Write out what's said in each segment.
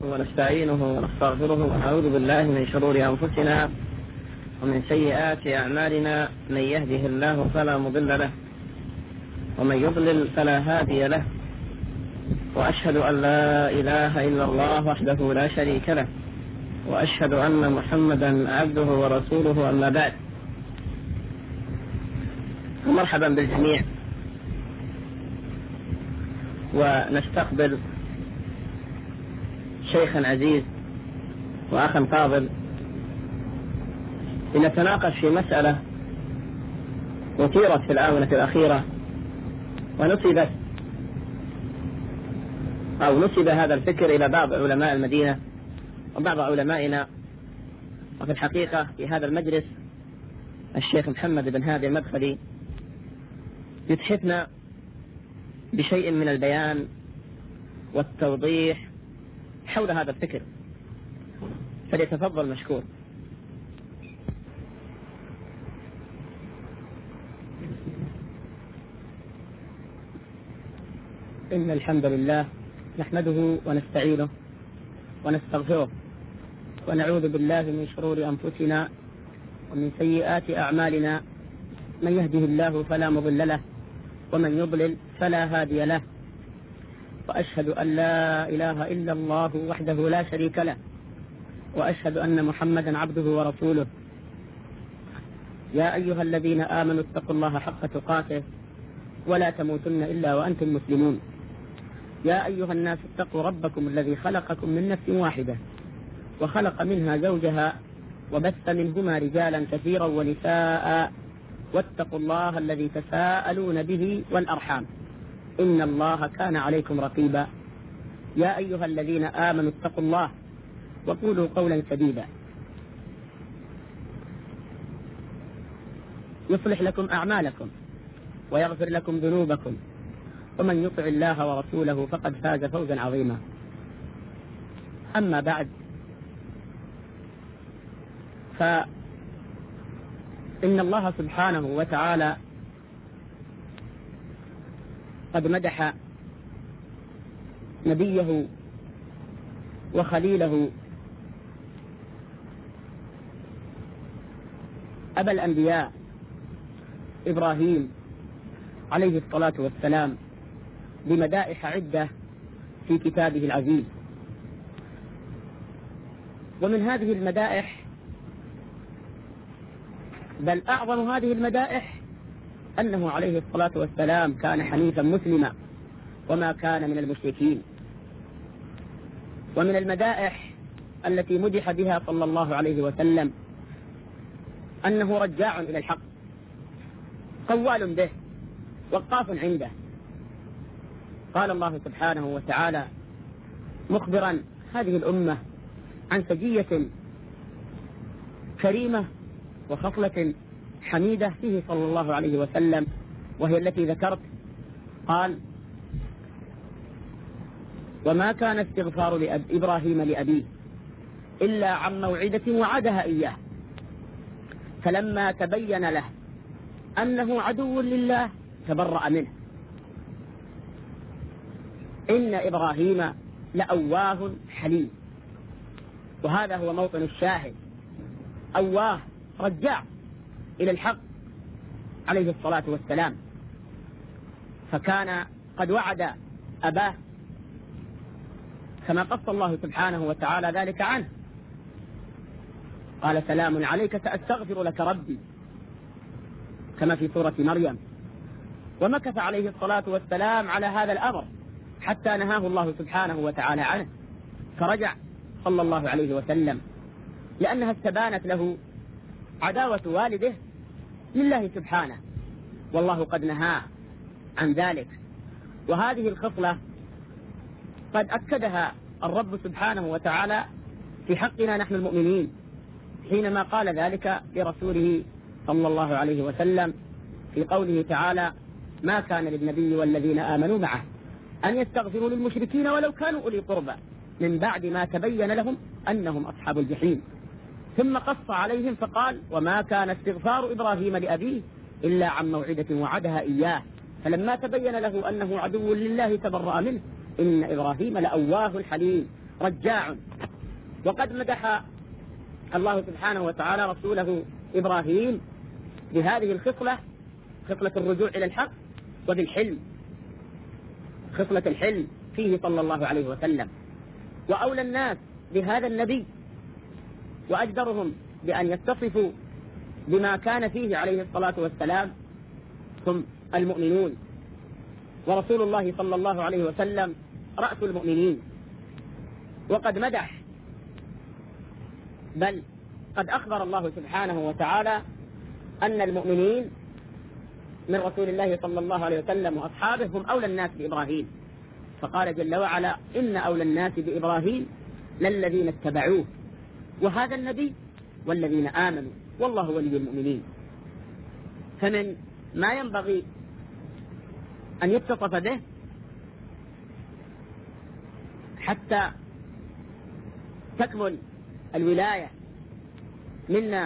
ونستعينه ونستغفره ونعوذ بالله من شرور أنفسنا ومن سيئات أعمالنا. من يهده الله فلا مضل له ومن يضلل فلا هادي له، وأشهد أن لا إله إلا الله وحده لا شريك له، وأشهد أن محمدا عبده ورسوله. أما بعد، مرحبا بالجميع، ونستقبل شيخا عزيز وأخا فاضل لنتناقش في مسألة أثيرت في الآونة الأخيرة، نسب هذا الفكر إلى بعض علماء المدينة وبعض علمائنا، وفي الحقيقة في هذا المجلس الشيخ محمد بن هادي المدخلي يتحفنا بشيء من البيان والتوضيح حول هذا الفكر، فليتفضل مشكور. إن الحمد لله نحمده ونستعينه ونستغفره ونعوذ بالله من شرور أنفسنا ومن سيئات أعمالنا. من يهده الله فلا مضل له ومن يضلل فلا هادي له، وأشهد أن لا إله إلا الله وحده لا شريك له، وأشهد أن محمدا عبده ورسوله. يا أيها الذين آمنوا اتقوا الله حق تقاته ولا تموتن إلا وأنتم مسلمون. يا أيها الناس اتقوا ربكم الذي خلقكم من نفس واحدة وخلق منها زوجها وبث منهما رجالا كثيرا ونساء، واتقوا الله الذي تساءلون به والأرحام إن الله كان عليكم رقيبا. يا أيها الذين آمنوا اتقوا الله وقولوا قولا سديدا يصلح لكم أعمالكم ويغفر لكم ذنوبكم، ومن يطع الله ورسوله فقد فاز فوزا عظيما. أما بعد، فإن الله سبحانه وتعالى قد مدح نبيه وخليله أبا الأنبياء إبراهيم عليه الصلاة والسلام بمدائح عدة في كتابه العزيز. ومن هذه المدائح، بل أعظم هذه المدائح، أنه عليه الصلاة والسلام كان حنيفا مسلما وما كان من المشركين. ومن المدائح التي مدح بها صلى الله عليه وسلم أنه رجاع إلى الحق، قوال به، وقاف عنده. قال الله سبحانه وتعالى مخبرا هذه الأمة عن سجية كريمة وخصلة حميدة فيه صلى الله عليه وسلم، وهي التي ذكرت. قال: وما كان استغفار إبراهيم لأبيه إلا عن موعدة وعدها إياه، فلما تبين له أنه عدو لله تبرأ منه، إن إبراهيم لأواه حليم. وهذا هو موطن الشاهد، أواه رجاع إلى الحق عليه الصلاة والسلام. فكان قد وعد أباه كما قص الله سبحانه وتعالى ذلك عنه. قال: سلام عليك سأستغفر لك ربي، كما في سورة مريم. ومكث عليه الصلاة والسلام على هذا الأمر حتى نهاه الله سبحانه وتعالى عنه، فرجع صلى الله عليه وسلم، لأنها استبانت له عداوة والده لله سبحانه، والله قد نهاه عن ذلك. وهذه الخصلة قد أكدها الرب سبحانه وتعالى في حقنا نحن المؤمنين حينما قال ذلك لرسوله صلى الله عليه وسلم في قوله تعالى: ما كان للنبي والذين آمنوا معه أن يستغفروا للمشركين ولو كانوا أولي قربى من بعد ما تبين لهم أنهم أصحاب الجحيم. ثم قص عليهم فقال: وما كان استغفار إبراهيم لأبيه إلا عن موعدة وعدها إياه، فلما تبين له أنه عدو لله تبرأ منه إن إبراهيم لأواه حليم. رجاع. وقد مدح الله سبحانه وتعالى رسوله إبراهيم بهذه الخصلة، خصلة الرجوع إلى الحق، وبالحلم، خصلة الحلم فيه صلى الله عليه وسلم. وأولى الناس بهذا النبي وأجدرهم بأن يتصفوا بما كان فيه عليه الصلاة والسلام هم المؤمنون، ورسول الله صلى الله عليه وسلم رأس المؤمنين. وقد مدح، بل قد أخبر الله سبحانه وتعالى أن المؤمنين من رسول الله صلى الله عليه وسلم وأصحابه هم أولى الناس بإبراهيم، فقال جل وعلا: إن أولى الناس بإبراهيم للذين اتبعوه وهذا النبي والذين آمنوا والله ولي المؤمنين. فمن ما ينبغي أن يتصف به حتى تكمل الولاية منا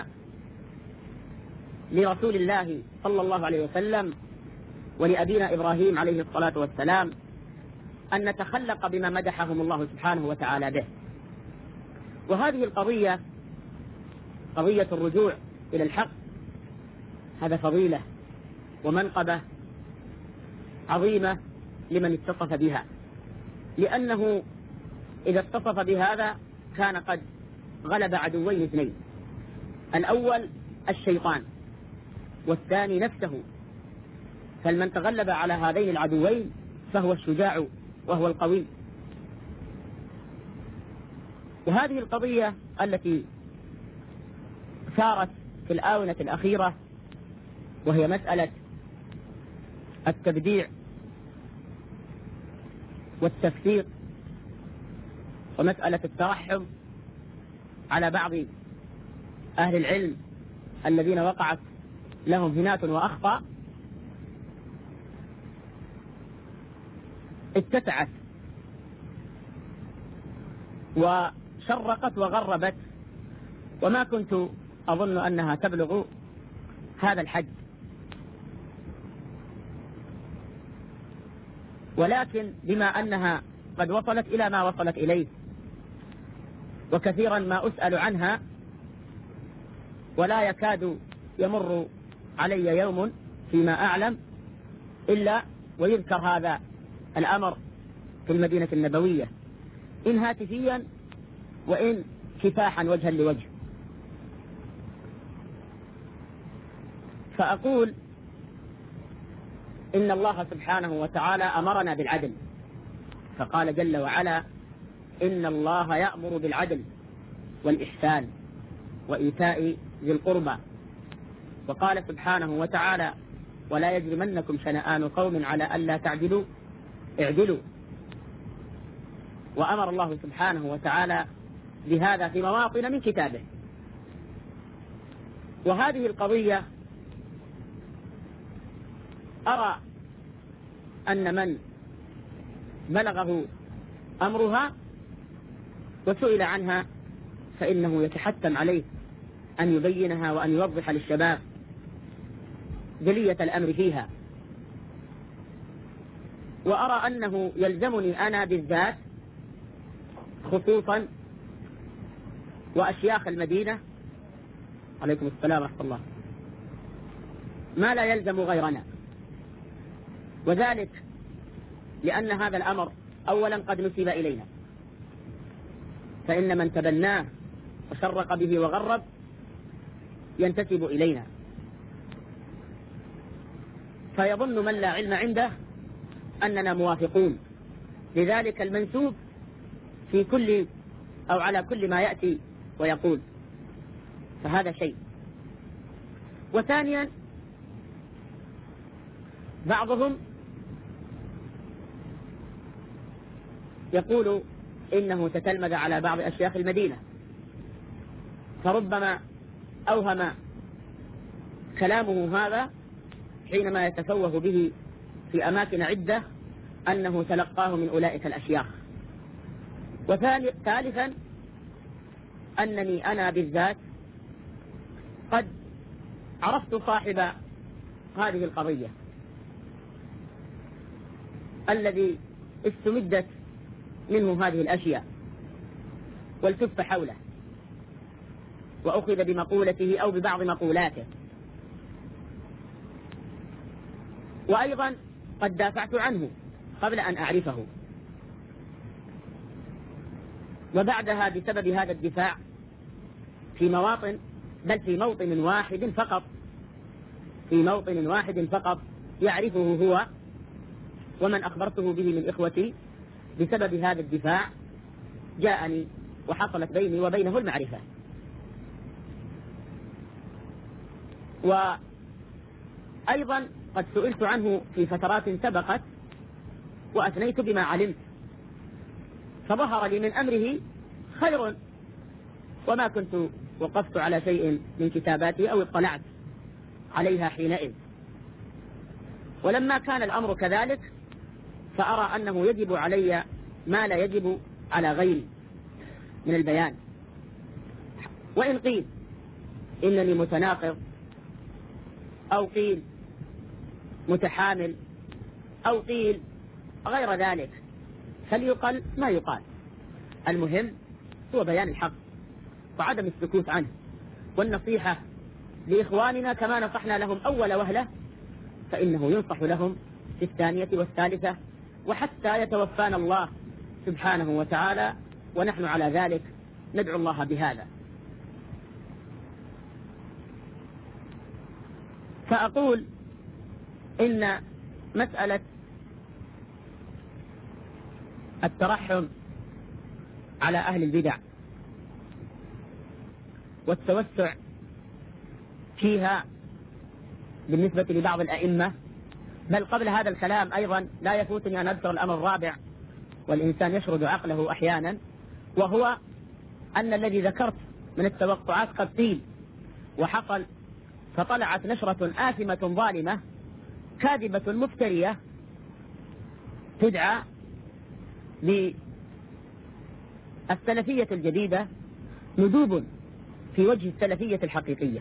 لرسول الله صلى الله عليه وسلم ولأبينا إبراهيم عليه الصلاة والسلام أن نتخلق بما مدحهم الله سبحانه وتعالى به. وهذه القضية، قضية الرجوع إلى الحق، هذا فضيلة ومنقبة عظيمة لمن اتصف بها، لأنه إذا اتصف بهذا كان قد غلب عدوين اثنين: الأول الشيطان، والثاني نفسه. فمن تغلب على هذين العدوين فهو الشجاع وهو القوي. وهذه القضية التي ثارت في الآونة الأخيرة، وهي مسألة التبديع والتفسيق ومسألة الترحم على بعض أهل العلم الذين وقعت لهم هنات وأخطاء، اتسعت وشرقت وغربت، وما كنت أظن أنها تبلغ هذا الحد. ولكن بما أنها قد وصلت إلى ما وصلت إليه، وكثيرا ما أسأل عنها، ولا يكاد يمر علي يوم فيما أعلم إلا ويذكر هذا الأمر في المدينة النبوية، إن هاتفيا وإن كفاحا وجها لوجه. فأقول إن الله سبحانه وتعالى أمرنا بالعدل، فقال جل وعلا: إن الله يأمر بالعدل والإحسان وإيتاء ذي القربى. وقال سبحانه وتعالى: ولا يجرمنكم شنآن قوم على ألا تعدلوا اعدلوا. وأمر الله سبحانه وتعالى بهذا في مواطن من كتابه. وهذه القضية أرى أن من بلغه أمرها وسئل عنها فإنه يتحتم عليه أن يبينها وأن يوضح للشباب جلية الأمر فيها. وأرى أنه يلزمني أنا بالذات خصوصا وأشياخ المدينة، عليكم السلام ورحمة الله، ما لا يلزم غيرنا، وذلك لأن هذا الأمر أولا قد نسب إلينا، فإن من تبناه وشرق به وغرب ينتسب إلينا، فيظن من لا علم عنده أننا موافقون لذلك المنسوب في كل أو على كل ما يأتي ويقول، فهذا شيء. وثانيا بعضهم يقول إنه تتلمذ على بعض أشياخ المدينة، فربما أوهم كلامه هذا حينما يتفوه به في أماكن عدة أنه تلقاه من أولئك الأشياخ. وثالثا أنني أنا بالذات قد عرفت صاحب هذه القضية الذي استمدت منه هذه الأشياء، والتف حوله وأخذ بمقولته أو ببعض مقولاته. وأيضا قد دافعت عنه قبل أن أعرفه، وبعدها بسبب هذا الدفاع في مواطن، بل في موطن واحد فقط، في موطن واحد فقط يعرفه هو ومن أخبرته به من إخوتي، بسبب هذا الدفاع جاءني وحصلت بيني وبينه المعرفة. وأيضا قد سئلت عنه في فترات سبقت وأثنيت بما علمت، فظهر لي من أمره خير، وما كنت وقفت على شيء من كتاباته أو اطلعت عليها حينئذ. ولما كان الأمر كذلك فأرى أنه يجب علي ما لا يجب على غيري من البيان. وإن قيل إنني متناقض أو قيل متحامل أو قيل غير ذلك فليقل ما يقال، المهم هو بيان الحق وعدم السكوت عنه، والنصيحة لإخواننا كما نصحنا لهم أول وهلة فإنه ينصح لهم في الثانية والثالثة، وحتى يتوفانا الله سبحانه وتعالى ونحن على ذلك ندعو الله بهذا. فأقول إن مسألة الترحم على أهل البدع والتوسع فيها بالنسبة لبعض الأئمة، بل قبل هذا الكلام أيضا لا يفوتني أن أذكر الأمر الرابع، والإنسان يشرد عقله أحيانا، وهو أن الذي ذكرت من التوقعات قد قيل وحصل، فطلعت نشرة آثمة ظالمة كاذبة مفترية تدعى للسلفية الجديدة ندوب في وجه السلفية الحقيقية.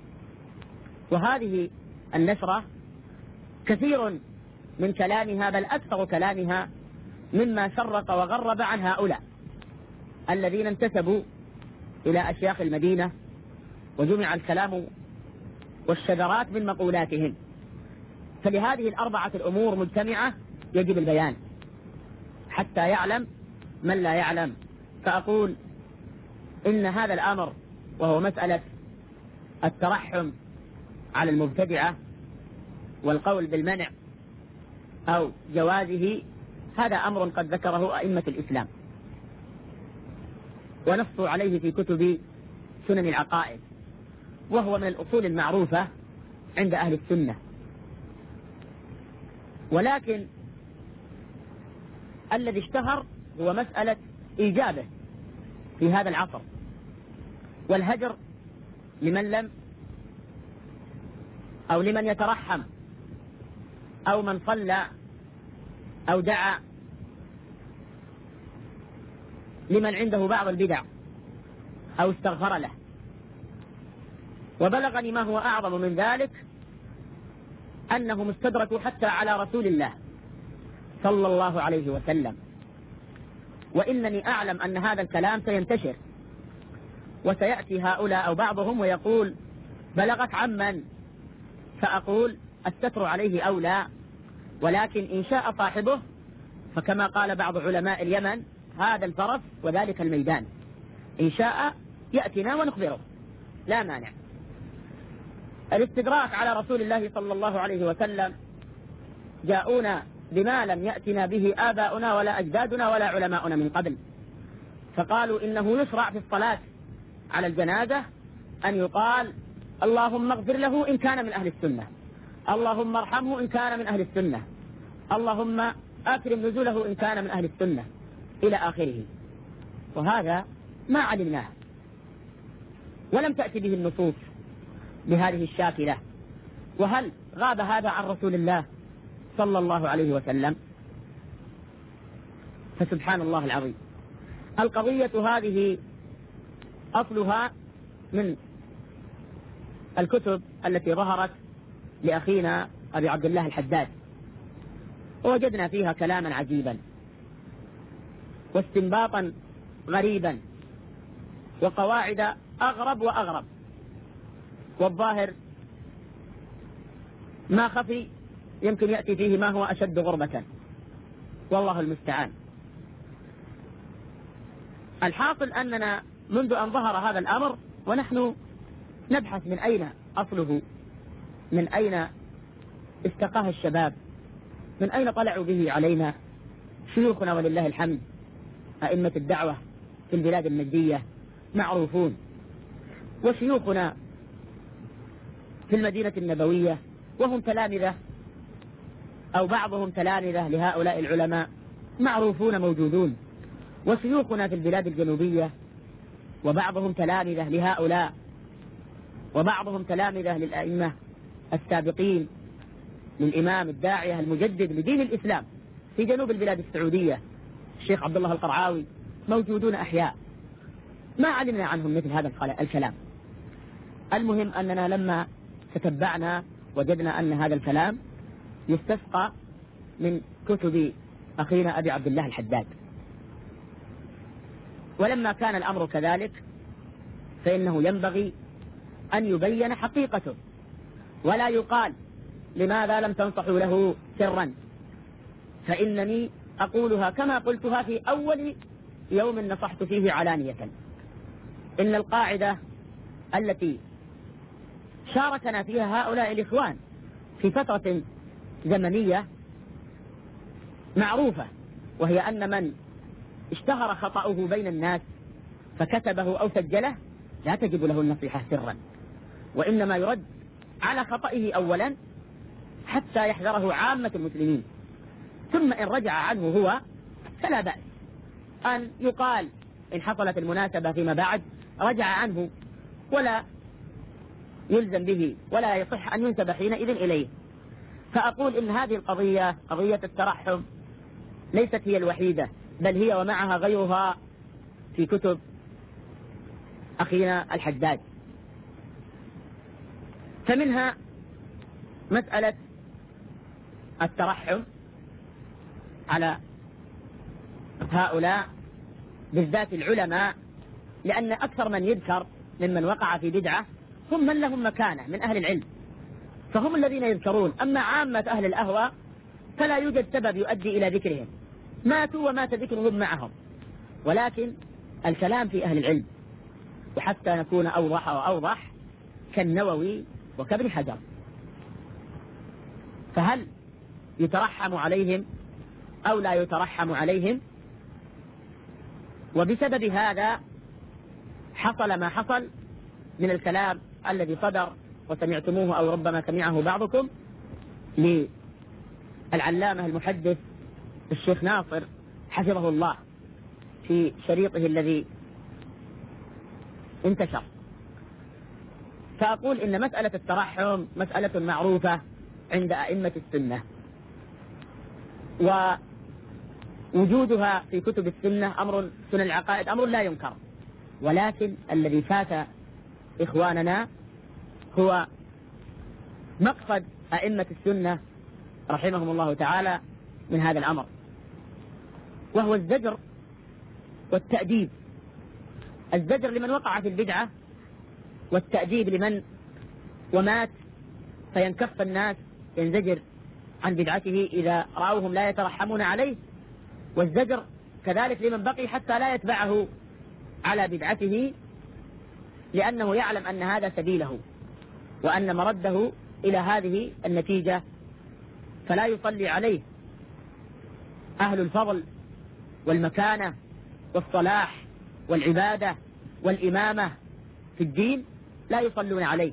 وهذه النشرة كثير من كلامها بل أكثر كلامها مما شرق وغرب عن هؤلاء الذين انتسبوا إلى أشياخ المدينة، وجمع الكلام والشذرات من مقولاتهم. فلهذه الأربعة الأمور مجتمعة يجب البيان حتى يعلم من لا يعلم. فأقول إن هذا الأمر وهو مسألة الترحم على المبتدعة والقول بالمنع أو جوازه، هذا أمر قد ذكره أئمة الإسلام ونصوا عليه في كتب سنن العقائد، وهو من الأصول المعروفة عند أهل السنة. ولكن الذي اشتهر هو مسألة إيجابه في هذا العصر، والهجر لمن لم أو لمن يترحم أو من صلى أو دعا لمن عنده بعض البدع أو استغفر له. وبلغني ما هو أعظم من ذلك أنهم استدركوا حتى على رسول الله صلى الله عليه وسلم، وإنني أعلم أن هذا الكلام سينتشر وسيأتي هؤلاء أو بعضهم ويقول بلغت عمن، فأقول الستر عليه أولى، ولكن إن شاء صاحبه فكما قال بعض علماء اليمن هذا الفرس وذلك الميدان، إن شاء يأتنا ونخبره لا مانع. الاستدراك على رسول الله صلى الله عليه وسلم جاءونا بما لم يأتنا به آباؤنا ولا أجدادنا ولا علماؤنا من قبل، فقالوا إنه يشرع في الصلاة على الجنازة أن يقال اللهم اغفر له إن كان من أهل السنة، اللهم ارحمه إن كان من أهل السنة، اللهم أكرم نزوله إن كان من أهل السنة، إلى آخره. وهذا ما علمناه ولم تأتي به النصوص بهذه الشاكلة. وهل غاب هذا عن رسول الله صلى الله عليه وسلم؟ فسبحان الله العظيم. القضية هذه أصلها من الكتب التي ظهرت لأخينا أبي عبد الله الحداد، ووجدنا فيها كلاما عجيبا واستنباطا غريبا وقواعد أغرب وأغرب، والظاهر ما خفي يمكن يأتي فيه ما هو أشد غربة، والله المستعان. الحاصل أننا منذ أن ظهر هذا الأمر ونحن نبحث من أين أصله، من أين استقاه الشباب، من أين طلعوا به علينا. شيوخنا ولله الحمد أئمة الدعوة في البلاد النجدية معروفون، وشيوخنا في المدينة النبوية وهم تلامذة أو بعضهم تلامذة لهؤلاء العلماء معروفون موجودون، وشيوخنا في البلاد الجنوبية وبعضهم تلامذة لهؤلاء، وبعضهم تلامذة للأئمة السابقين، للإمام الداعية المجدد لدين الإسلام في جنوب البلاد السعودية الشيخ عبد الله القرعاوي، موجودون أحياء ما علمنا عنهم مثل هذا الكلام. المهم أننا لما تتبعنا وجدنا أن هذا الكلام يستسقى من كتب أخينا أبي عبد الله الحداد. ولما كان الأمر كذلك فإنه ينبغي أن يبين حقيقته، ولا يقال لماذا لم تنصحوا له سرا، فإنني أقولها كما قلتها في أول يوم نصحت فيه علانية. إن القاعدة التي شاركنا فيها هؤلاء الإخوان في فترة زمنية معروفة، وهي أن من اشتهر خطأه بين الناس فكتبه أو سجله لا تجب له النصيحة سرا، وإنما يرد على خطئه أولا حتى يحذره عامة المسلمين، ثم إن رجع عنه هو فلا بأس أن يقال إن حصلت المناسبة فيما بعد رجع عنه، ولا يلزم به ولا يصح أن ينسب حينئذ إليه. فأقول إن هذه القضية، قضية الترحم، ليست هي الوحيدة، بل هي ومعها غيرها في كتب أخينا الحداد. فمنها مسألة الترحم على هؤلاء بالذات العلماء، لأن أكثر من يذكر ممن وقع في بدعة هم من لهم مكانة من أهل العلم، فهم الذين يذكرون. أما عامة أهل الأهواء فلا يوجد سبب يؤدي إلى ذكرهم، ماتوا ومات ذكرهم معهم، ولكن الكلام في أهل العلم، وحتى نكون أوضح وأوضح كالنووي وكابن حجر. فهل يترحم عليهم أو لا يترحم عليهم؟ وبسبب هذا حصل ما حصل من الكلام الذي صدر وسمعتموه أو ربما سمعه بعضكم للعلامة المحدث الشيخ ناصر حفظه الله في شريطه الذي انتشر. فأقول إن مسألة الترحم مسألة معروفة عند أئمة السنة، ووجودها في كتب السنة أمر سنن العقائد أمر لا ينكر، ولكن الذي فات إخواننا هو مقصد أئمة السنة رحمهم الله تعالى من هذا الأمر، وهو الزجر والتأديب. الزجر لمن وقع في البدعة، والتأديب لمن ومات فينكف الناس ينزجر عن بدعته إذا رأوهم لا يترحمون عليه، والزجر كذلك لمن بقي حتى لا يتبعه على بدعته، لأنه يعلم أن هذا سبيله وأن مرده إلى هذه النتيجة، فلا يصلي عليه أهل الفضل والمكانة والصلاح والعبادة والإمامة في الدين، لا يصلون عليه.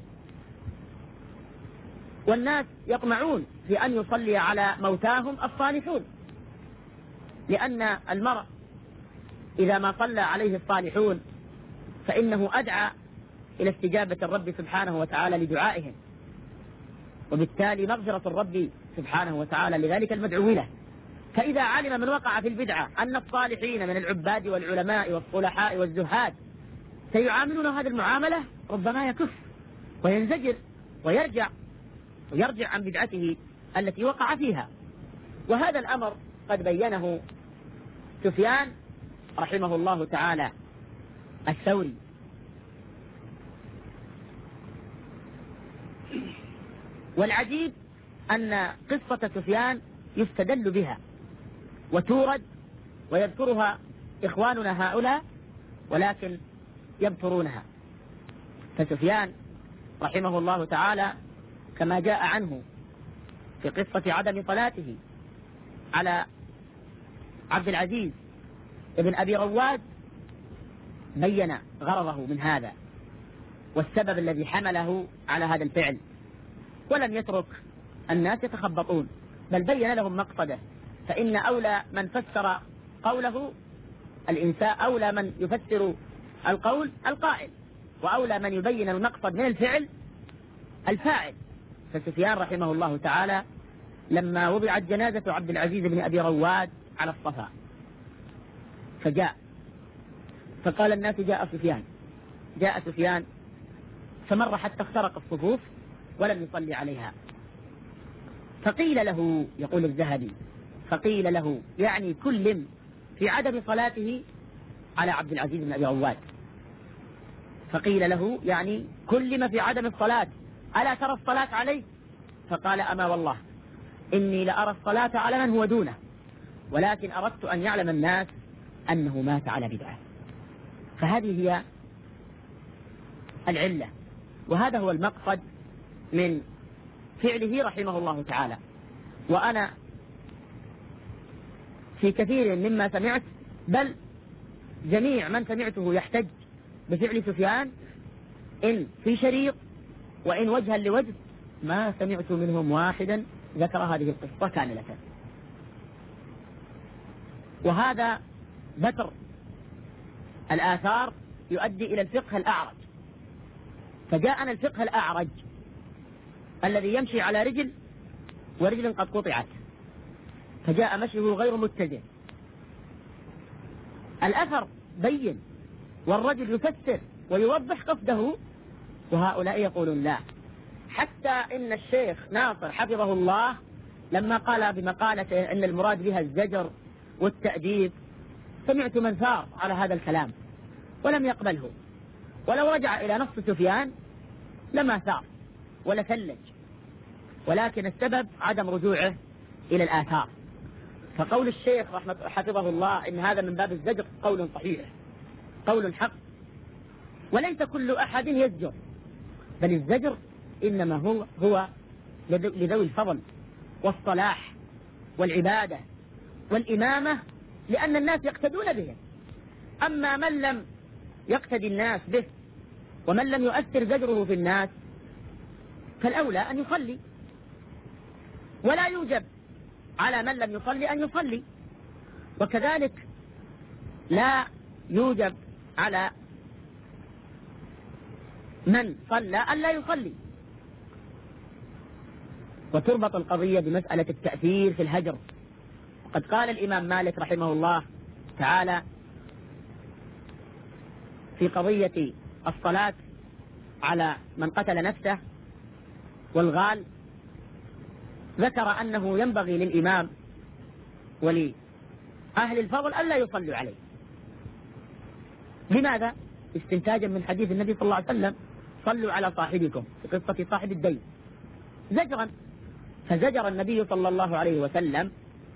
والناس يطمعون في أن يصلي على موتاهم الصالحون، لأن المرء إذا ما صلى عليه الصالحون فإنه أدعى إلى استجابة الرب سبحانه وتعالى لدعائهم، وبالتالي مغفرة الرب سبحانه وتعالى لذلك المدعو له. فإذا علم من وقع في البدعة أن الصالحين من العباد والعلماء والصلحاء والزهاد سيعاملون هذه المعاملة، ربما يكف وينزجر ويرجع عن بدعته التي وقع فيها. وهذا الأمر قد بينه سفيان رحمه الله تعالى الثوري والعجيب أن قصة سفيان يستدل بها وتورد ويذكرها إخواننا هؤلاء، ولكن يبترونها. فسفيان رحمه الله تعالى كما جاء عنه في قصة عدم صلاته على عبد العزيز ابن أبي رواد بين غرضه من هذا والسبب الذي حمله على هذا الفعل، ولم يترك الناس يتخبطون، بل بين لهم مقصده. فإن أولى من فسر قوله الإنسان، أولى من يفسر القول القائل، وأولى من يبين المقصد من الفعل الفاعل. فسفيان رحمه الله تعالى لما وضعت جنازة عبد العزيز بن أبي رواد على الصفا فجاء فقال الناس جاء سفيان فمر حتى اخترق الصفوف ولم يصلي عليها. فقيل له، يقول الذهبي، فقيل له يعني كلم في عدم صلاته على عبد العزيز بن أبي رواد، فقيل له يعني كلم في عدم الصلاة، ألا ترى الصلاة عليه؟ فقال أما والله إني لأرى الصلاة على من هو دونه، ولكن أردت أن يعلم الناس أنه مات على بدعة. فهذه هي العلة، وهذا هو المقصد من فعله رحمه الله تعالى. وأنا في كثير مما سمعت، بل جميع من سمعته يحتج بفعل سفيان إن في شريط وإن وجها لوجه، ما سمعت منهم واحدا ذكر هذه القصة كاملة. وهذا بتر الآثار يؤدي إلى الفقه الأعرج. فجاءنا الفقه الأعرج الذي يمشي على رجل ورجل قد قطعت، فجاء مشيه غير متجه. الأثر بين والرجل يفسر ويوضح قصده، وهؤلاء يقولون لا. حتى إن الشيخ ناصر حفظه الله لما قال بمقالته أن المراد بها الزجر والتأديب، سمعت من ثار على هذا الكلام ولم يقبله، ولو رجع إلى نص سفيان لما ثار ولا ثلج، ولكن السبب عدم رجوعه إلى الآثار. فقول الشيخ حفظه الله إن هذا من باب الزجر قول صحيح، قول حق، وليس كل أحد يزجر، بل الزجر إنما هو لذوي الفضل والصلاح والعبادة والإمامة، لأن الناس يقتدون بهم. أما من لم يقتدي الناس به ومن لم يؤثر زجره في الناس فالأولى أن يصلي، ولا يوجب على من لم يصلي أن يصلي، وكذلك لا يوجب على من صلى أن لا يصلي. وتربط القضية بمسألة التأثير في الهجر. وقد قال الإمام مالك رحمه الله تعالى في قضية الصلاة على من قتل نفسه والغال، ذكر أنه ينبغي للإمام ولأهل الفضل ألا يصلوا عليه. لماذا؟ استنتاجا من حديث النبي صلى الله عليه وسلم صلوا على صاحبكم في قصة صاحب الدين زجرا. فزجر النبي صلى الله عليه وسلم،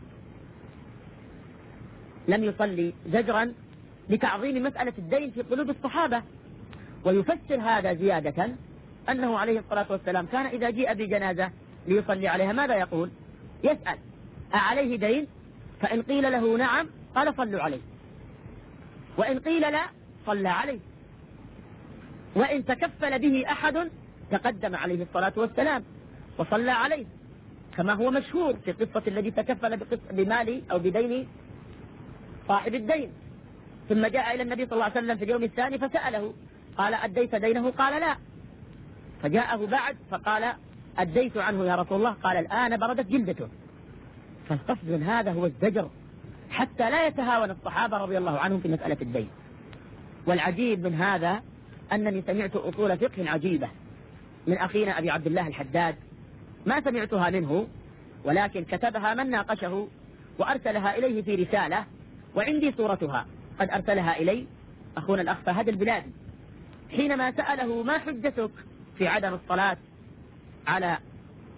لم يصلي زجرا لتعظيم مسألة الدين في قلوب الصحابة. ويفسر هذا زيادة أنه عليه الصلاة والسلام كان إذا جيء بجنازة ليصلي عليها ماذا يقول؟ يسأل أعليه دين؟ فإن قيل له نعم قال صلوا عليه، وإن قيل لا صلى عليه، وإن تكفل به أحد تقدم عليه الصلاة والسلام وصلى عليه، كما هو مشهور في قصة الذي تكفل بمال أو بدين صاحب الدين، ثم جاء إلى النبي صلى الله عليه وسلم في اليوم الثاني فسأله قال أديت دينه؟ قال لا. فجاءه بعد فقال أديت عنه يا رسول الله، قال الآن بردت جلدته. فالقصد من هذا هو الزجر حتى لا يتهاون الصحابة رضي الله عنهم في مسألة الدين. والعجيب من هذا أنني سمعت أصول فقه عجيبة من أخينا أبي عبد الله الحداد، ما سمعتها منه ولكن كتبها من ناقشه وأرسلها إليه في رسالة، وعندي صورتها قد أرسلها إلي أخونا الأخ فهد البلادي، حينما سأله ما حجتك في عدم الصلاة على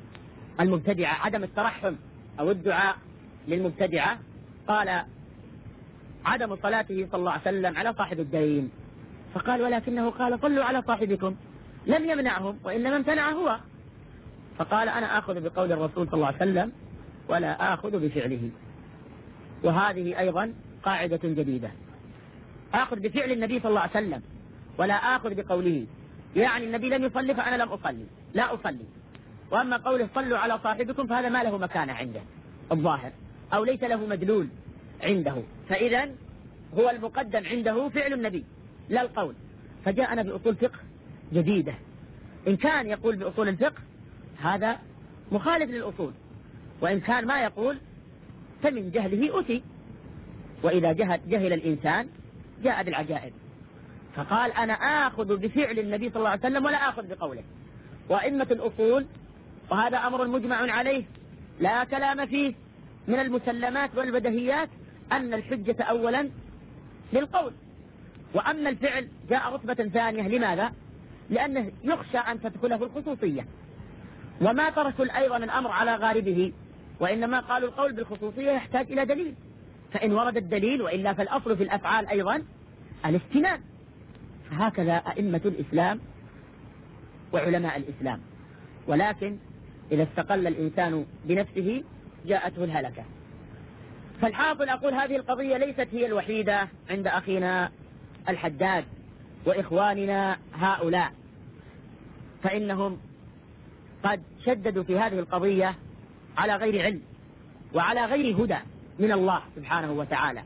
المبتدعة عدم الترحم أو الدعاء للمبتدعة، قال عدم صلاته صلى الله عليه وسلم على صاحب الدين، فقال ولكنه قال صلوا على صاحبكم، لم يمنعهم وإنما امتنع هو، فقال أنا آخذ بقول الرسول صلى الله عليه وسلم ولا آخذ بفعله. وهذه أيضا قاعدة جديدة، آخذ بفعل النبي صلى الله عليه وسلم ولا آخذ بقوله، يعني النبي لم يصلي فأنا لم أصلي، لا أصلي. وأما قوله صلوا على صاحبكم فهذا ما له مكانة عنده الظاهر، أو ليس له مدلول عنده، فإذا هو المقدم عنده فعل النبي لا القول. فجاءنا بأصول فقه جديدة، إن كان يقول بأصول الفقه هذا مخالف للأصول، وإن كان ما يقول فمن جهله أتي، وإذا جهل الإنسان جاء بالعجائب. فقال أنا آخذ بفعل النبي صلى الله عليه وسلم ولا آخذ بقوله. وأئمة الأصول، وهذا أمر مجمع عليه لا كلام فيه، من المسلمات والبدهيات أن الحجة أولا للقول، وأما الفعل جاء رتبة ثانية. لماذا؟ لأنه يخشى أن تدخله الخصوصية، وما تركوا أيضا الأمر على غالبه، وإنما قالوا القول بالخصوصية يحتاج إلى دليل، فإن ورد الدليل، وإلا فالأصل في الأفعال أيضا الاستناد. فهكذا أئمة الإسلام وعلماء الإسلام. ولكن إذا استقل الإنسان بنفسه جاءته الهلكة. فالحاصل أقول هذه القضية ليست هي الوحيدة عند أخينا الحداد وإخواننا هؤلاء، فإنهم قد شددوا في هذه القضية على غير علم وعلى غير هدى من الله سبحانه وتعالى،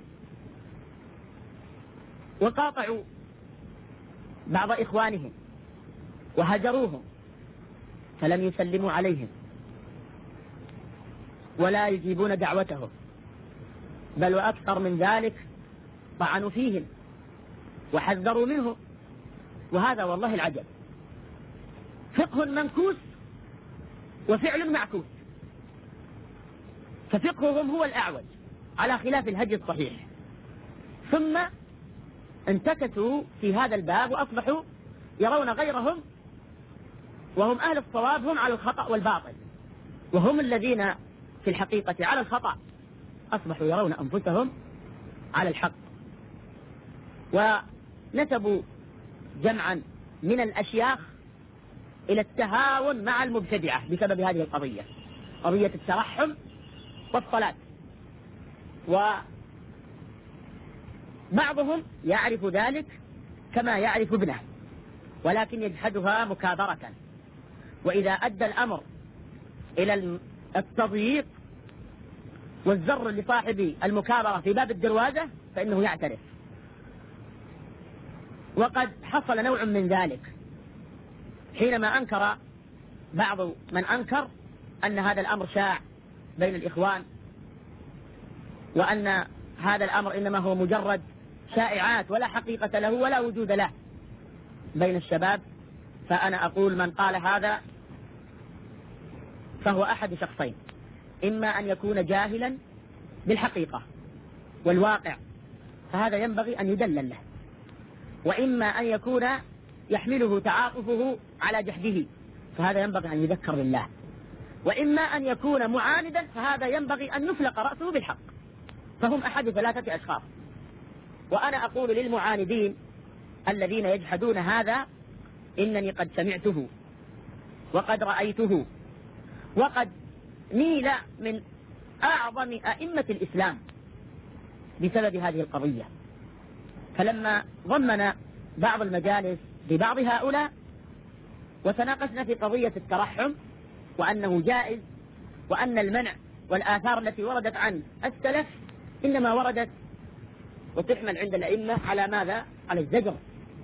وقاطعوا بعض إخوانهم وهجروهم، فلم يسلموا عليهم ولا يجيبون دعوتهم، بل وأكثر من ذلك طعنوا فيهم وحذروا منه. وهذا والله العجب، فقه منكوس وفعل معكوس، ففقههم هو الأعوج على خلاف الهدي الصحيح، ثم انتكسوا في هذا الباب وأصبحوا يرون غيرهم وهم أهل الصواب هم على الخطأ والباطل، وهم الذين في الحقيقة على الخطأ، أصبحوا يرون أنفسهم على الحق. ونسبوا جمعا من الأشياخ إلى التهاون مع المبتدعة بسبب هذه القضية، قضية الترحم والصلاة. وبعضهم يعرف ذلك كما يعرف ابنه، ولكن يجحدها مكابرة، وإذا أدى الأمر إلى التضييق والزر لصاحب المكابرة في باب الدروازة فإنه يعترف. وقد حصل نوع من ذلك حينما أنكر بعض من أنكر أن هذا الأمر شاع بين الإخوان، وأن هذا الأمر إنما هو مجرد شائعات ولا حقيقة له ولا وجود له بين الشباب. فأنا أقول من قال هذا فهو أحد شخصين، إما أن يكون جاهلا بالحقيقة والواقع فهذا ينبغي أن يدلل له، وإما أن يكون يحمله تعاطفه على جهده فهذا ينبغي أن يذكر بالله، وإما أن يكون معاندا فهذا ينبغي أن يفلق رأسه بالحق. فهم أحد ثلاثة أشخاص. وأنا أقول للمعاندين الذين يجحدون هذا إنني قد سمعته وقد رأيته، وقد نيل من أعظم أئمة الإسلام بسبب هذه القضية. فلما ضمن بعض المجالس ببعض هؤلاء وتناقشنا في قضية الترحم وأنه جائز، وأن المنع والآثار التي وردت عن السلف إنما وردت وتحمل عند الأئمة على ماذا؟ على الزجر،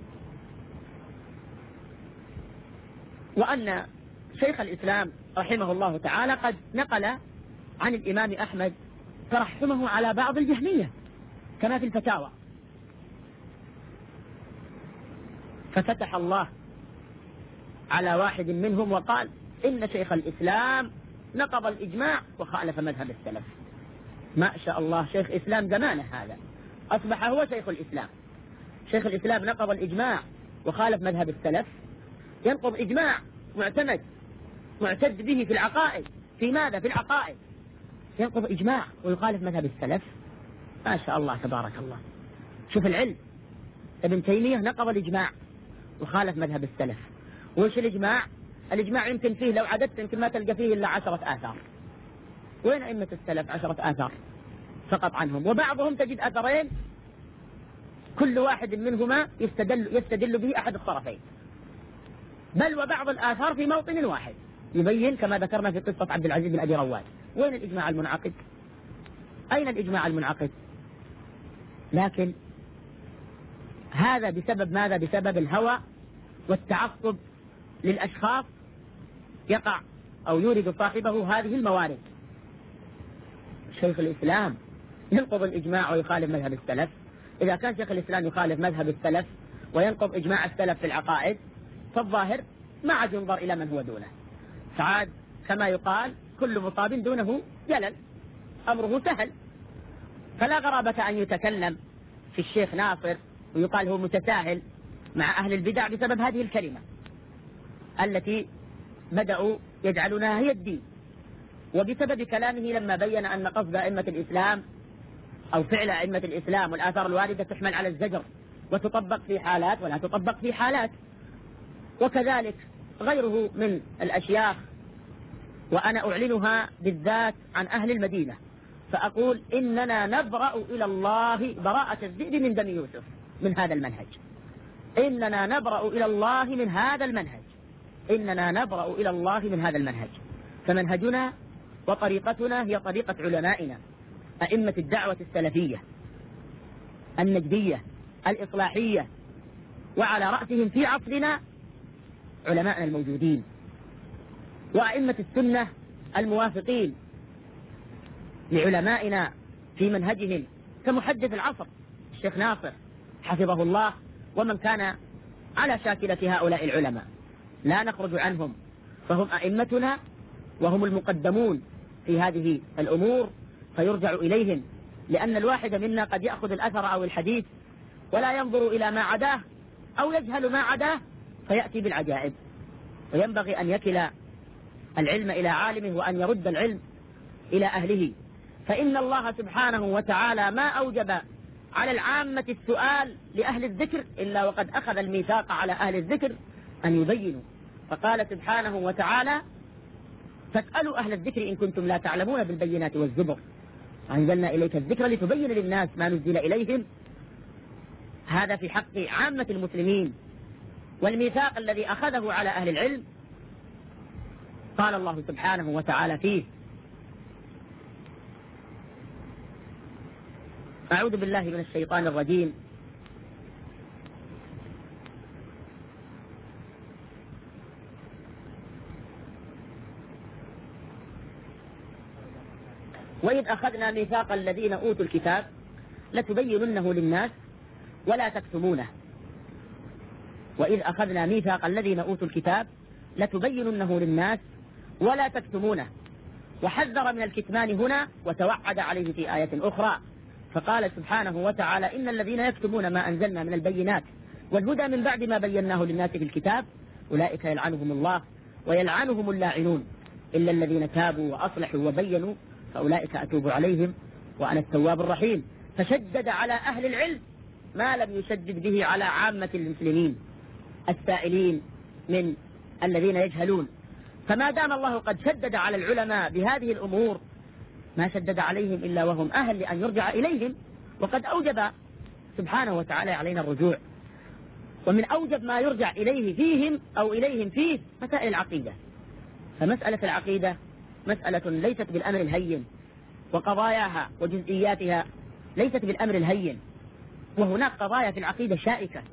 وأن شيخ الإسلام رحمه الله تعالى قد نقل عن الإمام أحمد ترحمه على بعض الجهمية كما في الفتاوى، ففتح الله على واحد منهم وقال إن شيخ الإسلام نقض الإجماع وخالف مذهب السلف. ما شاء الله، شيخ إسلام زمانه هذا أصبح هو شيخ الإسلام. شيخ الإسلام نقض الإجماع وخالف مذهب السلف، ينقض إجماع معتمد معتد به في العقائد في ماذا؟ في العقائد، ينقض إجماع ويخالف مذهب السلف. ما شاء الله تبارك الله. شوف العلم، ابن تيمية نقض الإجماع وخالف مذهب السلف. وش الإجماع؟ الإجماع يمكن فيه لو عددت يمكن ما تلقى فيه إلا 10 آثار. وين أئمة السلف 10 آثار فقط عنهم، وبعضهم تجد أثرين كل واحد منهما يستدل به أحد الطرفين، بل وبعض الآثار في موطن واحد يبين كما ذكرنا في قصة عبد العزيز بن أبي رواد. وين الإجماع المنعقد؟ أين الإجماع المنعقد؟ لكن هذا بسبب ماذا؟ بسبب الهوى والتعصب للأشخاص يقع أو يورد صاحبه هذه الموارد. شيخ الإسلام ينقض الإجماع ويخالف مذهب السلف. إذا كان شيخ الإسلام يخالف مذهب السلف وينقض إجماع السلف في العقائد، فالظاهر ما عاد ينظر إلى من هو دونه، فعاد كما يقال كل مصاب دونه جلل، أمره سهل. فلا غرابة أن يتكلم في الشيخ ناصر ويقال هو متساهل مع أهل البدع بسبب هذه الكلمة التي بدأوا يجعلونها هي الدين، وبسبب كلامه لما بين أن قصد أئمة الإسلام أو فعل أئمة الإسلام والآثار الواردة تحمل على الزجر وتطبق في حالات ولا تطبق في حالات. وكذلك غيره من الأشياخ، وأنا أعلنها بالذات عن أهل المدينة، فأقول إننا نبرأ إلى الله براءة الذئب من دم يوسف من هذا المنهج. إننا نبرأ إلى الله من هذا المنهج، إننا نبرأ إلى الله من هذا المنهج. فمنهجنا وطريقتنا هي طريقة علمائنا أئمة الدعوة السلفية النجدية الإصلاحية، وعلى رأسهم في عصرنا علماءنا الموجودين وأئمة السنة الموافقين لعلمائنا في منهجهم كمحدث العصر الشيخ ناصر حفظه الله، ومن كان على شاكلة هؤلاء العلماء لا نخرج عنهم، فهم أئمتنا وهم المقدمون في هذه الأمور، فيرجع إليهم. لأن الواحد منا قد يأخذ الأثر أو الحديث ولا ينظر إلى ما عداه أو يجهل ما عداه فيأتي بالعجائب. وينبغي أن يكل العلم إلى عالمه وأن يرد العلم إلى أهله، فإن الله سبحانه وتعالى ما أوجب على العامة السؤال لأهل الذكر إلا وقد أخذ الميثاق على أهل الذكر أن يبينوا، فقال سبحانه وتعالى: فاسألوا أهل الذكر إن كنتم لا تعلمون بالبينات والزبر أنزلنا إليك الذكر لتبين للناس ما نزل إليهم. هذا في حق عامة المسلمين. والميثاق الذي أخذه على أهل العلم قال الله سبحانه وتعالى فيه: أعوذ بالله من الشيطان الرجيم، وإذ أخذنا ميثاق الذين أوتوا الكتاب لتبيننه للناس ولا تكتمونه. وإذ أخذنا ميثاق الذين أوتوا الكتاب لتبيننه للناس ولا تكتمونه، وحذر من الكتمان هنا وتوعد عليه في آية أخرى، فقال سبحانه وتعالى: إن الذين يكتمون ما أنزلنا من البينات والهدى من بعد ما بيناه للناس في الكتاب أولئك يلعنهم الله ويلعنهم اللاعنون إلا الذين تابوا وأصلحوا وبينوا فأولئك أتوب عليهم وأنا التواب الرحيم. فشدد على أهل العلم ما لم يشدد به على عامة المسلمين السائلين من الذين يجهلون. فما دام الله قد شدد على العلماء بهذه الأمور ما شدد عليهم إلا وهم أهل لأن يرجع إليهم، وقد أوجب سبحانه وتعالى علينا الرجوع. ومن أوجب ما يرجع إليه فيهم أو إليهم فيه مسائل العقيدة. فمسألة العقيدة مسألة ليست بالأمر الهين، وقضاياها وجزئياتها ليست بالأمر الهين، وهناك قضايا في العقيدة شائكة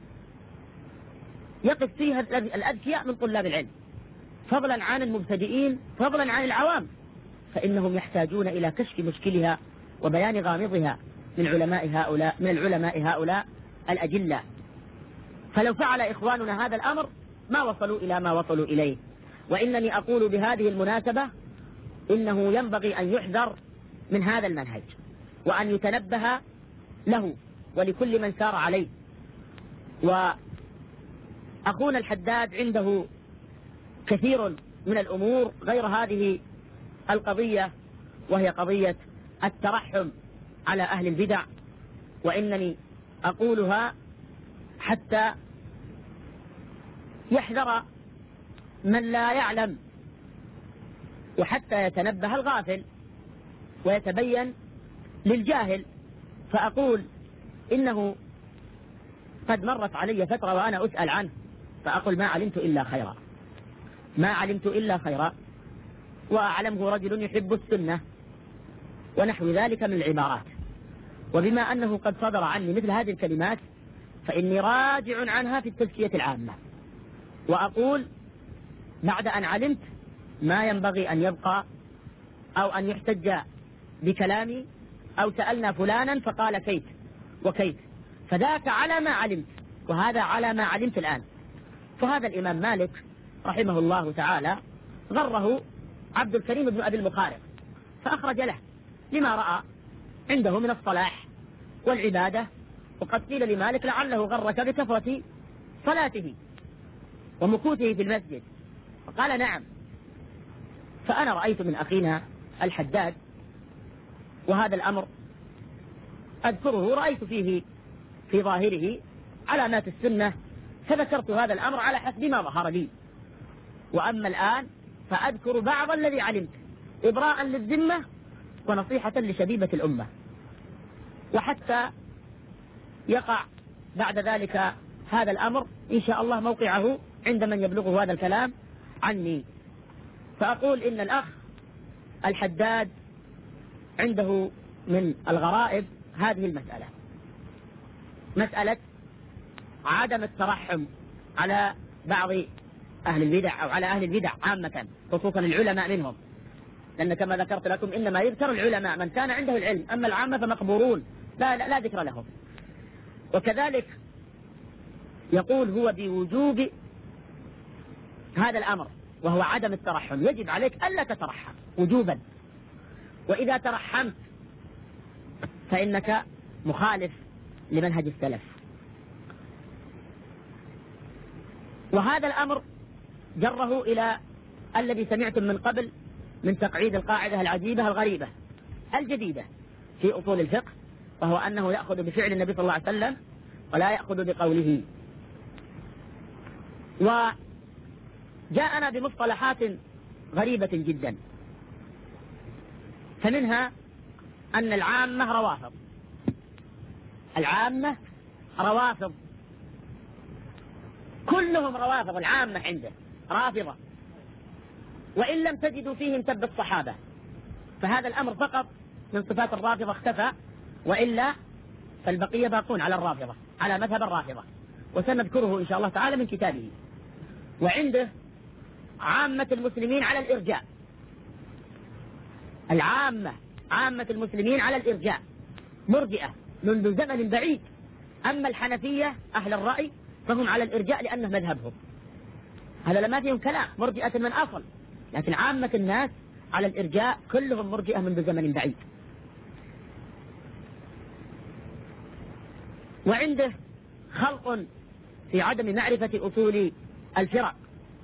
يقف فيها الأذكياء من طلاب العلم فضلا عن المبتدئين فضلا عن العوام، فإنهم يحتاجون إلى كشف مشكلها وبيان غامضها من العلماء هؤلاء الأجلة. فلو فعل إخواننا هذا الأمر ما وصلوا إلى ما وصلوا إليه. وإنني أقول بهذه المناسبة إنه ينبغي أن يحذر من هذا المنهج وأن يتنبه له ولكل من سار عليه. وأخونا الحداد عنده كثير من الأمور غير هذه القضية، وهي قضية الترحم على أهل البدع، وإنني أقولها حتى يحذر من لا يعلم، وحتى يتنبه الغافل ويتبين للجاهل. فأقول إنه قد مرت علي فترة وأنا أسأل عنه، فأقول ما علمت إلا خيرا، ما علمت إلا خيرا، وأعلمه رجل يحب السنة ونحو ذلك من العبارات. وبما أنه قد صدر عني مثل هذه الكلمات فإني راجع عنها في التزكية العامة، وأقول بعد أن علمت ما ينبغي أن يبقى أو أن يحتج بكلامي أو سألنا فلانا فقال كيف وكيف، فذاك على ما علمت وهذا على ما علمت الآن. فهذا الإمام مالك رحمه الله تعالى غره عبد الكريم بن أبي المخارق فأخرج له لما رأى عنده من الصلاح والعبادة، وقد قيل لمالك لعله غرك بكثرة صلاته ومكوثه في المسجد، فقال نعم. فأنا رأيت من أخينا الحداد، وهذا الأمر أذكره رأيت فيه في ظاهره علامات السنة، فذكرت هذا الأمر على حسب ما ظهر لي. وأما الآن فأذكر بعض الذي علمت إبراء للذمة ونصيحة لشبيبة الأمة، وحتى يقع بعد ذلك هذا الأمر إن شاء الله موقعه عند من يبلغه هذا الكلام عني. فأقول إن الأخ الحداد عنده من الغرائب هذه المسألة، مسألة عدم الترحم على بعض أهل البدع أو على أهل البدع عامة، خصوصا العلماء منهم، لأن كما ذكرت لكم إنما يذكر العلماء من كان عنده العلم، أما العامة فمقبورون لا ذكر لهم. وكذلك يقول هو بوجوب هذا الأمر وهو عدم الترحم، يجب عليك ألا تترحم وجوبا، وإذا ترحمت فإنك مخالف لمنهج السلف. وهذا الأمر جره إلى الذي سمعتم من قبل من تقعيد القاعدة العجيبة الغريبة الجديدة في أصول الفقه، وهو أنه يأخذ بفعل النبي صلى الله عليه وسلم ولا يأخذ بقوله. وجاءنا بمصطلحات غريبة جدا، فمنها أن العامة روافض، العامة روافض كلهم روافض، العامة عنده رافضة، وإن لم تجدوا فيهم سب الصحابة، فهذا الأمر فقط من صفات الرافضة اختفى، وإلا فالبقية باقون على الرافضة على مذهب الرافضة، وسنذكره إن شاء الله تعالى من كتابه. وعنده عامة المسلمين على الإرجاء، عامة المسلمين على الإرجاء مرجئة منذ زمن بعيد. أما الحنفية أهل الرأي فهم على الإرجاء لأنه مذهبهم، هذا لما فيهم كلام، مرجئة من أصل، لكن عامة الناس على الإرجاء كلهم مرجئة منذ زمن بعيد. وعنده خلق في عدم معرفة أصول الفرق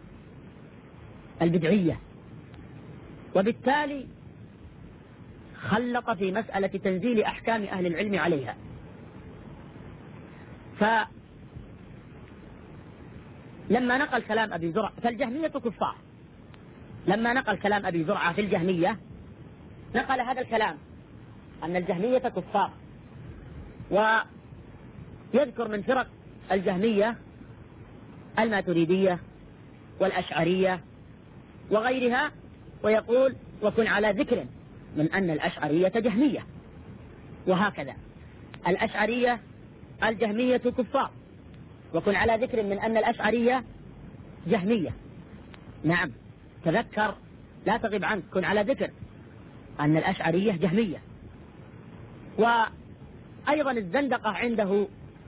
البدعية، وبالتالي خلط في مسألة تنزيل أحكام أهل العلم عليها. لما نقل كلام أبي زرعة فالجهمية كفار، لما نقل كلام أبي زرعة في الجهمية نقل هذا الكلام أن الجهمية كفار، ويذكر من فرق الجهمية الماتريدية والأشعرية وغيرها، ويقول وكن على ذكر من أن الأشعرية جهمية، وهكذا الأشعرية الجهمية كفار، وكن على ذكر من أن الأشعرية جهمية. نعم تذكر لا تغب عنك، كن على ذكر أن الأشعرية جهمية. وأيضا الزندقة عنده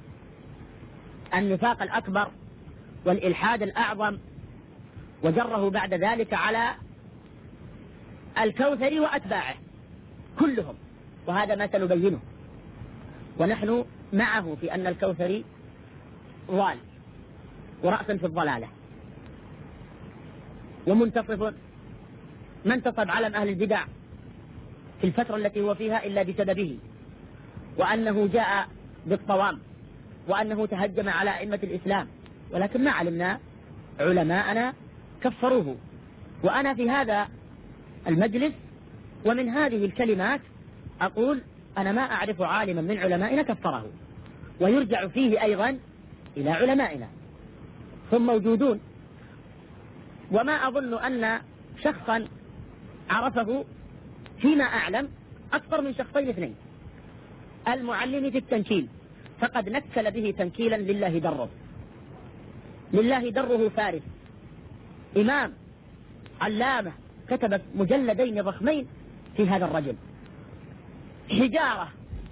النفاق الأكبر والإلحاد الأعظم، وجره بعد ذلك على الكوثري وأتباعه كلهم، وهذا ما سنبينه، ونحن معه في أن الكوثري ضال ورأس في الضلالة ومنتصف ما انتصب علم أهل البدع في الفترة التي هو فيها إلا بسببه، وأنه جاء بالصواب، وأنه تهجم على أئمة الإسلام، ولكن ما علمنا علماءنا كفروه. وأنا في هذا المجلس ومن هذه الكلمات أقول أنا ما أعرف عالما من علمائنا كفره، ويرجع فيه أيضا إلى علمائنا، هم موجودون. وما أظن أن شخصا عرفه فيما أعلم أكثر من شخصين اثنين. المعلم في التنكيل فقد نكل به تنكيلا لله دره، لله دره فارس، إمام علامة كتب مجلدين ضخمين في هذا الرجل، حجارة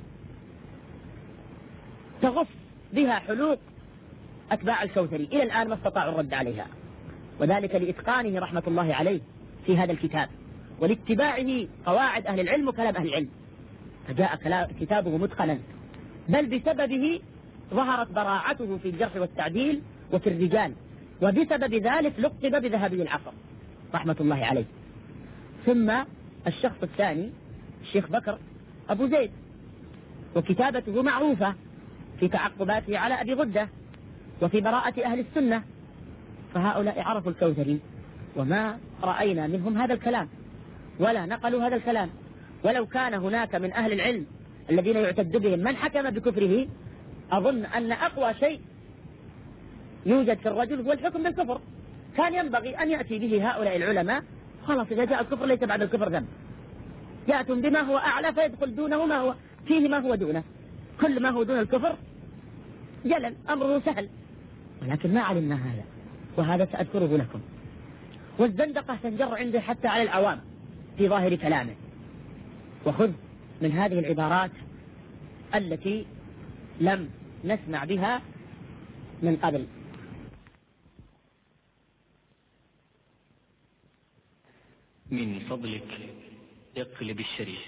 تغص بها حلوق أتباع الكوثري، إلى الآن ما استطاعوا الرد عليها، وذلك لإتقانه رحمة الله عليه في هذا الكتاب، ولاتباعه قواعد أهل العلم وكلام أهل العلم، فجاء كتابه متقنا، بل بسببه ظهرت براعته في الجرح والتعديل وفي الرجال، وبسبب ذلك لقب بذهبي العصر رحمة الله عليه. ثم الشخص الثاني الشيخ بكر أبو زيد، وكتابته معروفة في تعقباته على أبي غدة وفي براءة أهل السنة، فهؤلاء عرفوا الكوثري وما رأينا منهم هذا الكلام ولا نقلوا هذا الكلام. ولو كان هناك من أهل العلم الذين يعتد بهم من حكم بكفره، أظن أن أقوى شيء يوجد في الرجل هو الحكم بالكفر، كان ينبغي أن يأتي به هؤلاء العلماء. خلاص إذا جاء الكفر ليس بعد الكفر ذنب، يأتون بما هو أعلى فيدخل دونه ما هو فيه ما هو دونه، كل ما هو دون الكفر جلل أمره سهل، ولكن ما علمنا هذا، وهذا سأذكره لكم. والزندقة تنجر عنده حتى على العوام في ظاهر كلامه، وخذ من هذه العبارات التي لم نسمع بها من قبل. من فضلك اقلب الشريط.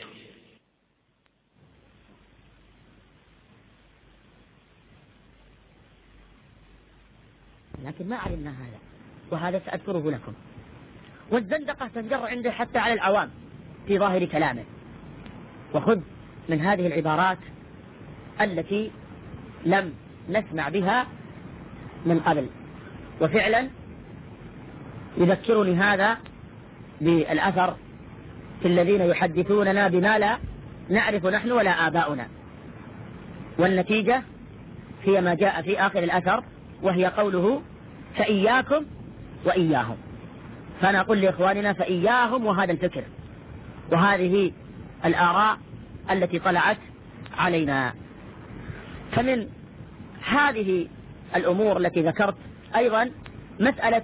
لكن ما علمنا هذا، وهذا سأذكره لكم. والزندقة تنجر عنده حتى على العوام في ظاهر كلامه، وخذ من هذه العبارات التي لم نسمع بها من قبل. وفعلا يذكرني هذا بالأثر في الذين يحدثوننا بما لا نعرف نحن ولا آباؤنا، والنتيجة هي ما جاء في آخر الأثر، وهي قوله فإياكم وإياهم. فأنا أقول لإخواننا فإياهم وهذا الفكر وهذه الآراء التي طلعت علينا. فمن هذه الأمور التي ذكرت أيضا مسألة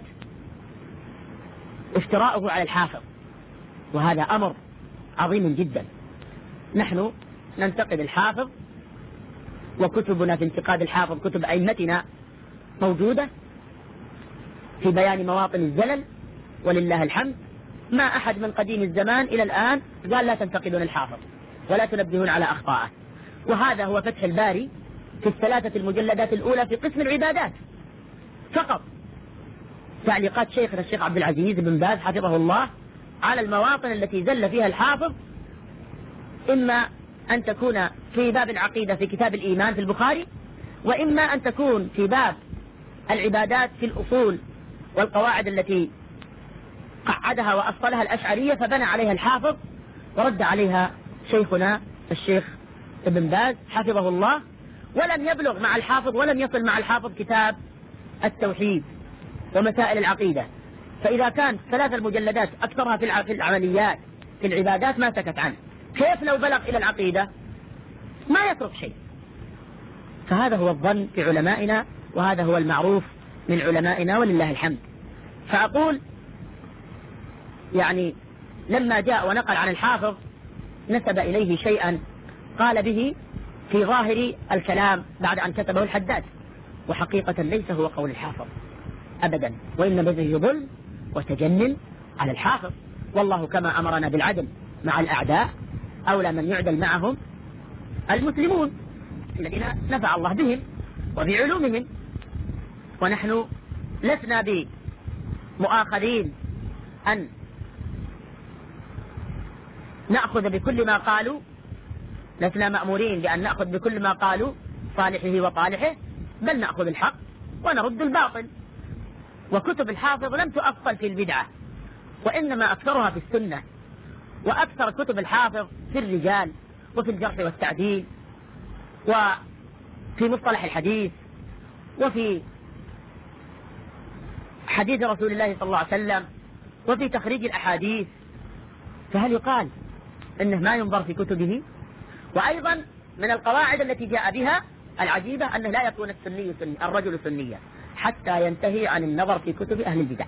افتراءه على الحافظ، وهذا أمر عظيم جدا. نحن ننتقد الحافظ، وكتبنا في انتقاد الحافظ كتب أئمتنا موجودة في بيان مواطن الزلل ولله الحمد. ما أحد من قديم الزمان إلى الآن قال لا تنتقدون الحافظ ولا تنبهون على أخطائه. وهذا هو فتح الباري في الثلاثة المجلدات الأولى في قسم العبادات فقط، تعليقات شيخنا الشيخ عبد العزيز بن باز حفظه الله على المواطن التي زل فيها الحافظ، إما أن تكون في باب العقيدة في كتاب الإيمان في البخاري، وإما أن تكون في باب العبادات في الأصول والقواعد التي قعدها وأصلها الأشعرية فبنى عليها الحافظ ورد عليها شيخنا الشيخ ابن باز حفظه الله. ولم يبلغ مع الحافظ ولم يصل مع الحافظ كتاب التوحيد ومسائل العقيدة، فإذا كان 3 المجلدات أكثرها في العمليات في العبادات ما سكت عنه، كيف لو بلغ إلى العقيدة ما يترك شيء؟ فهذا هو الظن في علمائنا، وهذا هو المعروف من علمائنا ولله الحمد. فأقول يعني لما جاء ونقل عن الحافظ نسب إليه شيئا قال به في ظاهر الكلام بعد أن كتبه الحداد، وحقيقة ليس هو قول الحافظ أبدا، وإنما به ظلم وتجنن على الحافظ. والله كما أمرنا بالعدل مع الأعداء أولى من يعدل معهم المسلمون الذين نفع الله بهم وبعلومهم، ونحن لسنا بمؤاخذين أن نأخذ بكل ما قالوا، لسنا مأمورين بأن نأخذ بكل ما قالوا صالحه وطالحه، بل نأخذ الحق ونرد الباطل. وكتب الحافظ لم تؤصل في البدعة، وإنما أكثرها في السنة، وأكثر كتب الحافظ في الرجال وفي الجرح والتعديل وفي مصطلح الحديث وفي حديث رسول الله صلى الله عليه وسلم وفي تخريج الأحاديث. فهل يقال إنه ما ينظر في كتبه؟ وأيضا من القواعد التي جاء بها العجيبة أنه لا يكون الرجل سنيا حتى ينتهي عن النظر في كتب أهل البدع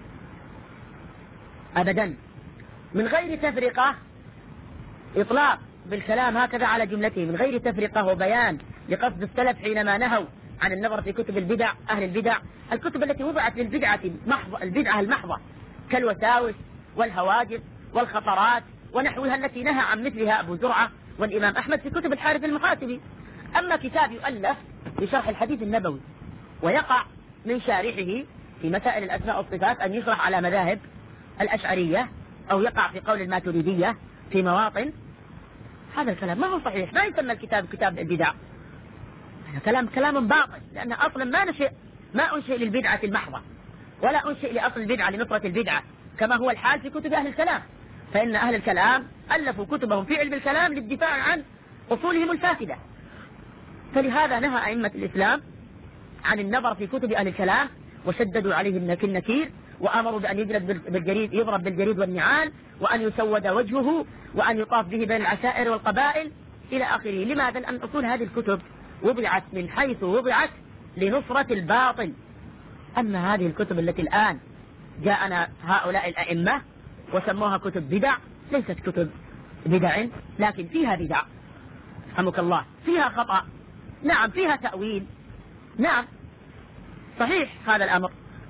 أبدا، من غير تفرقة، إطلاق بالكلام هكذا على جملته من غير تفرقة وبيان لقصد السلف حينما نهوا عن النظر في كتب البدع، أهل البدع، الكتب التي وضعت للبدعة البدعة المحضة كالوساوس والهواجس والخطرات ونحوها التي نهى عن مثلها أبو زرعة والإمام أحمد في كتب الحارث المحاسبي. أما كتاب يؤلف لشرح الحديث النبوي ويقع من شارحه في مسائل الأسماء والصفات أن يشرح على مذاهب الأشعرية أو يقع في قول الماتريدية في مواطن، هذا الكلام ما هو صحيح، ما يسمى الكتاب كتاب البدع، هذا كلام باطل، لأن أصلا ما أنشئ للبدعة المحضة، ولا أنشئ لأصل البدعة لنصرة البدعة كما هو الحال في كتب أهل الكلام، فإن أهل الكلام ألفوا كتبهم في علم الكلام للدفاع عن أصولهم الفاسدة. فلهذا نهى أئمة الإسلام عن النظر في كتب أهل الكلام، وشددوا عليه في النكير، وأمروا بأن يضرب بالجريد والنعال، وأن يسود وجهه، وأن يطاف به بين العشائر والقبائل إلى آخره. لماذا؟ لأن أصول هذه الكتب وضعت من حيث وضعت لنصرة الباطل. أما هذه الكتب التي الآن جاءنا هؤلاء الأئمة وسموها كتب بدع، ليست كتب بدع، لكن فيها بدع، رحمك الله، فيها خطأ، نعم، فيها تأويل، نعم، صحيح هذا الأمر.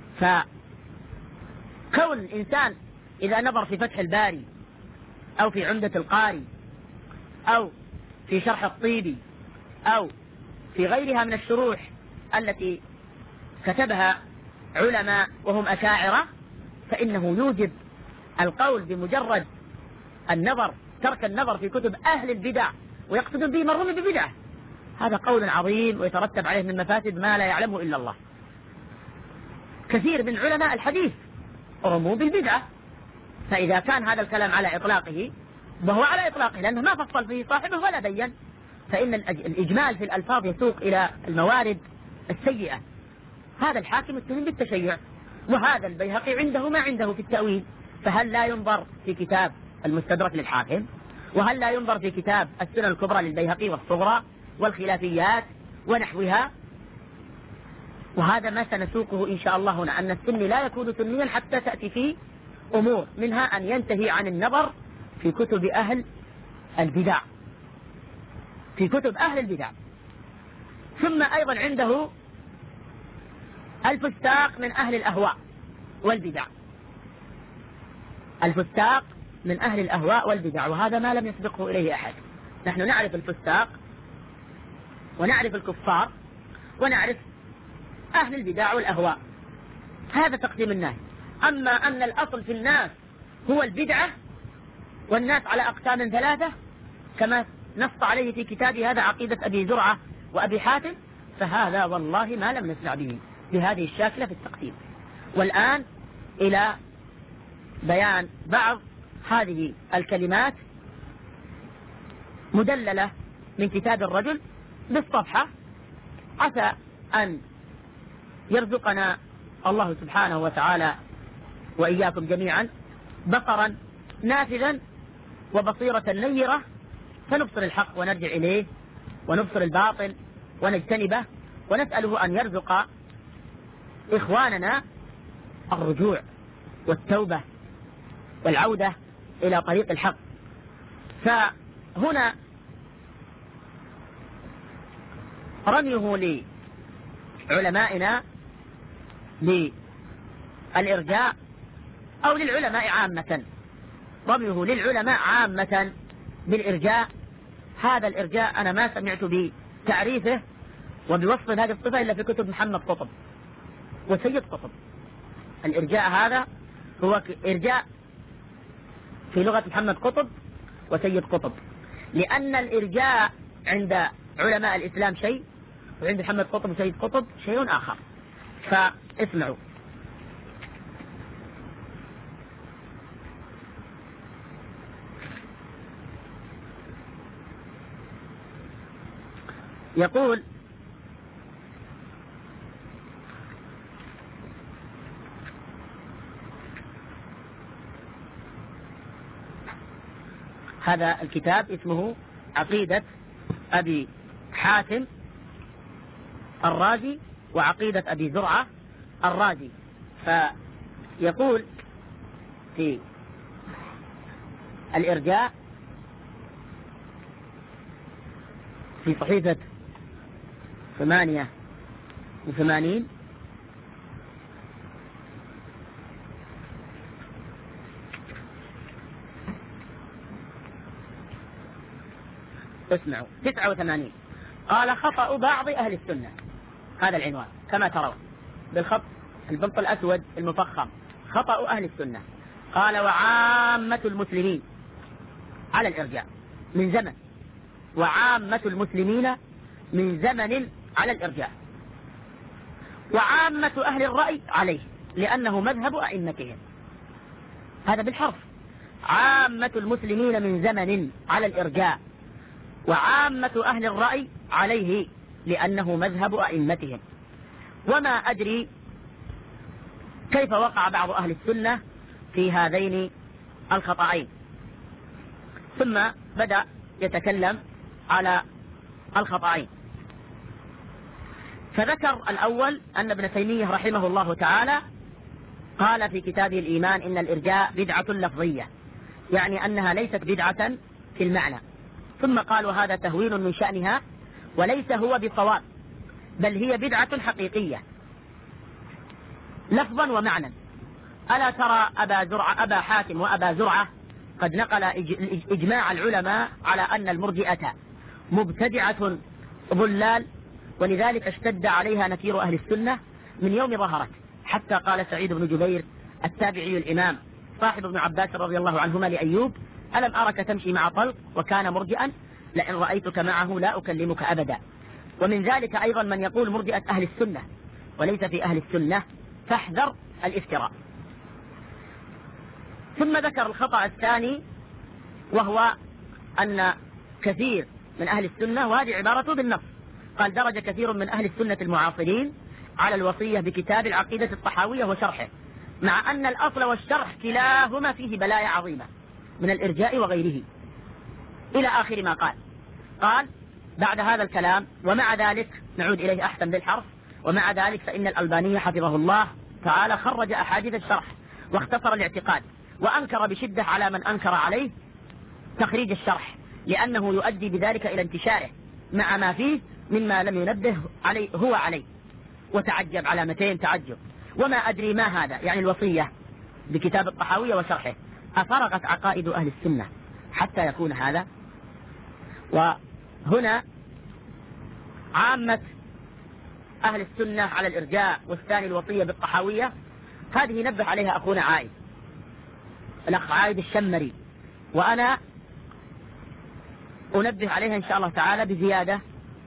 فكون الإنسان إذا نظر في فتح الباري أو في عمدة القاري أو في شرح الطيبي أو في غيرها من الشروح التي كتبها علماء وهم أشاعرة، فإنه يوجب القول بمجرد النظر، ترك النظر في كتب أهل البدع، ويقصدون به من رمي ببدعة. هذا قول عظيم ويترتب عليه من مفاسد ما لا يعلمه إلا الله. كثير من علماء الحديث رموا بالبدعة، فإذا كان هذا الكلام على إطلاقه، وهو على إطلاقه لأنه ما فصل فيه صاحبه ولا بين، فإن الإجمال في الألفاظ يسوق إلى الموارد السيئة. هذا الحاكم اتهم بالتشيع، وهذا البيهقي عنده ما عنده في التأويل، فهل لا ينظر في كتاب المستدرك للحاكم؟ وهل لا ينظر في كتاب السنن الكبرى للبيهقي والصغرى والخلافيات ونحوها؟ وهذا ما سنسوقه إن شاء الله هنا، أن السني لا يكون سنيا حتى تأتي فيه أمور، منها أن ينتهي عن النظر في كتب أهل البدع، في كتب أهل البدع. ثم أيضا عنده الفساق من أهل الأهواء والبدع، الفساق من أهل الأهواء والبدع، وهذا ما لم يسبقه إليه أحد. نحن نعرف الفساق ونعرف الكفار ونعرف أهل البدع والأهواء، هذا تقسيم الناس. أما أن الأصل في الناس هو البدعة، والناس على أقسام ثلاثة كما نص عليه في كتابه هذا عقيدة أبي زرعة وأبي حاتم، فهذا والله ما لم نسمع به بهذه الشاكلة في التقسيم. والآن إلى بيان بعض هذه الكلمات مدللة من كتاب الرجل بالصفحة، عسى أن يرزقنا الله سبحانه وتعالى وإياكم جميعا بصرا نافذا وبصيرة نيرة، فنبصر الحق ونرجع إليه، ونبصر الباطل ونجتنبه، ونسأله أن يرزق إخواننا الرجوع والتوبة والعودة إلى طريق الحق. فهنا رميه لعلمائنا للإرجاء أو للعلماء عامة، رميه للعلماء عامة بالإرجاء. هذا الإرجاء أنا ما سمعت بتعريفه وبوصف هذه الصفة إلا في كتب محمد قطب وسيد قطب. الإرجاء هذا هو إرجاء في لغة محمد قطب وسيد قطب، لأن الإرجاء عند علماء الإسلام شيء، وعند محمد قطب وسيد قطب شيء آخر. فاسمعوا. يقول: هذا الكتاب اسمه عقيدة أبي حاتم الرازي وعقيدة أبي زرعة الرازي. فيقول في الإرجاء في صحيفة 88 اسمعوا 89 قال: خطأ بعض أهل السنة. هذا العنوان كما ترون بالخط البنط الأسود المفخم: خطأ أهل السنة. قال: وعامة المسلمين على الإرجاء من زمن، وعامة المسلمين من زمن على الإرجاء، وعامة أهل الرأي عليه لأنه مذهب أئمتهم. هذا بالحرف: عامة المسلمين من زمن على الإرجاء، وعامة أهل الرأي عليه لأنه مذهب أئمتهم. وما أدري كيف وقع بعض أهل السنة في هذين الخطأين. ثم بدأ يتكلم على الخطأين، فذكر الأول أن ابن تيمية رحمه الله تعالى قال في كتابه الإيمان: إن الإرجاء بدعة لفظية، يعني أنها ليست بدعة في المعنى. ثم قال: وهذا تهوين من شأنها وليس هو بصواب، بل هي بدعة حقيقية لفظا ومعنى. ألا ترى أبا حاتم وأبا زرعة قد نقل إجماع العلماء على أن المرجئة مبتدعة ضلال، ولذلك اشتد عليها نكير أهل السنة من يوم ظهرت، حتى قال سعيد بن جبير التابعي الإمام صاحب ابن عباس رضي الله عنهما لأيوب: ألم أرك تمشي مع طلق وكان مرجئا، لئن رأيتك معه لا أكلمك أبدا. ومن ذلك أيضا من يقول مرجئة أهل السنة وليس في أهل السنة، فاحذر الافتراء. ثم ذكر الخطأ الثاني، وهو أن كثير من أهل السنة، وهذه عبارته بالنص، قال: درج كثير من أهل السنة المعاصرين على الوصية بكتاب العقيدة الطحاوية وشرحه، مع أن الأصل والشرح كلاهما فيه بلايا عظيمة من الإرجاء وغيره، إلى آخر ما قال. قال بعد هذا الكلام: ومع ذلك، نعود إليه أحسن بالحرف، ومع ذلك فإن الألباني حفظه الله تعالى خرج أحاديث الشرح واختصر الاعتقاد، وأنكر بشدة على من أنكر عليه تخريج الشرح، لأنه يؤدي بذلك إلى انتشاره مع ما فيه مما لم ينبه عليه هو عليه. وتعجب علامتين تعجب: وما أدري ما هذا، يعني الوصية بكتاب الطحاوية وشرحه، أفرغت عقائد أهل السنة حتى يكون هذا؟ وهنا عامة أهل السنة على الإرجاء، والثاني الوصية بالطحاوية. هذه نبه عليها أخونا عائد، الأخ عائد الشمري، وأنا أنبه عليها إن شاء الله تعالى بزيادة،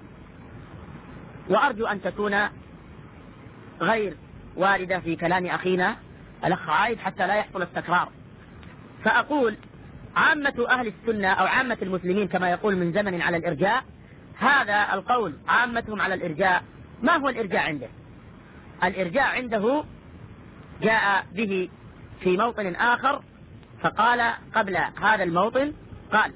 وأرجو أن تكون غير واردة في كلام أخينا الأخ عائد حتى لا يحصل التكرار. فأقول: عامة أهل السنة أو عامة المسلمين كما يقول من زمن على الإرجاء، هذا القول عامتهم على الإرجاء. ما هو الإرجاء عنده؟ الإرجاء عنده جاء به في موطن آخر، فقال قبل هذا الموطن، قال: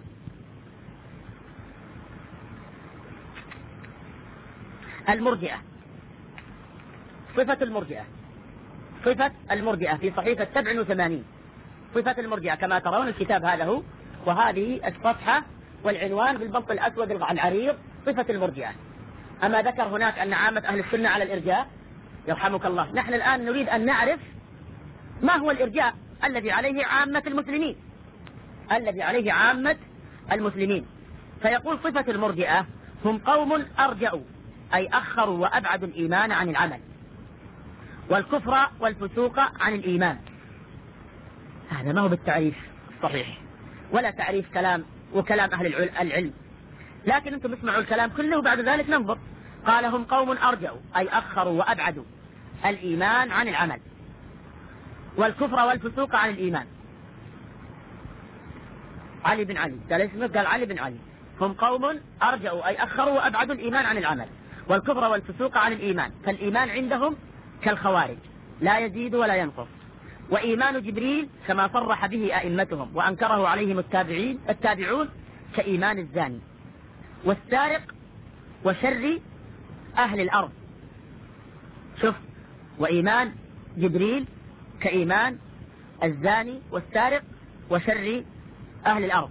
المرجئة، صفة المرجئة، صفة المرجئة في صحيفة 87، صفة المرجئة كما ترون. الكتاب هذا هو، وهذه الصفحة والعنوان بالبنط الأسود العريض: صفة المرجئة. أما ذكر هناك أن عامة أهل السنة على الإرجاء؟ يرحمك الله، نحن الآن نريد أن نعرف ما هو الإرجاء الذي عليه عامة المسلمين، الذي عليه عامة المسلمين. فيقول: صفة المرجئة هم قوم أرجأوا، أي أخروا وأبعدوا الإيمان عن العمل، والكفر والفسوق عن الإيمان. هذا ما هو بالتعريف الصحيح. ولا تعريف كلام وكلام أهل العلم، لكن أنتم اسمعوا الكلام كله وبعد ذلك ننظر. قال هم قوم أرجعوا أي أخروا وأبعدوا الإيمان عن العمل، والكفر والفسوق عن الإيمان. علي بن علي قال اسمه، قال علي بن علي هم قوم أرجعوا أي أخروا وأبعدوا الإيمان عن العمل والكفر والفسوق عن الإيمان. فالإيمان عندهم كالخوارج لا يزيد ولا ينقص. وإيمان جبريل كما صرح به أئمتهم وأنكره عليهم التابعون كإيمان الزاني والسارق وشر أهل الأرض. شوف، وإيمان جبريل كإيمان الزاني والسارق وشر أهل الأرض.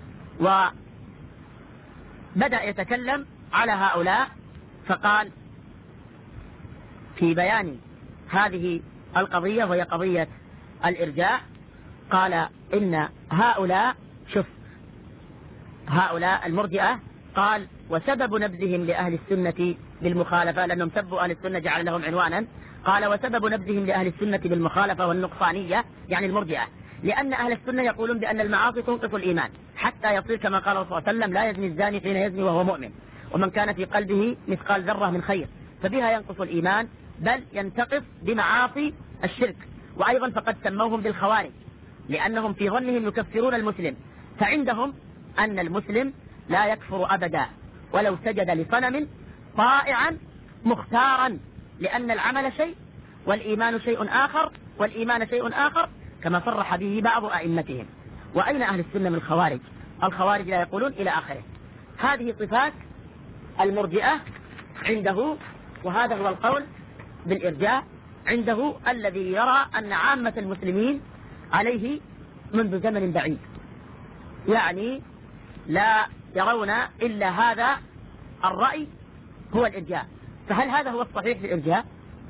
وبدأ يتكلم على هؤلاء فقال في بيان هذه القضية وهي قضية الإرجاء، قال إن هؤلاء، شوف هؤلاء المرجئة، قال وسبب نبذهم لأهل السنة بالمخالفة، لأنهم سبوا أهل السنة جعل لهم عنوانا، قال وسبب نبذهم لأهل السنة بالمخالفة والنقصانية يعني المرجئة، لأن أهل السنة يقولون بأن المعاصي تنقص الإيمان حتى يصير كما قال صلى الله عليه وسلم لا يزني الزاني حين يزني وهو مؤمن، ومن كان في قلبه مثقال ذرة من خير، فبها ينقص الإيمان بل ينتقص بمعاصي الشرك. وأيضا فقد سموهم بالخوارج لأنهم في ظنهم يكفرون المسلم، فعندهم أن المسلم لا يكفر أبدا ولو سجد لصنم طائعا مختارا، لأن العمل شيء والإيمان شيء آخر والإيمان شيء آخر كما صرح به بعض أئمتهم. وأين أهل السنة من الخوارج؟ الخوارج لا يقولون إلى آخره. هذه صفات المرجئة عنده، وهذا هو القول بالإرجاء عنده الذي يرى أن عامة المسلمين عليه منذ زمن بعيد، يعني لا يرون إلا هذا الرأي هو الإرجاء. فهل هذا هو الصحيح للإرجاء؟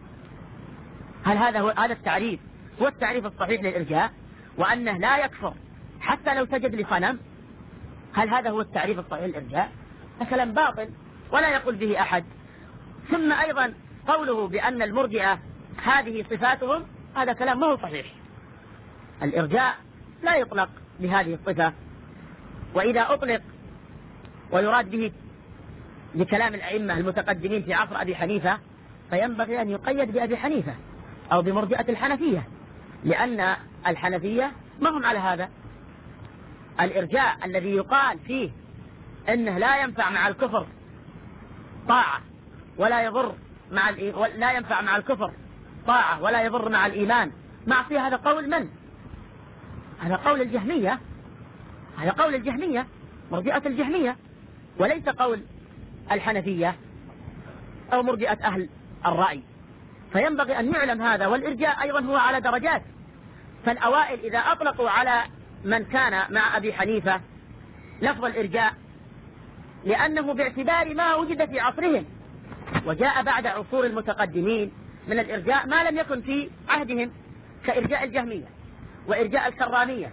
هل هذا التعريف هو التعريف الصحيح للإرجاء، وأنه لا يكفر حتى لو سجد لصنم؟ هل هذا هو التعريف الصحيح للإرجاء؟ كلام باطل ولا يقول به أحد. ثم أيضا قوله بأن المرجئة هذه صفاتهم، هذا كلام ما هو صحيح. الإرجاء لا يطلق بهذه الصفة، وإذا أطلق ويراد به بكلام الأئمة المتقدمين في عصر أبي حنيفة فينبغي أن يقيد بأبي حنيفة أو بمرجئة الحنفية، لأن الحنفية ما هم على هذا. الإرجاء الذي يقال فيه أنه لا ينفع مع الكفر طاعة ولا يضر مع لا ينفع مع الكفر طاعة ولا يضر مع الإيمان معصية، هذا قول من؟ هذا قول الجهمية، هذا قول الجهمية، مرجئة الجهمية، وليس قول الحنفية أو مرجئة أهل الرأي. فينبغي أن يعلم هذا. والإرجاء أيضا هو على درجات، فالأوائل إذا أطلقوا على من كان مع أبي حنيفة لفظ الإرجاء لأنه باعتبار ما وجد في عصرهم، وجاء بعد عصور المتقدمين من الإرجاء ما لم يكن في عهدهم كإرجاء الجهمية وإرجاء الكرامية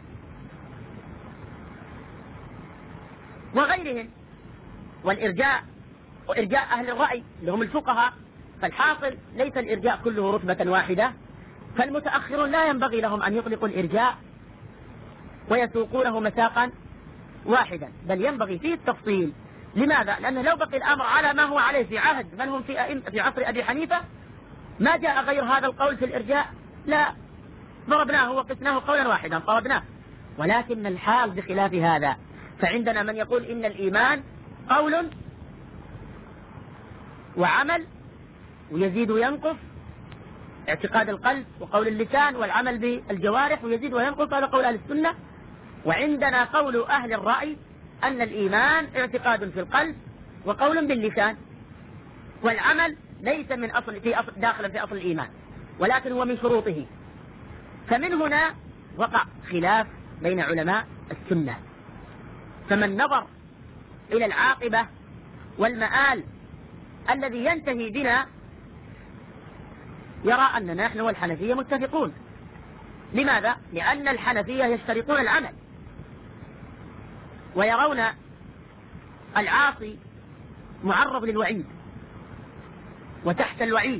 وغيرهم، والإرجاء وإرجاء أهل الرأي اللي هم الفقهاء. فالحاصل ليس الإرجاء كله رتبة واحدة، فالمتأخرون لا ينبغي لهم أن يطلقوا الإرجاء ويسوقونه مساقا واحدا، بل ينبغي فيه التفصيل. لماذا؟ لأنه لو بقي الأمر على ما هو عليه في عهد من هم في عصر أبي حنيفة ما جاء غير هذا القول في الإرجاء، لا ضربناه وقسناه قولا واحدا طردناه. ولكن الحال بخلاف هذا، فعندنا من يقول إن الإيمان قول وعمل ويزيد وينقص، اعتقاد القلب وقول اللسان والعمل بالجوارح ويزيد وينقص، هذا قول أهل السنة. وعندنا قول أهل الرأي أن الإيمان اعتقاد في القلب وقول باللسان، والعمل ليس من داخلا في أصل الإيمان ولكن هو من شروطه. فمن هنا وقع خلاف بين علماء السنة. فمن نظر إلى العاقبة والمآل الذي ينتهي بنا يرى أننا نحن والحنفية متفقون. لماذا؟ لأن الحنفية يشترطون العمل ويرون العاصي معرض للوعيد وتحت الوعيد،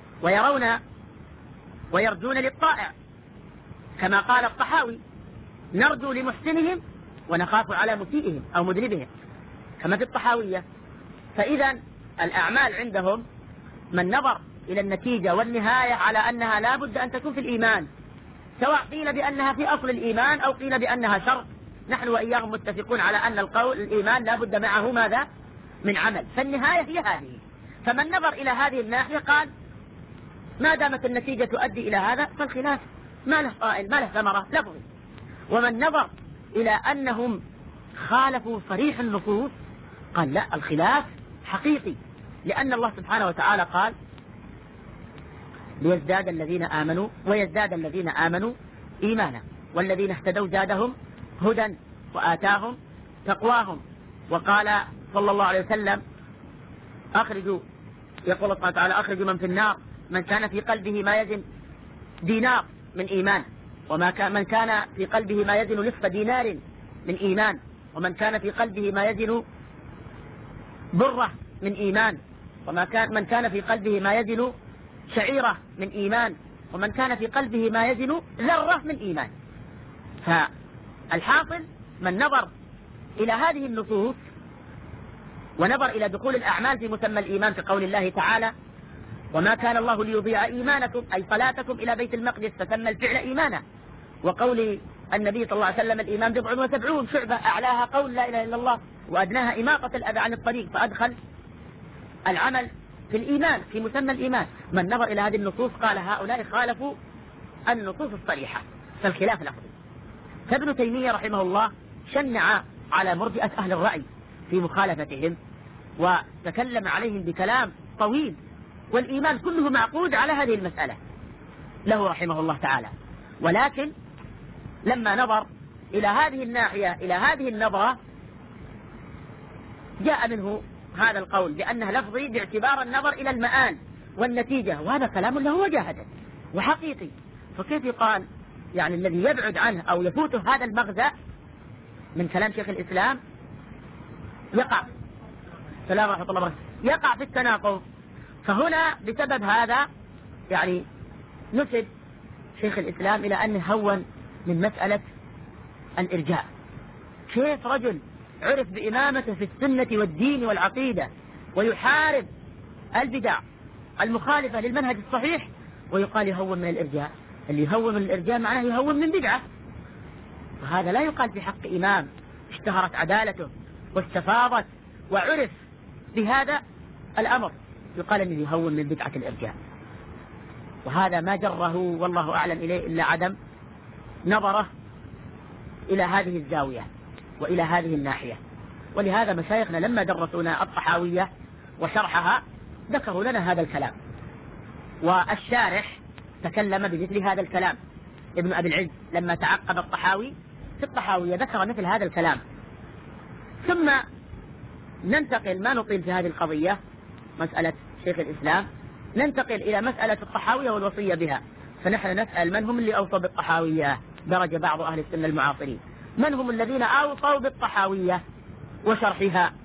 ويرون ويرجون للطائع كما قال الطحاوي نرجو لمحسنهم ونخاف على مسيئهم أو مذنبهم، كما في الطحاوية. فإذا الأعمال عندهم من نظر إلى النتيجة والنهاية على أنها لا بد أن تكون في الإيمان، سواء قيل بأنها في أصل الإيمان أو قيل بأنها شرط. نحن وإياهم متفقون على أن الإيمان لا بد معه ماذا؟ من عمل. فالنهاية هي هذه. فمن نظر إلى هذه الناحية قال ما دامت النتيجة تؤدي إلى هذا فالخلاف ما له قائل، ما له ثمرة لفظي. ومن نظر إلى أنهم خالفوا صريح النصوص قال لا، الخلاف حقيقي، لأن الله سبحانه وتعالى قال ليزداد الذين آمنوا ويزداد الذين آمنوا إيمانا والذين اهتدوا زادهم هدى وآتاهم تقواهم. وقال صلى الله عليه وسلم يقول الله سبحانه وتعالى أخرجوا من في النار من كان في قلبه ما يزن دينار من إيمان، من كان في قلبه ما يزن نصف دينار من إيمان، ومن كان في قلبه ما يزن برة من إيمان، من كان في قلبه ما يزن شعيرة من إيمان، ومن كان في قلبه ما يزن ذرة من إيمان. فالحاصل من نظر إلى هذه النصوص ونظر إلى دخول الأعمال في مسمى الإيمان في قول الله تعالى وما كان الله ليضيع إيمانكم أي صلاتكم إلى بيت المقدس فسمى الفعل إيمانا، وقول النبي صلى الله عليه وسلم الإيمان 70 شعبة أعلاها قول لا إله إلا الله وأدناها إماطة الأذى عن الطريق، فأدخل العمل في الإيمان في مسمى الإيمان. من نظر إلى هذه النصوص قال هؤلاء خالفوا النصوص الصريحة، فالخلاف لفظي. فابن تيمية رحمه الله شنع على مرجئة أهل الرأي في مخالفتهم وتكلم عليهم بكلام طويل، والإيمان كله معقود على هذه المسألة له رحمه الله تعالى. ولكن لما نظر إلى هذه الناحية إلى هذه النظرة جاء منه هذا القول بأنه لفظي باعتبار النظر إلى المآل والنتيجة، وهذا كلام له وجاهة وحقيقي. فكيف يقال يعني الذي يبعد عنه أو يفوته هذا المغزى من كلام شيخ الإسلام يقع في التناقض. فهنا بسبب هذا يعني نسب شيخ الإسلام إلى أن هون من مسألة الإرجاء. كيف رجل عرف بإمامته في السنة والدين والعقيدة ويحارب البدع المخالفة للمنهج الصحيح ويقال يهون من الإرجاء؟ اللي يهون من الإرجاء معناه يهون من بدعة، وهذا لا يقال في حق إمام اشتهرت عدالته واستفاضت وعرف بهذا الأمر، يقال أنه يهون من بدعة الإرجاء. وهذا ما جره والله أعلم إليه إلا عدم نظره إلى هذه الزاوية وإلى هذه الناحية. ولهذا مشايخنا لما درسونا الطحاوية وشرحها ذكروا لنا هذا الكلام، والشارح تكلم بمثل هذا الكلام. ابن أبي العز لما تعقب الطحاوي في الطحاوية ذكر مثل هذا الكلام. ثم ننتقل، ما نطيل في هذه القضية مسألة شيخ الإسلام، ننتقل إلى مسألة الطحاوية والوصية بها. فنحن نسأل من هم اللي أوصوا بالطحاوية؟ درج بعض أهل السنة المعاصرين من هم الذين أوصوا بالطحاوية وشرحها،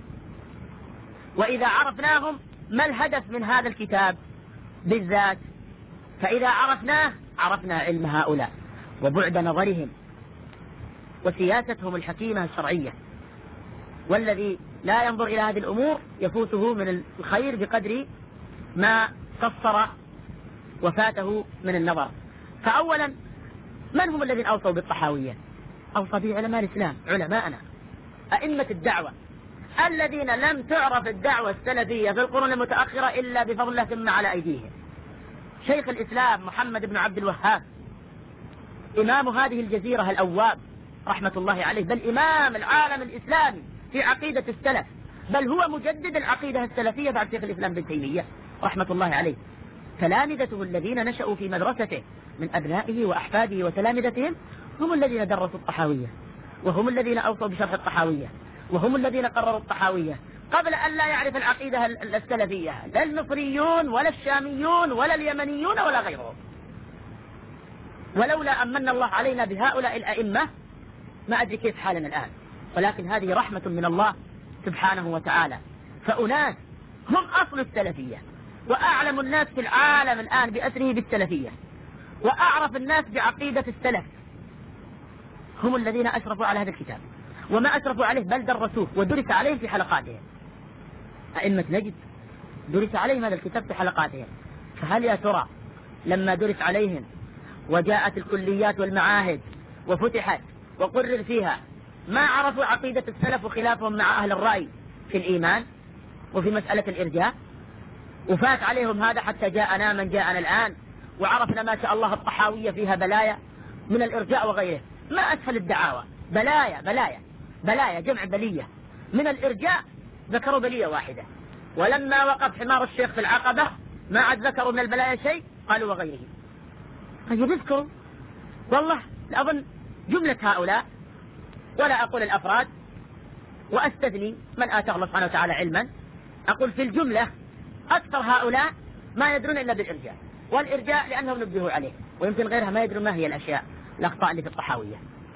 وإذا عرفناهم ما الهدف من هذا الكتاب بالذات، فإذا عرفناه عرفنا علم هؤلاء وبعد نظرهم وسياستهم الحكيمة الشرعية. والذي لا ينظر إلى هذه الأمور يفوته من الخير بقدر ما قصر وفاته من النظر. فأولا من هم الذين أوصوا بالطحاوية؟ أوصى به علماء الإسلام، علماءنا أئمة الدعوة الذين لم تعرف الدعوة السلفية في القرون المتأخرة إلا بفضل الله ثم على أيديهم. شيخ الإسلام محمد بن عبد الوهاب إمام هذه الجزيرة الأواب رحمة الله عليه، بل إمام العالم الإسلامي في عقيدة السلف، بل هو مجدد العقيدة السلفية بعد شيخ الإسلام ابن تيمية رحمة الله عليه. تلامذته الذين نشأوا في مدرسته من أبنائه وأحفاده وتلامذتهم هم الذين درسوا الطحاوية، وهم الذين أوصوا بشرح الطحاوية، وهم الذين قرروا الطحاوية قبل أن لا يعرف العقيدة السلفية لا المصريون ولا الشاميون ولا اليمنيون ولا غيرهم. ولولا أمن الله علينا بهؤلاء الأئمة ما أدري كيف حالنا الآن، ولكن هذه رحمة من الله سبحانه وتعالى. فأناس هم أصل السلفية، وأعلم الناس في العالم الآن بأسره بالسلفية، وأعرف الناس بعقيدة السلف، هم الذين أشرفوا على هذا الكتاب، وما أشرفوا عليه بل درسوه ودرس عليهم في حلقاتهم. أئمة نجد درس عليهم هذا الكتاب في حلقاتهم، فهل يا ترى لما درس عليهم وجاءت الكليات والمعاهد وفتحت وقرر فيها ما عرفوا عقيدة السلف وخلافهم مع أهل الرأي في الإيمان وفي مسألة الإرجاء؟ وفات عليهم هذا حتى جاءنا من جاءنا الآن، وعرفنا ما شاء الله الطحاوية فيها بلايا من الإرجاء وغيره. ما أسهل الدعاوى، بلايا بلايا بلايا، جمع بلية. من الإرجاء ذكروا بلية واحدة، ولما وقف حمار الشيخ في العقبة ما عاد ذكروا من البلايا شيء، قالوا وغيره. طيب اذكروا، والله أظن جملة هؤلاء، ولا أقول الأفراد وأستثني من آتاه الله سبحانه وتعالى علما، أقول في الجملة أكثر هؤلاء ما يدرون إلا بالإرجاء، والإرجاء لأنهم نبهوا عليه، ويمكن غيرها ما يدرون ما هي الأشياء الأخطاء اللي في الطحاوية.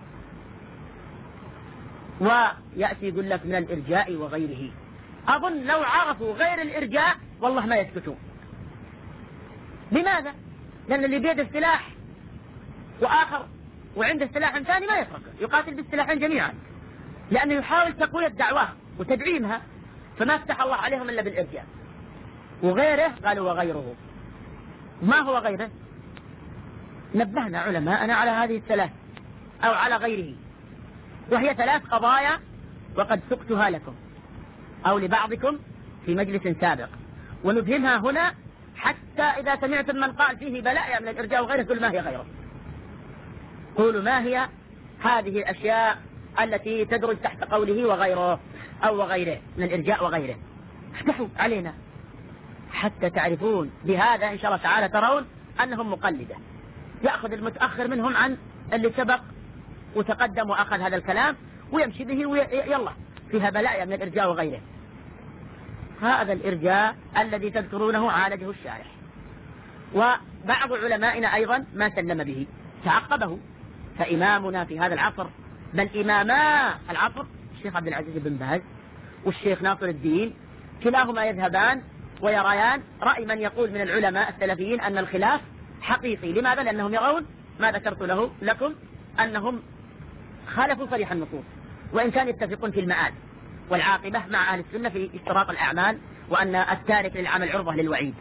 ويأتي يقول لك من الإرجاء وغيره. أظن لو عرفوا غير الإرجاء والله ما يسكتون. لماذا؟ لأن اللي بيده سلاح وآخر وعنده سلاح ثاني ما يترك، يقاتل بالسلاحين جميعا، لأنه يحاول تقوية دعواه وتدعيمها، فما فتح الله عليهم إلا بالإرجاء. وغيره قالوا وغيره. ما هو غيره؟ نبهنا علماءنا على هذه الثلاث أو على غيره، وهي ثلاث قضايا وقد سقتها لكم أو لبعضكم في مجلس سابق، ونبهمها هنا حتى إذا سمعتم من قال فيه بلايا من الإرجاء وغيره قل ما هي غيره. قولوا ما هي هذه الأشياء التي تدرج تحت قوله وغيره أو وغيره من الإرجاء وغيره. افتحوا علينا حتى تعرفون بهذا إن شاء الله تعالى ترون أنهم مقلدة، يأخذ المتأخر منهم عن اللي سبق وتقدم وأخذ هذا الكلام ويمشي به يلا فيها بلايا من الإرجاء وغيره. هذا الإرجاء الذي تذكرونه عالجه الشارح، وبعض علمائنا أيضا ما سلم به، تعقبه. فإمامنا في هذا العصر، بل إماما العصر، الشيخ عبد العزيز بن باز والشيخ ناصر الدين، كلاهما يذهبان ويريان رأي من يقول من العلماء السلفيين أن الخلاف حقيقي. لماذا؟ لأنهم يرون ما ذكرت لكم أنهم خالفوا صريح النصوص، وإن كان يتفقون في المآل والعاقبة مع أهل السنة في اشتراط الأعمال، وأن التارك للعمل عرضة للوعيد.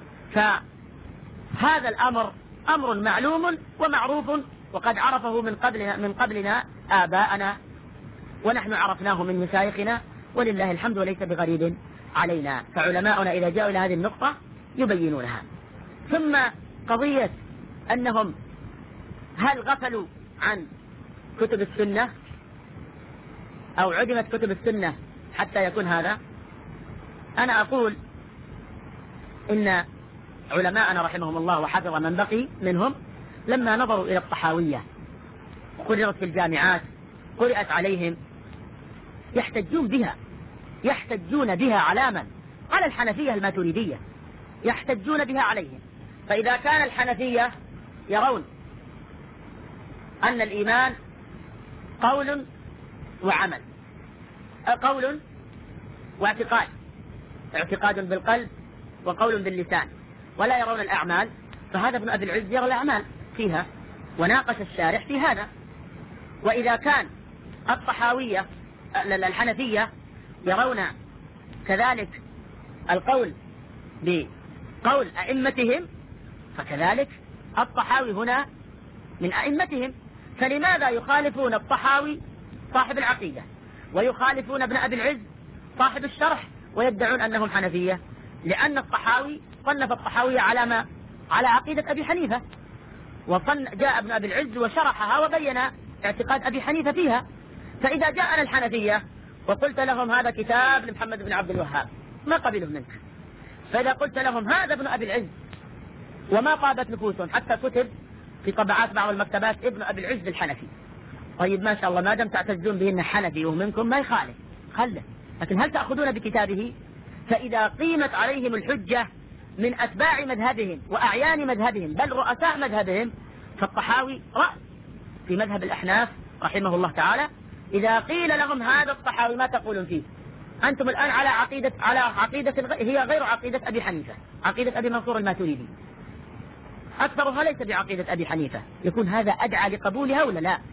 فهذا الأمر أمر معلوم ومعروف، وقد عرفه من قبلنا آباءنا، ونحن عرفناه من مشايخنا، ولله الحمد وليس بغريب علينا. فعلماؤنا إذا جاءوا إلى هذه النقطة يبينونها. ثم قضية أنهم هل غفلوا عن كتب السنة أو عدمت كتب السنة حتى يكون هذا؟ أنا أقول إن علماءنا رحمهم الله وحفظ من بقي منهم لما نظروا إلى الطحاوية قررت في الجامعات، قرأت عليهم، يحتجون بها على من؟ على الحنفية الماتريدية، يحتجون بها عليهم. فإذا كان الحنفية يرون أن الإيمان قول وعمل، قول واعتقاد، اعتقاد بالقلب وقول باللسان، ولا يرون الأعمال، فهذا ابن أبي العز يرى الأعمال فيها، وناقش الشارح في هذا. وإذا كان الطحاوية الحنفية يرون كذلك القول بقول أئمتهم، فكذلك الطحاوي هنا من أئمتهم. فلماذا يخالفون الطحاوي صاحب العقيدة ويخالفون ابن أبي العز صاحب الشرح ويدعون أنهم حنفية؟ لأن الطحاوي صنف الطحاوية على عقيدة أبي حنيفة، جاء ابن أبي العز وشرحها وبين اعتقاد أبي حنيفة فيها. فإذا جاءنا الحنفية وقلت لهم هذا كتاب لمحمد بن عبد الوهاب ما قبلوا منك. فإذا قلت لهم هذا ابن أبي العز وما طابت نفوسهم، حتى كتب في طبعات بعض المكتبات ابن أبي العز الحنفي، طيب ما شاء الله ما دام تعتزون به انه حنفي ومنكم ما يخالف، خله. لكن هل تأخذون بكتابه؟ فإذا قيمت عليهم الحجة من أتباع مذهبهم وأعيان مذهبهم بل رؤساء مذهبهم، فالطحاوي رأس في مذهب الأحناف رحمه الله تعالى. إذا قيل لهم هذا الطحاوي ما تقولون فيه؟ أنتم الآن على عقيدة هي غير عقيدة أبي حنيفة، عقيدة أبي منصور الماتريدي، أكثرها ليس بعقيدة أبي حنيفة، يكون هذا أدعى لقبولها ولا لا؟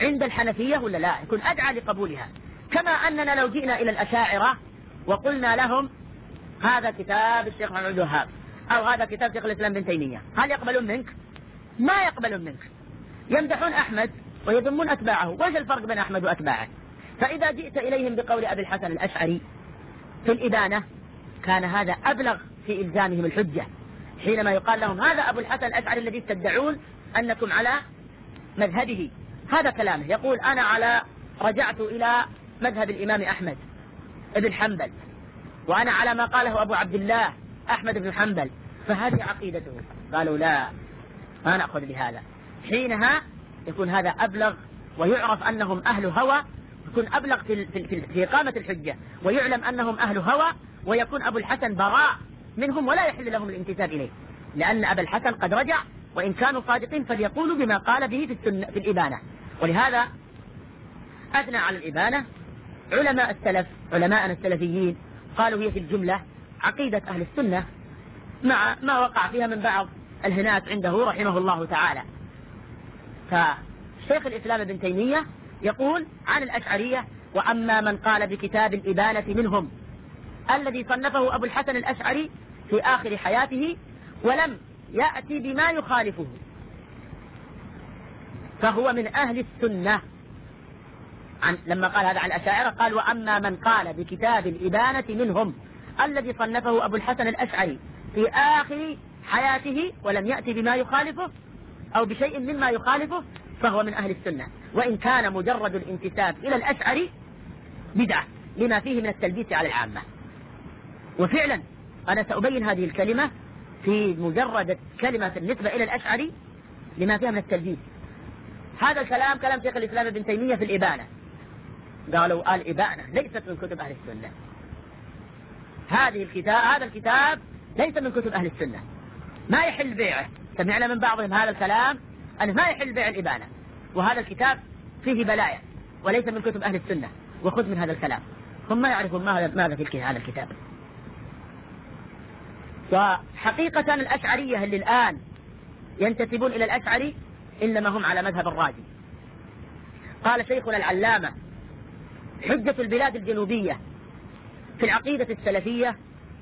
عند الحنفية ولا لا؟ يكون أدعى لقبولها. كما أننا لو جئنا إلى الأشاعرة وقلنا لهم هذا كتاب الشيخ محمد الوهاب أو هذا كتاب شيخ الإسلام ابن تيمية، هل يقبلون منك؟ ما يقبلون منك. يمدحون أحمد ويذمون أتباعه. وش الفرق بين أحمد وأتباعه؟ فإذا جئت إليهم بقول أبي الحسن الأشعري في الإبانة كان هذا أبلغ في إلزامهم الحجة، حينما يقال لهم هذا أبو الحسن الأشعري الذي تدعون أنكم على مذهبه. هذا كلامه، يقول أنا رجعت إلى مذهب الإمام أحمد بن حنبل، وأنا على ما قاله أبو عبد الله أحمد بن حنبل، فهذه عقيدته. قالوا لا، ما نأخذ بهذا. حينها يكون هذا أبلغ، ويعرف أنهم أهل هوى، يكون أبلغ في إقامة الحجة، ويعلم أنهم أهل هوى، ويكون أبو الحسن براء منهم ولا يحل لهم الانتساب إليه، لأن أبا الحسن قد رجع، وإن كانوا صادقين فليقولوا بما قال به في الإبانة. ولهذا أثنى على الإبانة علماء السلف، علماءنا السلفيين، قالوا هي في الجملة عقيدة أهل السنة مع ما وقع فيها من بعض الهنات عنده رحمه الله تعالى. فشيخ الإسلام ابن تيمية يقول عن الأشعرية: وأما من قال بكتاب الإبانة منهم الذي صنفه أبو الحسن الأشعري في آخر حياته ولم يأتي بما يخالفه فهو من أهل السنة. لما قال هذا عن الأشاعرة قال: وأما من قال بكتاب الإبانة منهم الذي صنفه أبو الحسن الأشعري في آخر حياته ولم يأتي بما يخالفه أو بشيء مما يخالفه فهو من أهل السنة، وإن كان مجرد الانتساب إلى الأشعري بدعة لما فيه من التلبيس على العامة. وفعلا أنا سأبين هذه الكلمة في مجرد كلمة النسبة إلى الأشعري لما فيها من التلبيس. هذا الكلام كلام شيخ الإسلام ابن تيمية في الإبانة، قالوا الإبانة ليست من كتب أهل السنة، هذا الكتاب ليس من كتب أهل السنة، ما يحل بيعه. سمعنا من بعضهم هذا الكلام أنه ما يحل بيع الإبانة، وهذا الكتاب فيه بلايا وليس من كتب أهل السنة، وخذ من هذا الكلام. هم ما يعرفون ماذا في هذا الكتاب. وحقيقة الأشعرية اللي الآن ينتسبون إلى الأشعري إنما هم على مذهب الرازي. قال شيخنا العلامة حجة البلاد الجنوبية في العقيدة السلفية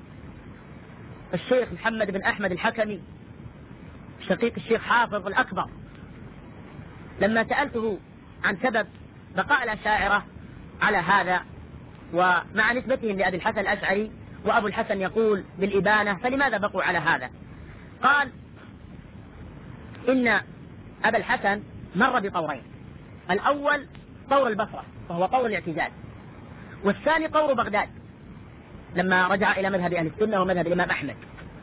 الشيخ محمد بن أحمد الحكمي شقيق الشيخ حافظ الأكبر، لما سألته عن سبب بقاء الأشاعرة على هذا ومع نسبتهم لأبي الحسن الأشعري، وأبو الحسن يقول بالإبانة، فلماذا بقوا على هذا؟ قال: إن أبا الحسن مر بطورين، الأول طور البصرة وهو طور الاعتزال، والثاني طور بغداد لما رجع إلى مذهب أهل السنة ومذهب الإمام أحمد.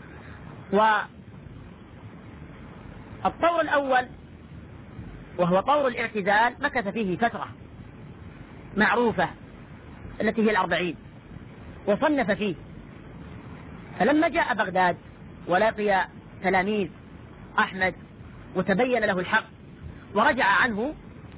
والطور الأول وهو طور الاعتزال مكث فيه فترة معروفة التي هي 40 وصنف فيه، فلما جاء بغداد ولقي تلاميذ أحمد وتبين له الحق ورجع عنه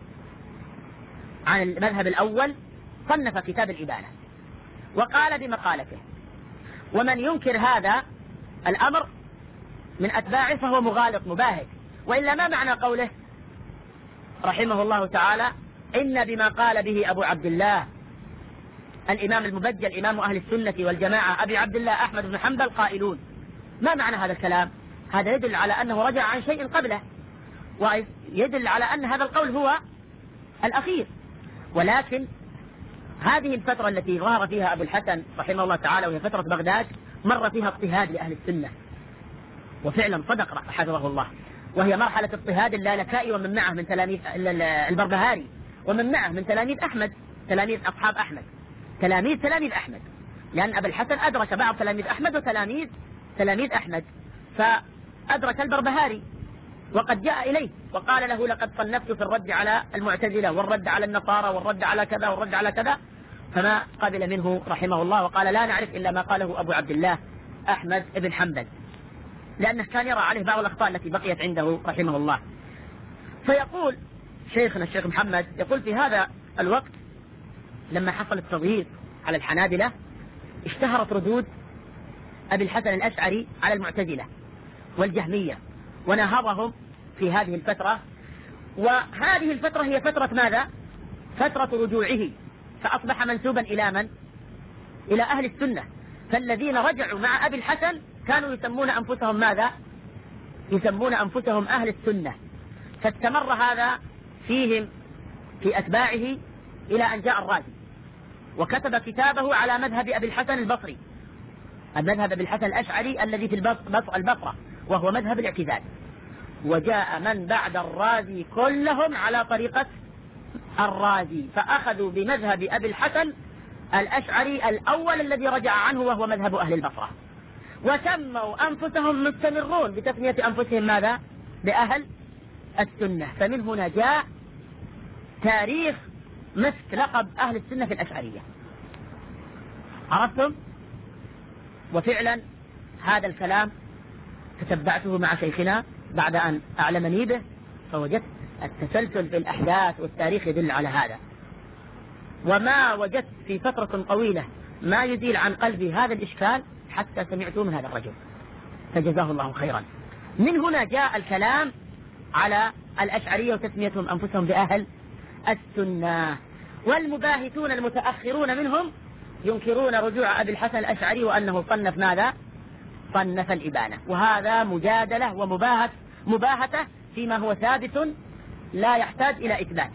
عن المذهب الأول صنف كتاب الإبانة وقال بمقالته. ومن ينكر هذا الأمر من أتباعه فهو مغالط مباهج، وإلا ما معنى قوله رحمه الله تعالى: إن بما قال به أبو عبد الله الإمام المبجل إمام أهل السنة والجماعة أبي عبد الله أحمد بن حنبل قائلون. ما معنى هذا الكلام؟ هذا يدل على أنه رجع عن شيء قبله، ويدل على أن هذا القول هو الأخير. ولكن هذه الفترة التي ظهر فيها أبو الحسن رحمه الله تعالى وهي فترة بغداد مر فيها اضطهاد لأهل السنة، وفعلا صدق حفظه الله، وهي مرحلة اضطهاد اللالكائي ومن معه من تلاميذ البربهاري ومن معه من تلاميذ أحمد، تلاميذ أصحاب أحمد، تلاميذ أحمد، لأن أبا الحسن أدرك بعض تلاميذ أحمد وتلاميذ أحمد، فأدرك البربهاري وقد جاء إليه وقال له: لقد صنفت في الرد على المعتزلة والرد على النصارى والرد على كذا والرد على كذا، فما قبل منه رحمه الله وقال: لا نعرف إلا ما قاله أبو عبد الله أحمد بن حنبل، لأنه كان يرى عليه بعض الأخطاء التي بقيت عنده رحمه الله. فيقول شيخنا الشيخ محمد، يقول في هذا الوقت لما حصل التضييق على الحنابلة اشتهرت ردود أبي الحسن الأشعري على المعتزلة والجهمية ونهضهم في هذه الفترة، وهذه الفترة هي فترة ماذا؟ فترة رجوعه، فأصبح منسوبا إلى من؟ إلى أهل السنة. فالذين رجعوا مع أبي الحسن كانوا يسمون أنفسهم ماذا؟ يسمون أنفسهم أهل السنة. فاستمر هذا فيهم في أتباعه إلى أن جاء الرازي وكتب كتابه على مذهب أبي الحسن البصري، المذهب أبي الحسن الأشعري الذي في البصرة، وهو مذهب الاعتزال. وجاء من بعد الرازي كلهم على طريقة الرازي، فأخذوا بمذهب أبي الحسن الأشعري الأول الذي رجع عنه، وهو مذهب أهل البصرة، وسموا أنفسهم مستمرون بتسمية أنفسهم ماذا؟ بأهل السنة. فمن هنا جاء تاريخ مسك لقب أهل السنة في الأشعرية. عرفتم؟ وفعلا هذا الكلام تتبعته مع شيخنا بعد أن أعلمني به، فوجدت التسلسل في الأحداث والتاريخ يدل على هذا. وما وجدت في فترة طويلة ما يزيل عن قلبي هذا الإشكال حتى سمعته من هذا الرجل، فجزاه الله خيرا. من هنا جاء الكلام على الأشعرية وتسميتهم أنفسهم بأهل السنة. والمباهتون المتأخرون منهم ينكرون رجوع أبي الحسن الأشعري وأنه صنف ماذا؟ صنف الإبانة. وهذا مجادلة ومباهته فيما هو ثابت لا يحتاج إلى إثبات.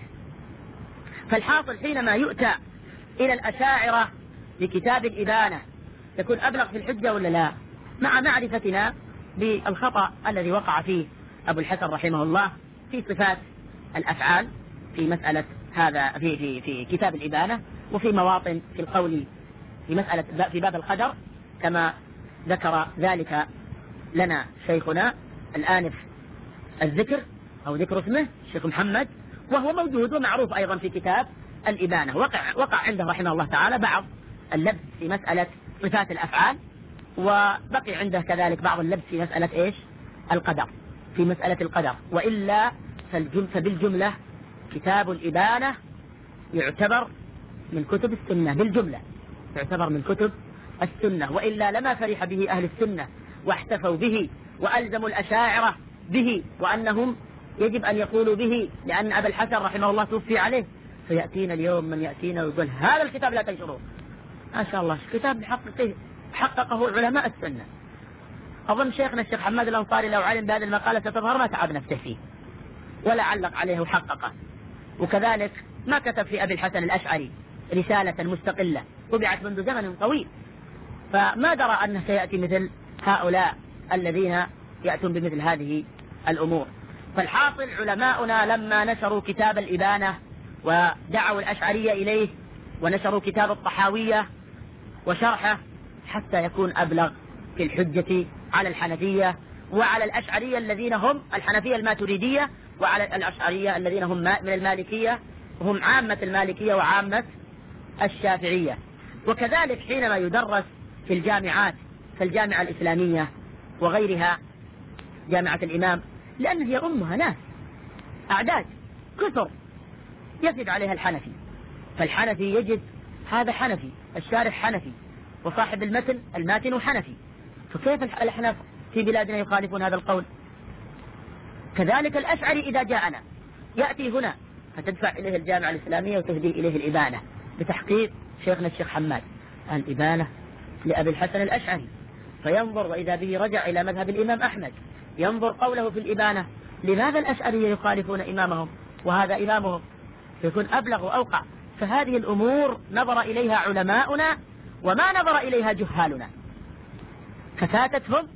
فالحاصل حينما يؤتى إلى الأشاعرة بكتاب الإبانة يكون أبلغ في الحجة ولا لا؟ مع معرفتنا بالخطأ الذي وقع فيه أبو الحسن رحمه الله في صفات الأفعال في مسألة هذا في كتاب الإبانة، وفي مواطن في القول في مسألة في باب القدر، كما ذكر ذلك لنا شيخنا الآنف الذكر أو ذكر اسمه الشيخ محمد، وهو موجود ومعروف أيضا في كتاب الإبانة. وقع عنده رحمه الله تعالى بعض اللبس في مسألة صفات الأفعال، وبقي عنده كذلك بعض اللبس في مسألة إيش؟ القدر، في مسألة القدر. وإلا فبالجملة كتاب الإبانة يعتبر من كتب السنة، بالجملة يعتبر من كتب السنة، وإلا لما فرح به أهل السنة واحتفوا به وألزموا الأشاعرة به، وأنهم يجب أن يقولوا به لأن أبا الحسن رحمه الله توفي عليه. فيأتينا اليوم من يأتينا ويقول هذا الكتاب لا تنشروه. ما شاء الله كتاب حققه علماء السنة. أظن شيخنا الشيخ حماد الأنصاري لو علم بهذه المقالة ستظهر ما تعب نفسه فيه ولا علق عليه وحققه. وكذلك ما كتب في أبي الحسن الأشعري رسالة مستقلة طبعت منذ زمن طويل، فما درى أنه سيأتي مثل هؤلاء الذين يأتون بمثل هذه الأمور. فالحاصل علماؤنا لما نشروا كتاب الإبانة ودعوا الأشعرية إليه ونشروا كتاب الطحاوية وشرحه حتى يكون أبلغ في الحجة على الحنفية وعلى الأشعرية الذين هم الحنفية الماتريدية، وعلى الأشعرية الذين هم من المالكية وهم عامة المالكية وعامة الشافعية. وكذلك حينما يدرس في الجامعات كالجامعة الإسلامية وغيرها، جامعة الإمام، لأن هي أمها ناس أعداد كثر يجب عليها الحنفي، فالحنفي يجد هذا حنفي، الشارح حنفي، وصاحب المتن الماتن حنفي، فكيف الأحناف في بلادنا يخالفون هذا القول؟ كذلك الأشعري إذا جاءنا يأتي هنا فتدفع إليه الجامعة الإسلامية وتهدي إليه الإبانة بتحقيق شيخنا الشيخ حماد الإبانة لأبي الحسن الأشعري، فينظر وإذا به رجع إلى مذهب الإمام أحمد، ينظر قوله في الإبانة لماذا الأشعرية يخالفون إمامهم وهذا إمامهم، فيكون أبلغ وأوقع. فهذه الأمور نظر إليها علماؤنا وما نظر إليها جهالنا، ففاتتهم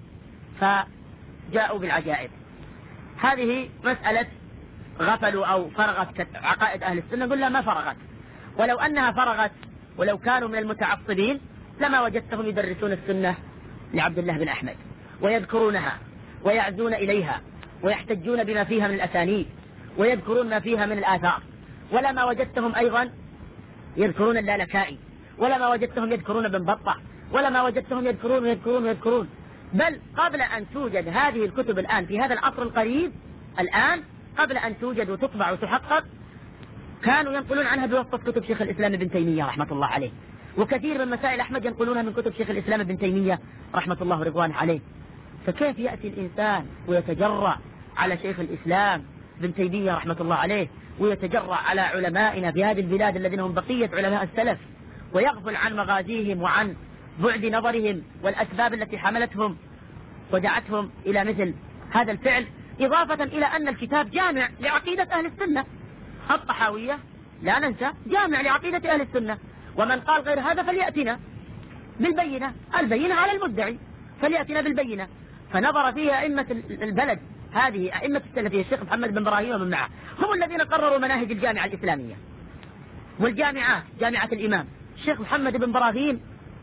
فجاءوا بالعجائب. هذه مسألة غفلوا أو فرغت عقائد أهل السنة، قلنا ما فرغت، ولو أنها فرغت ولو كانوا من المتعصبين لما وجدتهم يدرسون السنة لعبد الله بن أحمد ويذكرونها ويعزون إليها ويحتجون بما فيها من الأسانيد ويذكرون ما فيها من الآثار، ولما وجدتهم أيضا يذكرون اللالكائي، ولما وجدتهم يذكرون بن بطة، ولما وجدتهم يذكرون. بل قبل أن توجد هذه الكتب الآن في هذا العصر القريب الآن، قبل أن توجد وتطبع وتحقق، كانوا ينقلون عنها بواسطة كتب شيخ الإسلام ابن تيمية رحمة الله عليه، وكثير من مسائل أحمد ينقلونها من كتب شيخ الإسلام ابن تيمية رحمة الله ورضوانه عليه. فكيف يأتي الإنسان ويتجرأ على شيخ الإسلام ابن تيمية رحمة الله عليه ويتجرأ على علمائنا في هذه البلاد الذين هم بقية علماء السلف، ويغفل عن مغازيهم وعن بعد نظرهم والأسباب التي حملتهم ودعتهم إلى مثل هذا الفعل، إضافة إلى أن الكتاب جامع لعقيدة أهل السنة. الطحاوية لا ننسى جامع لعقيدة أهل السنة، ومن قال غير هذا فليأتنا بالبينة، البينة على المدعي، فليأتنا بالبينة. فنظر فيها أئمة البلد هذه، أئمة السلفية الشيخ محمد بن إبراهيم ومن معه، هم الذين قرروا مناهج الجامعة الإسلامية والجامعات، جامعة الإمام الشيخ محمد بن إبراهيم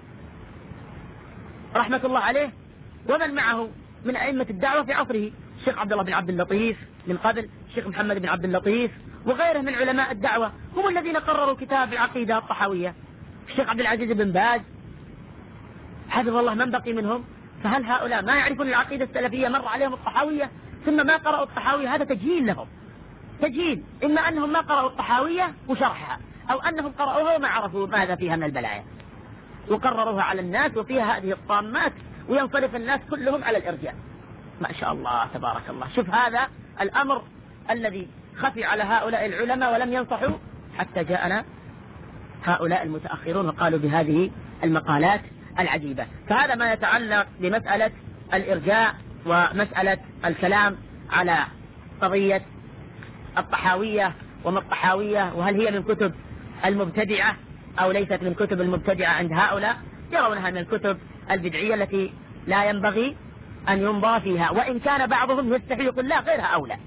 رحمة الله عليه ومن معه من أئمة الدعوة في عصره، الشيخ عبد الله بن عبد اللطيف من قبل، الشيخ محمد بن عبد اللطيف وغيره من علماء الدعوة، هم الذين قرروا كتاب العقيدة الطحاوية. الشيخ عبد العزيز بن باز حفظ الله من بقي منهم. فهل هؤلاء ما يعرفون العقيدة السلفية؟ مر عليهم الطحاوية ثم ما قرأوا الطحاوية؟ هذا تجهيل لهم، تجهيل. إما أنهم ما قرأوا الطحاوية وشرحها، أو أنهم قرأوها وما عرفوا ماذا فيها من البلايا وقرروها على الناس وفيها هذه الطامات، وينصرف الناس كلهم على الإرجاء. ما شاء الله تبارك الله. شوف هذا الأمر الذي خفي على هؤلاء العلماء ولم ينصحوا حتى جاءنا هؤلاء المتأخرون وقالوا بهذه المقالات العجيبة. فهذا ما يتعلق بمسألة الإرجاء ومسألة الكلام على قضية الطحاوية وما الطحاوية، وهل هي من كتب المبتدعة أو ليست من كتب المبتدعة عند هؤلاء. يرونها من الكتب البدعية التي لا ينبغي أن ينظر فيها، وإن كان بعضهم يستحي يقول لا غيرها أولى.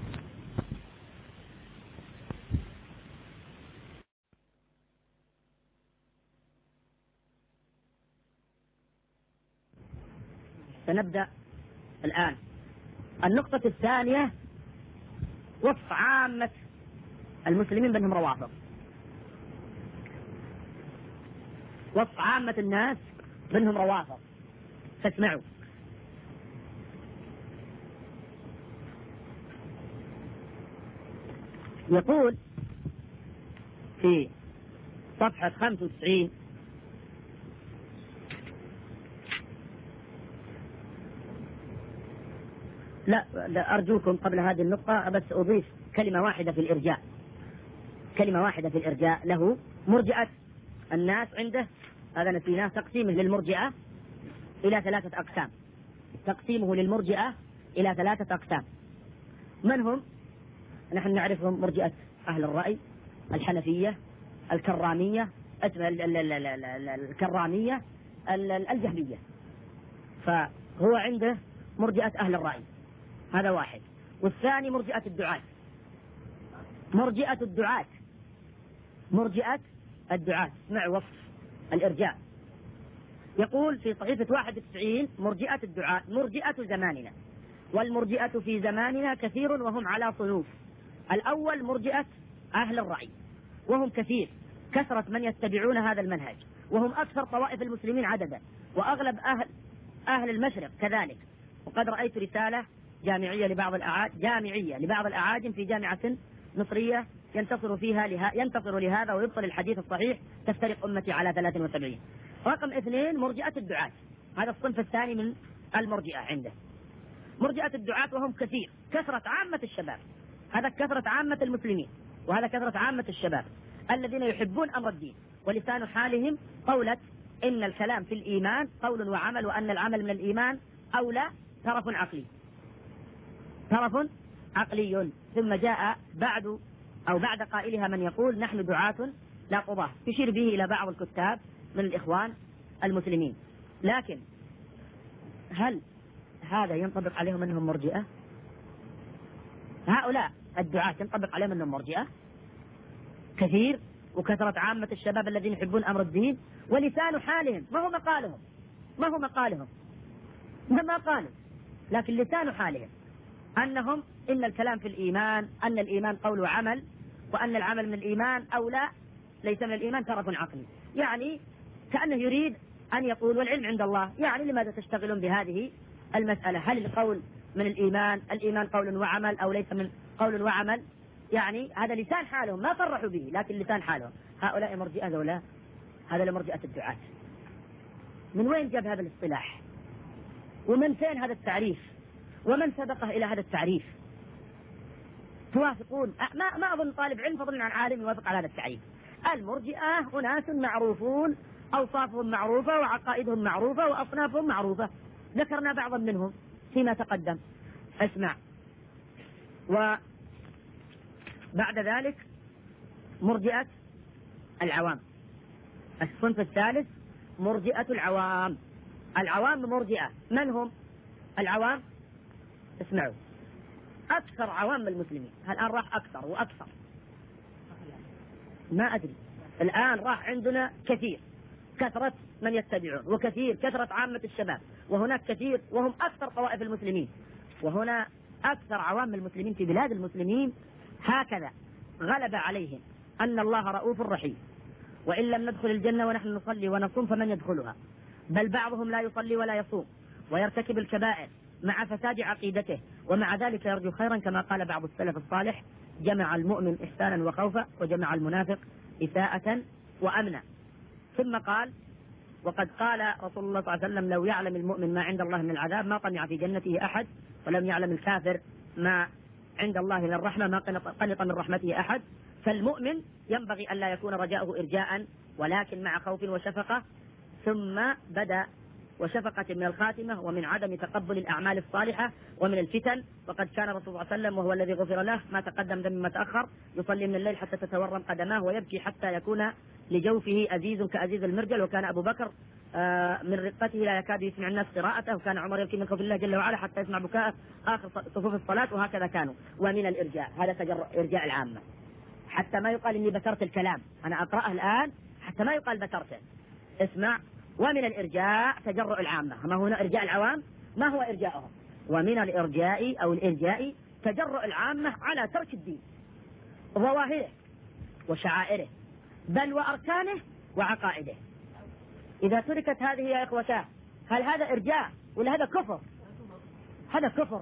سنبدأ الآن النقطة الثانية، وصف عامة المسلمين بأنهم روافض، وصف عامة الناس بأنهم روافض. فاسمعوا. يقول في صفحة 95: لا أرجوكم قبل هذه النقطة بس أضيف كلمة واحدة في الإرجاء، كلمة واحدة في الإرجاء. له مرجئة الناس عنده، هذا نسيناه، تقسيمه للمرجئة إلى 3 أقسام، تقسيمه للمرجئة إلى 3 أقسام. من هم؟ نحن نعرفهم: مرجئة أهل الرأي، الحنفية، الكرامية، الكرامية، الجهمية. فهو عنده مرجئة أهل الرأي، هذا واحد. والثاني مرجئة الدعاة، مرجئة الدعاة، مرجئة الدعاة. اسمعوا وصف الإرجاء. يقول في صحيفة 91: مرجئة الدعاة مرجئة زماننا، والمرجئة في زماننا كثير وهم على صنوف. الأول مرجئة أهل الرأي، وهم كثير، كثرة من يتبعون هذا المنهج، وهم أكثر طوائف المسلمين عددا، وأغلب أهل المشرق كذلك. وقد رأيت رسالة جامعية لبعض الأعاجم في جامعة مصرية ينتصر لهذا ويبطل الحديث الصحيح: تفترق أمتي على 73. رقم 2: مرجئة الدعاة، هذا الصنف الثاني من المرجئة عنده. مرجئة الدعاة وهم كثير، كثرة عامة الشباب، هذا كثرة عامة المسلمين، وهذا كثرة عامة الشباب الذين يحبون أمر الدين، ولسان حالهم قولة إن الكلام في الإيمان قول وعمل، وأن العمل من الإيمان أولى، طرف عقلي. ثم جاء بعد قائلها من يقول نحن دعاة لا قضاة، يشير به إلى بعض الكتاب من الإخوان المسلمين. لكن هل هذا ينطبق عليهم أنهم مرجئة؟ هؤلاء الدعاة ينطبق عليهم أنهم مرجئة؟ كثير وكثرة عامة الشباب الذين يحبون أمر الدين، ولسان حالهم ما هو مقالهم، ما قالوا، لكن لسان حالهم أنهم إن الكلام في الإيمان، أن الإيمان قول وعمل، وأن العمل من الإيمان أولى، ليس من الإيمان طرف عقلي. يعني كأنه يريد أن يقول والعلم عند الله، يعني لماذا تشتغلون بهذه المسألة؟ هل القول من الإيمان قول وعمل أو ليس من قول وعمل؟ يعني هذا لسان حالهم، ما صرحوا به لكن لسان حالهم. هؤلاء مرجئة ذولا، هذا لمرجئة الدعاة. من وين جاب هذا الاصطلاح؟ ومن فين هذا التعريف؟ ومن سبقه إلى هذا التعريف؟ توافقون؟ ما أظن طالب علم فضلا عن عالم يوافق على هذا التعريف. المرجئة أناس معروفون، أوصافهم معروفة وعقائدهم معروفة وأصنافهم معروفة، ذكرنا بعضا منهم فيما تقدم. اسمع. وبعد ذلك مرجئة العوام، الصنف الثالث مرجئة العوام. العوام مرجئة، من هم العوام؟ اسمعوا، أكثر عوام المسلمين الآن راح أكثر وأكثر، ما أدري، الآن راح عندنا كثير، كثرة من يتبعون، وكثير كثرة عامة الشباب، وهناك كثير وهم أكثر طوائف المسلمين، وهنا أكثر عوام المسلمين في بلاد المسلمين. هكذا غلب عليهم أن الله رؤوف رحيم، وإن لم ندخل الجنة ونحن نصلي ونصوم فمن يدخلها؟ بل بعضهم لا يصلي ولا يصوم ويرتكب الكبائر مع فساد عقيدته، ومع ذلك يرجو خيرا، كما قال بعض السلف الصالح: جمع المؤمن إحسانا وخوفا وجمع المنافق إساءة وأمنا. ثم قال: وقد قال رسول الله صلى الله عليه وسلم: لو يعلم المؤمن ما عند الله من العذاب ما طمع في جنته أحد، ولم يعلم الكافر ما عند الله من الرحمة ما قنط من رحمته أحد. فالمؤمن ينبغي أن لا يكون رجاؤه إرجاء، ولكن مع خوف وشفقة. ثم بدأ: وشفقة من الخاتمة، ومن عدم تقبل الأعمال الصالحة، ومن الفتن. وقد كان رسول الله صلى الله عليه وسلم وهو الذي غفر له ما تقدم ذنب ما تأخر يصلي من الليل حتى تتورم قدماه ويبكي حتى يكون لجوفه أزيز كأزيز المرجل. وكان أبو بكر من رقته لا يكاد يسمع الناس قراءته، وكان عمر يبكي من خوف الله جل وعلا حتى يسمع بكاءه آخر صفوف الصلاة، وهكذا كانوا. ومن الإرجاء، هذا تجرؤ إرجاء العامة، حتى ما يقال إني بترت الكلام، أنا أقرأه الآن حتى ما يقال بترته. اسمع: ومن الإرجاء تجرؤ العامة. ما هو إرجاء العوام؟ ما هو إرجاؤهم؟ ومن الإرجاء أو الإرجاء تجرؤ العامة على ترك الدين وظواهره وشعائره، بل وأركانه وعقائده. إذا تركت هذه يا إخوتاه، هل هذا إرجاء ولا هذا كفر؟ هذا كفر.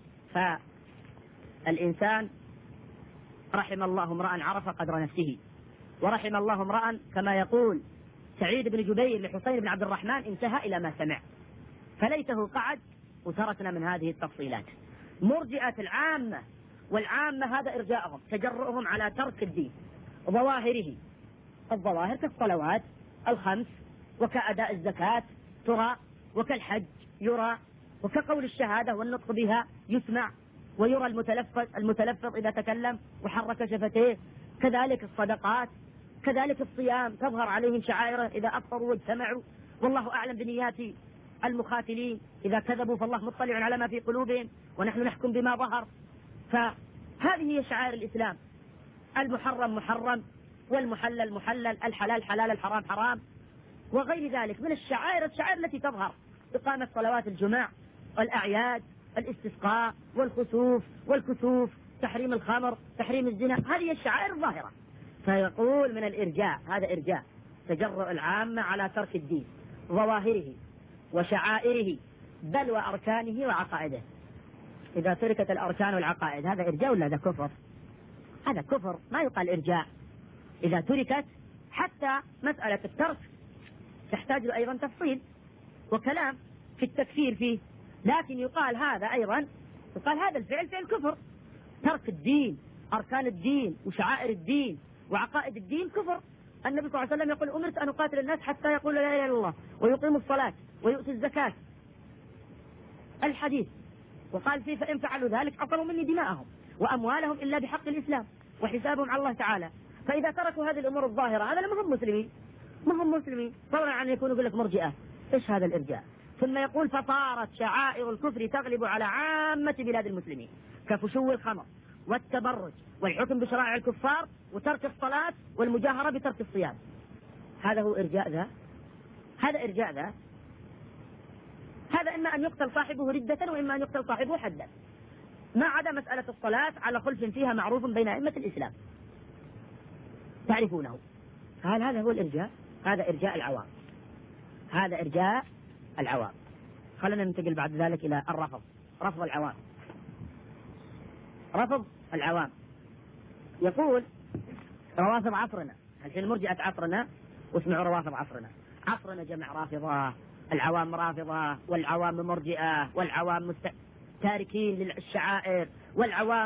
فالإنسان رحم الله امرأ عرف قدر نفسه، ورحم الله امرأ كما يقول سعيد بن جبير لحسين بن عبد الرحمن: انتهى إلى ما سمع. فليته قعد وتركنا من هذه التفصيلات. مرجئة العامة، والعامة هذا إرجاءهم، تجرؤهم على ترك الدين وظواهره. الظواهر كالصلوات الخمس، وكأداء الزكاة ترى، وكالحج يرى، وكقول الشهادة والنطق بها يسمع ويرى المتلفظ إذا تكلم وحرك شفتيه. كذلك الصدقات، كذلك الصيام تظهر عليهم شعائره إذا أفطروا واجتمعوا، والله أعلم بنيات المخاتلين، إذا كذبوا فالله مطلع على ما في قلوبهم ونحن نحكم بما ظهر. فهذه هي شعائر الإسلام: المحرم محرم، والمحلل محلل، الحلال حلال، الحرام حرام، وغير ذلك من الشعائر التي تظهر: إقامة صلوات الجمعة، الأعياد، الاستسقاء، والخسوف والكسوف، تحريم الخمر، تحريم الزنا. هذه الشعائر الظاهرة. فيقول من الإرجاء، هذا إرجاء تجرؤ العامة على ترك الدين، ظواهره وشعائره، بل وأركانه وعقائده. إذا تركت الأركان والعقائد هذا إرجاء ولا هذا كفر؟ هذا كفر، ما يقال إرجاء إذا تركت. حتى مسألة الترك تحتاج أيضا تفصيل وكلام في التكفير فيه، لكن يقال هذا أيضا، يقال هذا الفعل فعل كفر. ترك الدين، أركان الدين وشعائر الدين وعقائد الدين كفر. النبي صلى الله عليه وسلم يقول: أمرت أن أقاتل الناس حتى يقولوا لا إله إلا الله ويقيموا الصلاة ويؤتوا الزكاة، الحديث. وقال فيه: فإن فعلوا ذلك عصموا مني دماءهم وأموالهم إلا بحق الإسلام وحسابهم على الله تعالى. فإذا تركوا هذه الأمور الظاهرة هذا ما هم مسلمين، ما هم مسلمين، طبعا عن يكونوا يقول لك مرجئة. إيش هذا الإرجاء؟ ثم يقول: فصارت شعائر الكفر تغلب على عامة بلاد المسلمين، كفشو الخمر والتبرج والحكم بشرائع الكفار وترك الصلاة والمجاهرة بترك الصيام. هذا هو إرجاء ذا؟ هذا إرجاء ذا؟ هذا إما أن يقتل صاحبه ردة، وإما أن يقتل صاحبه حدا، ما عدا مسألة الصلاة على خلف فيها معروف بين أئمة الإسلام تعرفونه. هل هذا هو الإرجاء؟ هذا إرجاء العوام، هذا إرجاء العوام. خلنا ننتقل بعد ذلك إلى الرفض، رفض العوام. رفض العوام يقول: روافض عصرنا، الحين مرجئة عصرنا، واسمعوا روافض عصرنا. عصرنا جمع رافضة، العوام رافضة، والعوام مرجئة، والعوام تاركين للشعائر، والعوام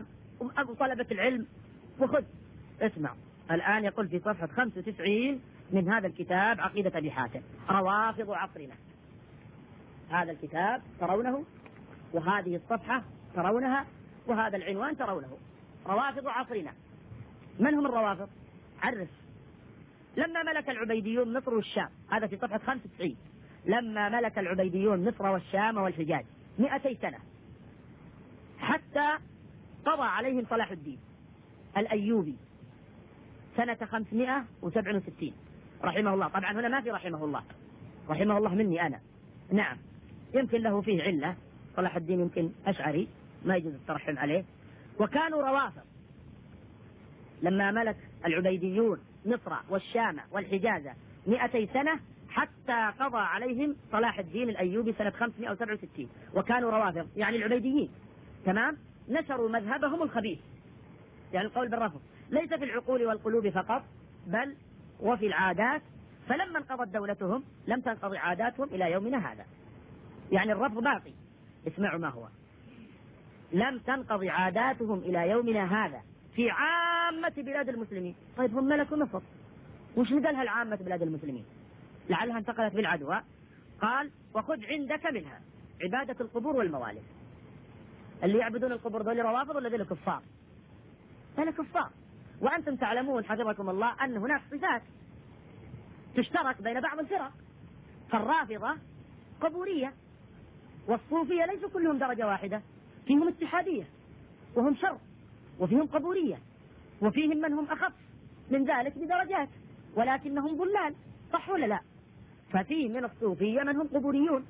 أبو طلبة العلم وخذ اسمع. الآن يقول في صفحة 95 من هذا الكتاب عقيدة أبي حاتم: روافض عصرنا. هذا الكتاب ترونه، وهذه الصفحة ترونها، وهذا العنوان ترونه: روافض عصرنا. من هم الروافض؟ عرف. لما ملك العبيديون مصر والشام، هذا في صفحة 95، لما ملك العبيديون مصر والشام والحجاز 200 سنة، حتى قضى عليهم صلاح الدين الأيوبي سنة 567 رحمه الله. طبعا هنا ما في رحمه الله، رحمه الله مني أنا، نعم، يمكن له فيه علة، صلاح الدين يمكن أشعري ما يجوز الترحم عليه. وكانوا روافض لما ملك العبيديون مصر والشام والحجاز 200 سنة، حتى قضى عليهم صلاح الدين الأيوبي سنة 567. وكانوا روافض يعني العبيديين، تمام، نشروا مذهبهم الخبيث، يعني القول بالرفض ليس في العقول والقلوب فقط، بل وفي العادات. فلما انقضت دولتهم لم تنقضي عاداتهم إلى يومنا هذا، يعني الرفض باقي. اسمعوا ما هو: لم تنقضي عاداتهم إلى يومنا هذا في عامة بلاد المسلمين. طيب هم ملكوا مصر، وش نقلها العامة بلاد المسلمين؟ لعلها انتقلت بالعدوى. قال: وخذ عندك منها عبادة القبور والموالد. اللي يعبدون القبور دول روافض ولا ذول كفار؟ ذول كفار. وأنتم تعلمون حفظكم الله أن هناك صفات تشترك بين بعض الفرق، فالرافضة قبورية، والصوفية ليسوا كلهم درجة واحدة، فيهم اتحادية وهم شر، وفيهم قبورية، وفيهم من هم أخف من ذلك بدرجات، ولكنهم ضلال، صح ولا لا؟ ففيه من الصوفية من هم قبوريون،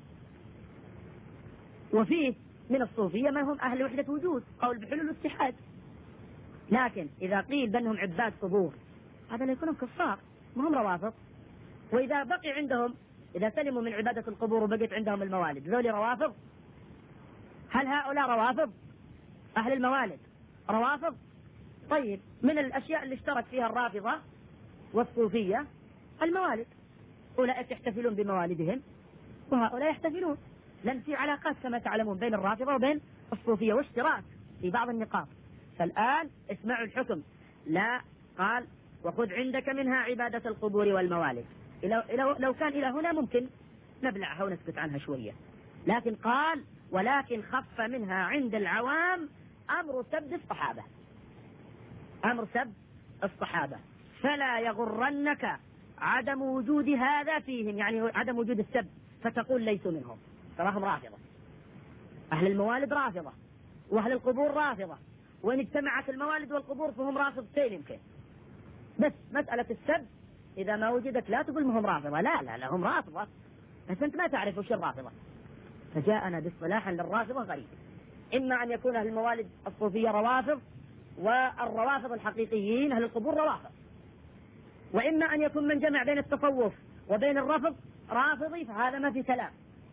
وفيه من الصوفية من هم أهل وحدة وجود، قول بحلول الاتحاد. لكن إذا قيل بأنهم عباد قبور، هذا لا يكونوا كفار، ما هم روافض. وإذا بقي عندهم، إذا سلموا من عبادة القبور وبقيت عندهم الموالد، ذولي روافض؟ هل هؤلاء روافض؟ أهل الموالد روافض؟ طيب، من الأشياء اللي اشترك فيها الرافضة والصوفية الموالد، أولئك يحتفلون بموالدهم وهؤلاء يحتفلون، لأن في علاقات كما تعلمون بين الرافضة وبين الصوفية واشتراك في بعض النقاط. فالآن اسمعوا الحكم. لا، قال: وخذ عندك منها عبادة القبور والموالد. لو كان إلى هنا ممكن نبلعها ونسكت عنها شوية، لكن قال: ولكن خف منها عند العوام أمر سب الصحابة، أمر سب الصحابة، فلا يغرنك عدم وجود هذا فيهم، يعني عدم وجود السب، فتقول ليسوا منهم. تراهم رافضة، أهل الموالد رافضة، وأهل القبور رافضة، وإن اجتمعت الموالد والقبور فهم رافضتين يمكن، بس مسألة السب إذا ما وجدت لا تقول مهم رافضة، لا هم رافضة، بس أنت ما تعرف وش الرافضة. فجاءنا باصطلاح للرافضة غريب: إما أن يكون أهل الموالد الصوفية روافض، والروافض الحقيقيين أهل القبور روافض، وإما أن يكون من جمع بين التصوف وبين الرفض رافضي، فهذا ما في كلام،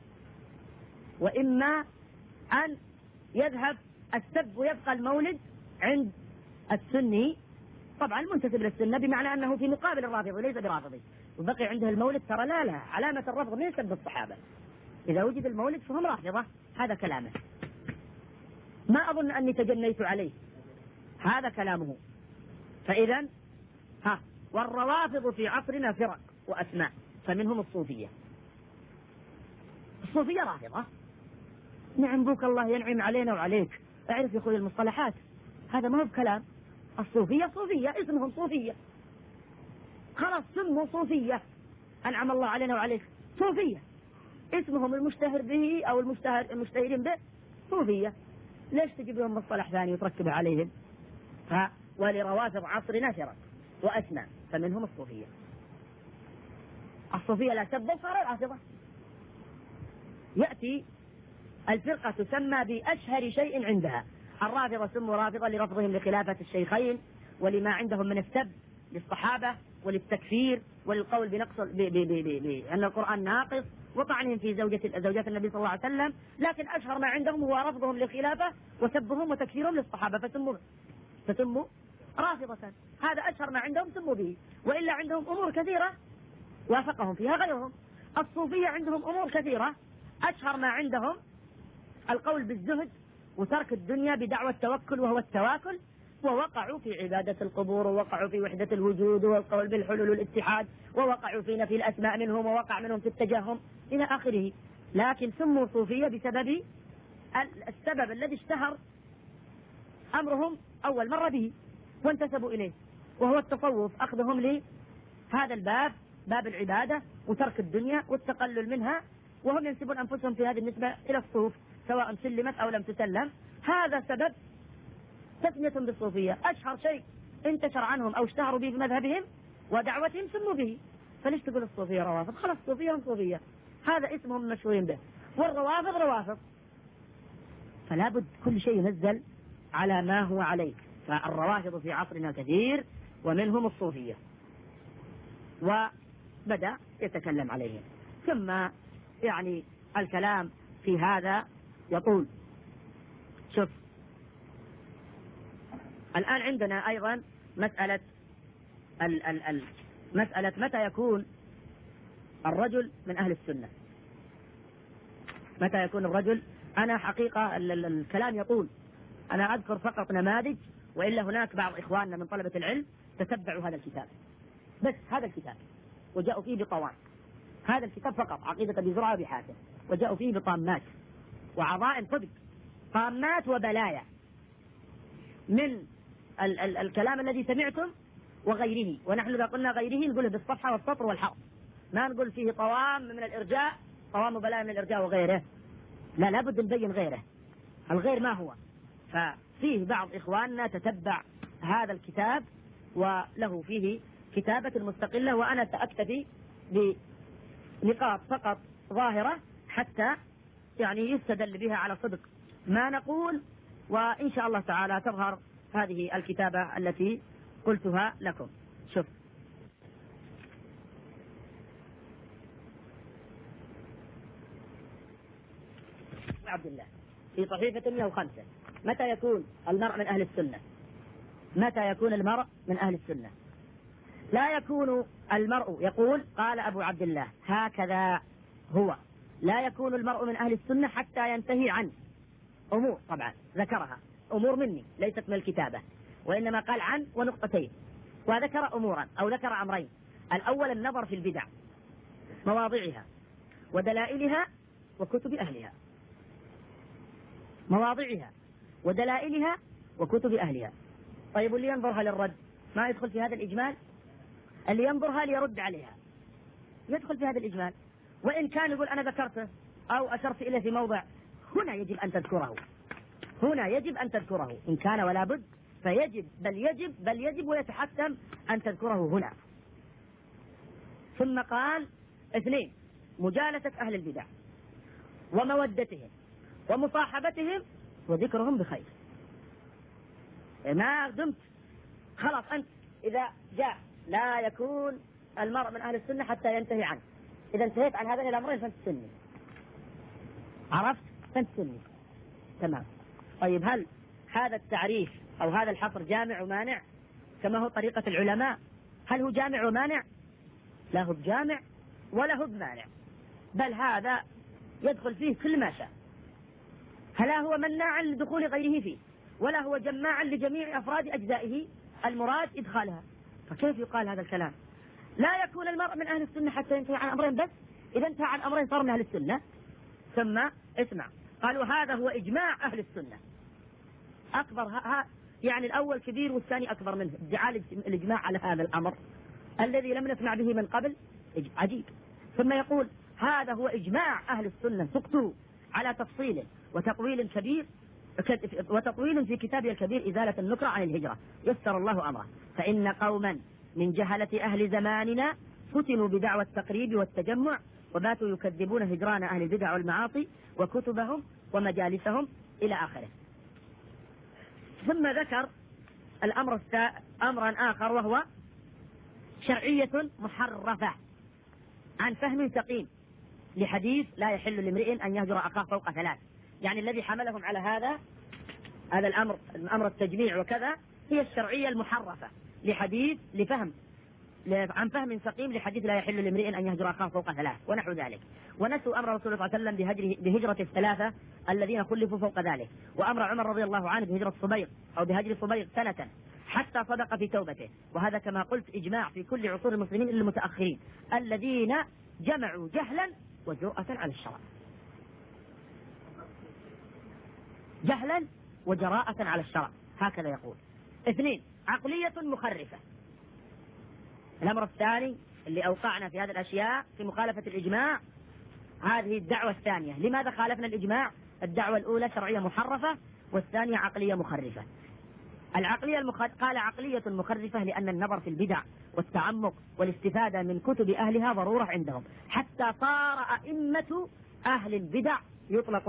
وإما أن يذهب السب ويبقى المولد عند السني، طبعا المنتسب للسنة بمعنى أنه في مقابل الرافضي وليس برافضي، وبقي عنده المولد، ترى لا علامة الرفض من سب الصحابة، إذا وجد المولد فهم رافضة، هذا كلامه، ما أظن أني تجنيت عليه، هذا كلامه. فإذا والروافض في عصرنا فرق وأسماء، فمنهم الصوفية. الصوفية رافضة، نعم، بوك الله ينعم علينا وعليك، اعرف يا أخوي المصطلحات، هذا ما هو بكلام. الصوفية صوفية، اسمهم صوفية، خلاص سموا صوفية، أنعم الله علينا وعليك، صوفية اسمهم المشتهر به أو المشتهرين به صوفية، ليش تجيب لهم مصطلح ثاني وتركبه عليهم؟ ولروافض عصرنا فرق وأسماء، فمنهم الصوفية. الصوفية لا سبوا صار رافضة. يأتي الفرقة تسمى بأشهر شيء عندها، الرافضة سموا رافضة لرفضهم لخلافة الشيخين، ولما عندهم من السب للصحابة وللتكفير وللقول بنقص بأن القرآن ناقص، وطعنهم في زوجات النبي صلى الله عليه وسلم، لكن أشهر ما عندهم هو رفضهم للخلافة وسبهم وتكفيرهم للصحابة، فسموا رافضة. هذا أشهر ما عندهم سموا به، وإلا عندهم أمور كثيرة وافقهم فيها غيرهم. الصوفية عندهم أمور كثيرة، أشهر ما عندهم القول بالزهد وترك الدنيا بدعوى التوكل وهو التواكل، ووقعوا في عبادة القبور، ووقعوا في وحدة الوجود، والقول بالحلول والاتحاد، ووقعوا في نفي الأسماء منهم، ووقع منهم في التجهم إلى آخره. لكن سموا صوفية بسبب السبب الذي اشتهر أمرهم أول مرة به وانتسبوا إليه، وهو التصوف، أخذهم لهذا الباب، باب العبادة وترك الدنيا والتقلل منها، وهم ينسبون أنفسهم في هذه النسبة إلى الصوف سواء سلمت أو لم تسلم. هذا سبب تسمية بالصوفية. أشهر شيء انتشر عنهم أو اشتهروا به بمذهبهم ودعوتهم سموا به. فليش تقول الصوفية روافض؟ خلاص صوفية هم صوفية، هذا اسمهم مشهورين به، والروافض روافض. فلا بد كل شيء ينزل على ما هو عليه. فالروافض في عصرنا كثير ومنهم الصوفية، وبدأ يتكلم عليهم. ثم يعني الكلام في هذا يطول. شوف الآن عندنا أيضا مسألة مسألة متى يكون الرجل من أهل السنة، متى يكون الرجل. أنا حقيقة الكلام يطول، أنا أذكر فقط نماذج، وإلا هناك بعض إخواننا من طلبة العلم تتبعوا هذا الكتاب، بس هذا الكتاب وجاءوا فيه بطوان، هذا الكتاب فقط عقيدة أبي زرعة وأبي حاتم، وجاءوا فيه بطامات وعظائم صدق، طامات وبلايا من الكلام الذي سمعتم وغيره. ونحن إذا قلنا غيره نقوله بالصفحة والسطر والحرف، ما نقول فيه طوام من الإرجاء، طوام وبلايا من الإرجاء وغيره، لا، لابد نبين غيره. الغير ما هو؟ ففيه بعض إخواننا تتبع هذا الكتاب وله فيه كتابة مستقلة، وأنا سأكتفي بنقاط فقط ظاهرة حتى يعني يستدل بها على صدق ما نقول، وإن شاء الله تعالى تظهر هذه الكتابة التي قلتها لكم. شوف عبد الله في صحيفة 105: متى يكون المرء من أهل السنة؟ متى يكون المرء من أهل السنة؟ لا يكون المرء، يقول قال أبو عبد الله هكذا هو، لا يكون المرء من أهل السنة حتى ينتهي عن أمور، طبعا ذكرها أمور مني ليست من الكتابة، وإنما قال عن ونقطتين، وذكر أمورا أو ذكر أمرين. الأول النظر في البدع، مواضعها ودلائلها وكتب أهلها، مواضعها ودلائلها وكتب أهلها. طيب اللي ينظرها للرد ما يدخل في هذا الإجمال؟ اللي ينظرها ليرد عليها يدخل في هذا الإجمال، وإن كان يقول أنا ذكرته أو أشرت إليه في موضع، هنا يجب أن تذكره، هنا يجب أن تذكره إن كان ولا بد، فيجب بل يجب ويتحتم أن تذكره هنا. ثم قال 2: مجالسة أهل البدع ومودتهم ومصاحبتهم وذكرهم بخير. ما دمت خلاص أنت إذا جاء لا يكون المرء من أهل السنة حتى ينتهي عنه، إذا انتهيت عن هذين الأمرين فأنت سني، عرفت؟ فأنت سني، تمام. طيب هل هذا التعريف أو هذا الحصر جامع ومانع كما هو طريقة العلماء؟ هل هو جامع ومانع؟ لا هو بجامع ولا هو بمانع، بل هذا يدخل فيه كل ما شاء، فلا هو مناعا لدخول غيره فيه، ولا هو جماعا لجميع أفراد أجزائه المراد إدخالها. فكيف يقال هذا الكلام؟ لا يكون المرء من أهل السنة حتى ينتهي عن أمرين بس، إذا انتهى عن أمرين صار من أهل السنة. ثم اسمع، قالوا هذا هو إجماع أهل السنة، أكبر يعني الأول كبير والثاني أكبر منه، ادعاء الإجماع على هذا الأمر الذي لم نسمع به من قبل، عجيب. ثم يقول هذا هو إجماع أهل السنة، سقطوا على تفصيل وتطويل كبير، وتطويل في كتابه الكبير إزالة النكرة عن الهجرة يسر الله أمره، فإن قوما من جهلة أهل زماننا فتنوا بدعوى التقريب والتجمع وباتوا يكذبون هجران أهل البدع والمعاصي وكتبهم ومجالسهم إلى آخره. ثم ذكر أمرا آخر، وهو شرعية محرفة عن فهم سقيم لحديث لا يحل لامرئ أن يهجر أخاه فوق 3. يعني الذي حملهم على هذا الأمر، أمر التجميع وكذا، هي الشرعية المحرفة لحديث لفهم عن فهم سقيم لحديث لا يحل لامرئ أن يهجر أخاه فوق 3 ونحو ذلك، ونسوا أمر رسول الله صلى الله عليه وسلم بهجرة الثلاثة الذين خلفوا فوق ذلك، وأمر عمر رضي الله عنه بهجرة صبيغ أو بهجر صبيغ سنة حتى صدق في توبته. وهذا كما قلت إجماع في كل عصور المسلمين إلا المتأخرين الذين جمعوا جهلا وجرأة على الشرع. جهلا وجراءة على الشرع، هكذا يقول. 2 عقلية مخرفة. الأمر الثاني اللي أوقعنا في هذه الأشياء في مخالفة الإجماع، هذه الدعوة الثانية. لماذا خالفنا الإجماع؟ الدعوة الأولى شرعية محرفة، والثانية عقلية مخرفة. قال عقلية مخرفة لأن النظر في البدع والتعمق والاستفادة من كتب أهلها ضرورة عندهم، حتى صار أئمة أهل البدع يطلق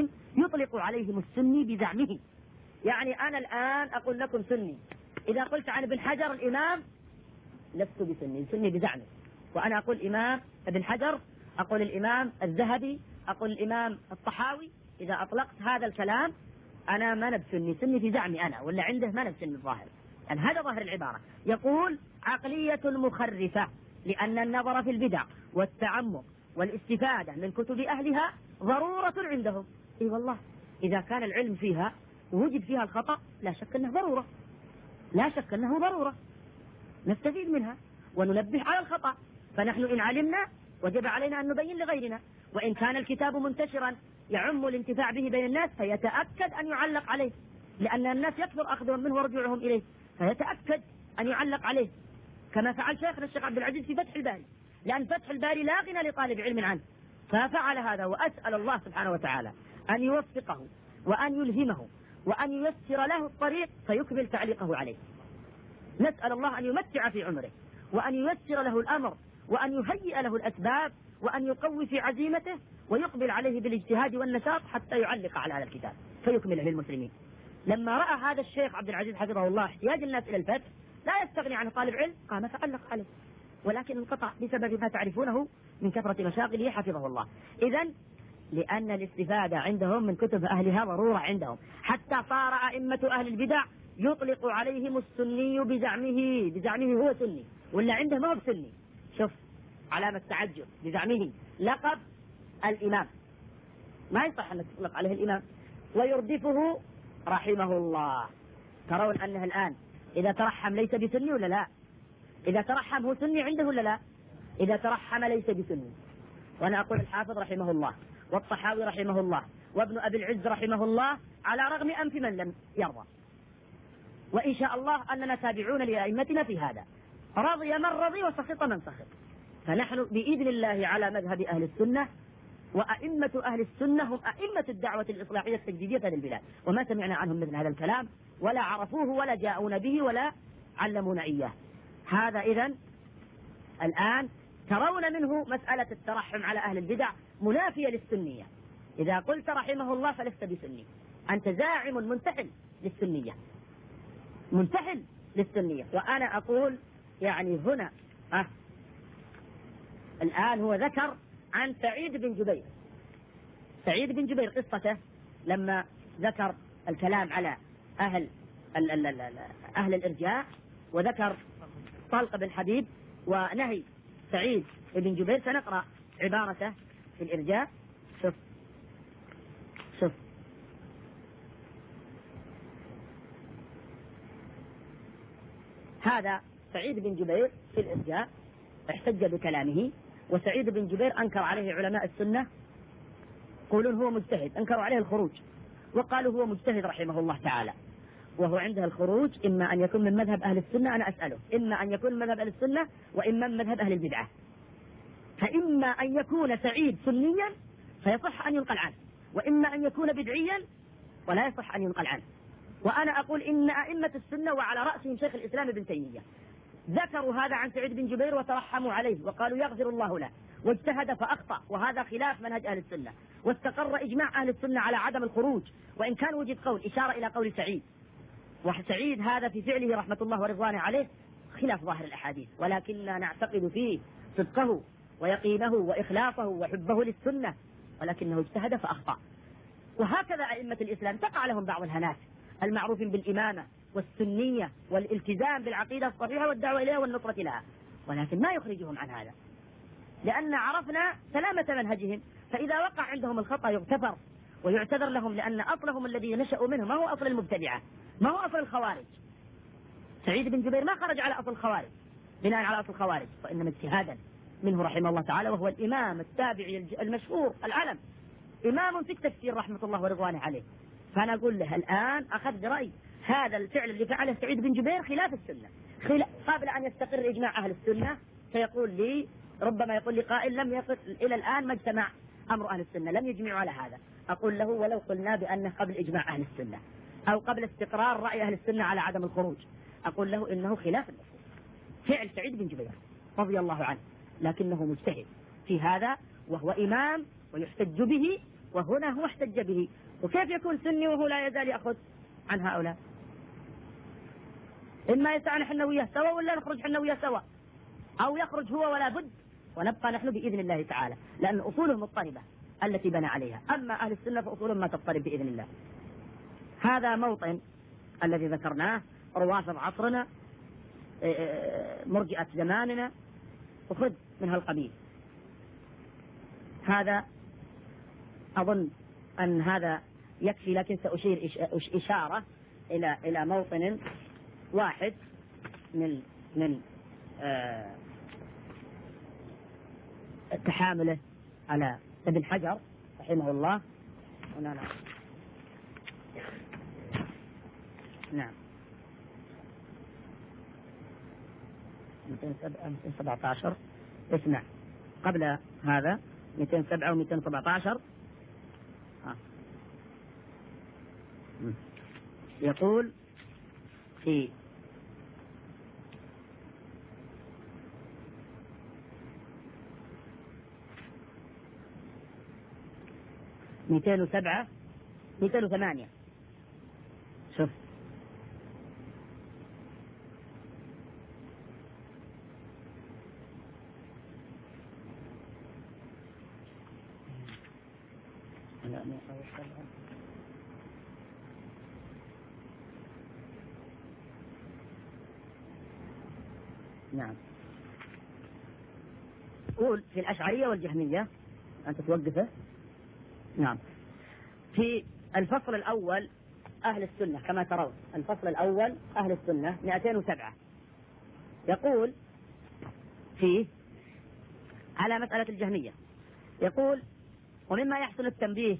عليهم السني بزعمه. يعني أنا الآن أقول لكم سني، إذا قلت عن ابن حجر الإمام لست بسني، سني بزعمه. وأنا أقول إمام ابن حجر، أقول الإمام الذهبي، أقول الإمام الطحاوي، إذا أطلقت هذا الكلام أنا ما نبسني، سني في زعمي أنا، ولا عنده ما نبسني الظاهر. يعني هذا ظاهر العبارة. يقول عقلية مخرفة لأن النظر في البدع والتعمق والاستفادة من كتب أهلها ضرورة عندهم. إي والله، إذا كان العلم فيها ووجد فيها الخطأ لا شك أنه ضرورة، لا شك أنه ضرورة نستفيد منها وننبه على الخطأ. فنحن إن علمنا وجب علينا أن نبين لغيرنا، وإن كان الكتاب منتشرا يعم الانتفاع به بين الناس فيتأكد أن يعلق عليه، لأن الناس يكثر أخذهم منه ورجوعهم إليه، فيتأكد أن يعلق عليه، كما فعل شيخنا الشيخ عبد العزيز في فتح الباري، لأن فتح الباري لا غنى لطالب علم عنه، ففعل هذا. وأسأل الله سبحانه وتعالى أن يوفقه وأن يلهمه وأن ييسر له الطريق فيكمل تعليقه عليه. نسأل الله أن يمتع في عمره وأن ييسر له الأمر وأن يهيئ له الأسباب وأن يقوي في عزيمته ويقبل عليه بالاجتهاد والنشاط حتى يعلق على هذا الكتاب فيكمله للمسلمين. لما رأى هذا الشيخ عبد العزيز حفظه الله احتياج الناس إلى الفتح لا يستغني عنه طالب علم، قام فعلق عليه، ولكن انقطع بسبب ما تعرفونه من كثرة مشاغله حفظه الله. إذن لأن الاستفادة عندهم من كتب أهلها ضرورة عندهم، حتى صار أئمة أهل البدع يطلق عليهم السني بزعمه هو سني، ولا عنده ما هو سني. شوف علامة تعجب، بزعمه لقب الإمام، ما يصح أن تطلق عليه الإمام، ويردفه رحمه الله. ترون أنه الآن إذا ترحم ليس بسني ولا لا؟ إذا ترحم هو سني عنده ولا لا؟ إذا ترحم ليس بسني. وأنا أقول الحافظ رحمه الله والطحاوي رحمه الله وابن أبي العز رحمه الله على رغم أنف من لم يرضى، وإن شاء الله أننا تابعون لأئمتنا في هذا، رضي من رضي وسخط من سخط. فنحن بإذن الله على مذهب أهل السنة، وأئمة أهل السنة هم أئمة الدعوة الإصلاحية التجديدية في هذه البلاد، وما سمعنا عنهم مثل هذا الكلام ولا عرفوه ولا جاءونا به ولا علمونا إياه. هذا إذن الآن ترون منه مسألة الترحم على أهل البدع منافية للسنية. إذا قلت رحمه الله فلست بسني، أنت زاعم منتحل للسنية، منتحل للسنية. وأنا أقول يعني هنا الآن هو ذكر عن سعيد بن جبير. سعيد بن جبير قصته لما ذكر الكلام على أهل الإرجاء، وذكر طلق بن حبيب ونهي سعيد بن جبير. سنقرأ عبارته في الإرجاء. شوف هذا سعيد بن جبير في الإرجاء احتج بكلامه، وسعيد بن جبير أنكر عليه علماء السنة، يقولون هو مجتهد، أنكروا عليه الخروج وقالوا هو مجتهد رحمه الله تعالى، وهو عنده الخروج إما أن يكون من مذهب أهل السنة، أنا أسأله إما أن يكون من مذهب أهل السنة وإما من مذهب أهل البدعة. فإما أن يكون سعيد سنيا فيصح أن ينقل عنه، وإما أن يكون بدعيا ولا يصح أن ينقل عنه. وأنا أقول إن أئمة السنة وعلى رأسهم شيخ الإسلام ابن تيمية ذكروا هذا عن سعيد بن جبير وترحموا عليه وقالوا يغفر الله له، واجتهد فأخطأ، وهذا خلاف منهج أهل السنة، واستقر إجماع أهل السنة على عدم الخروج، وإن كان وجد قول إشارة إلى قول سعيد، وسعيد هذا في فعله رحمة الله ورضوانه عليه خلاف ظاهر الأحاديث، ولكننا نعتقد فيه صدقه ويقينه وإخلاصه وحبه للسنة، ولكنه اجتهد فأخطأ. وهكذا أئمة الإسلام تقع لهم بعض الهنات المعروفين بالإمامة والسنية والالتزام بالعقيدة الصحيحة والدعوة إليها والنصرة لها، ولكن ما يخرجهم عن هذا، لأن عرفنا سلامة منهجهم، فإذا وقع عندهم الخطأ يغتفر ويعتذر لهم، لأن أصلهم الذي نشأوا منه ما هو أصل المبتدعة، ما هو أصل الخوارج. سعيد بن جبير ما خرج على أصل الخوارج بناء على أصل الخوارج، وإنما اجتهادا منه رحمه الله تعالى، وهو الإمام التابعي المشهور العلم، إمام في التفسير رحمة الله ورضوانه عليه. فأنا أقول له الآن أخذ برأي هذا الفعل اللي فعله سعيد بن جبير خلاف السنة، قبل أن يستقر إجماع أهل السنة. فيقول لي ربما يقول لي قائل لم يصل إلى الآن ما اجتمع أمر أهل السنة، لم يجمعوا على هذا. أقول له ولو قلنا بأنه قبل إجماع أهل السنة أو قبل استقرار رأي أهل السنة على عدم الخروج، أقول له إنه خلاف النصوص فعل سعيد بن جبير رضي الله عنه، لكنه مجتهد في هذا وهو إمام ويحتج به، وهنا هو احتج به. وكيف يكون سني وهو لا يزال يأخذ عن هؤلاء؟ إما يسعى نحن وياه سوا ولا نخرج نحن وياه سوا، أو يخرج هو ولا بد ونبقى نحن بإذن الله تعالى، لأن أصوله مضطربة التي بنى عليها. أما أهل السنة فأصولهم ما تضطرب بإذن الله. هذا موطن الذي ذكرناه، روافض عصرنا، مرجئة زماننا، وخذ من هالقبيل. هذا أظن أن هذا يكفي، لكن سأشير إشارة إلى موطن واحد من تحامله على ابن حجر رحمه الله. نعم 217 اسمع قبل هذا 207 و 217 يقول في مئتين وسبعة 208 شوف نعم قول في الأشعرية والجهمية أنت توقفه. نعم في الفصل الأول أهل السنة كما ترون، الفصل الأول أهل السنة 207 يقول فيه على مسألة الجهمية، يقول ومما يحسن التنبيه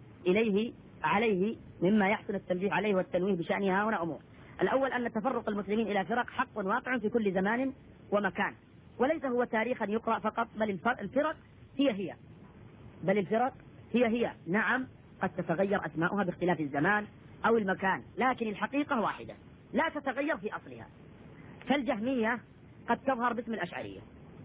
مما يحسن التنبيه عليه والتنويه بشأنها هنا أمور. الأول أن تفرق المسلمين إلى فرق حق واقع في كل زمان ومكان، وليس هو تاريخا يقرأ فقط، بل الفرق هي نعم قد تتغير أسماؤها باختلاف الزمان أو المكان، لكن الحقيقة واحدة لا تتغير في أصلها. فالجهمية قد تظهر باسم الأشعرية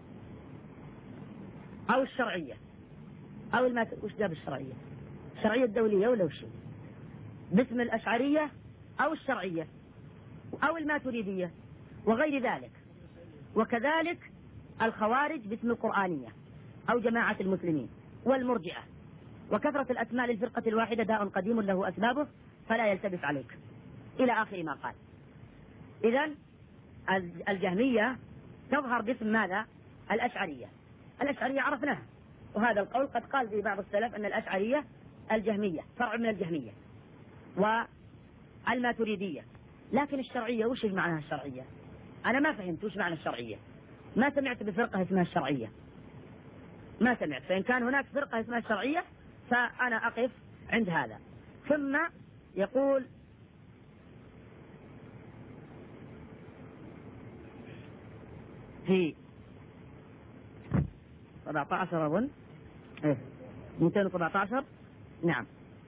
أو الشرعية أو وش جاب الشرعية؟ الشرعية الدولية ولا وش؟ باسم الأشعرية أو الشرعية أو الماتريدية وغير ذلك. وكذلك الخوارج باسم القرآنية أو جماعة المسلمين والمرجئة. وكثرة الأسماء للفرقة الواحدة داء قديم له أسبابه فلا يلتبس عليك إلى آخر ما قال. إذن الجهمية تظهر باسم ماذا؟ الأشعرية عرفناها، وهذا القول قد قال في بعض السلف أن الأشعرية الجهمية فرع من الجهمية والماتريدية. لكن الشرعية وش معناها الشرعية؟ أنا ما فهمت وش معنى الشرعية، ما سمعت بفرقة اسمها الشرعية، ما سمعت. فإن كان هناك فرقة اسمها الشرعية فأنا أقف عند هذا. ثم يقول في 17 أظن 217 نعم.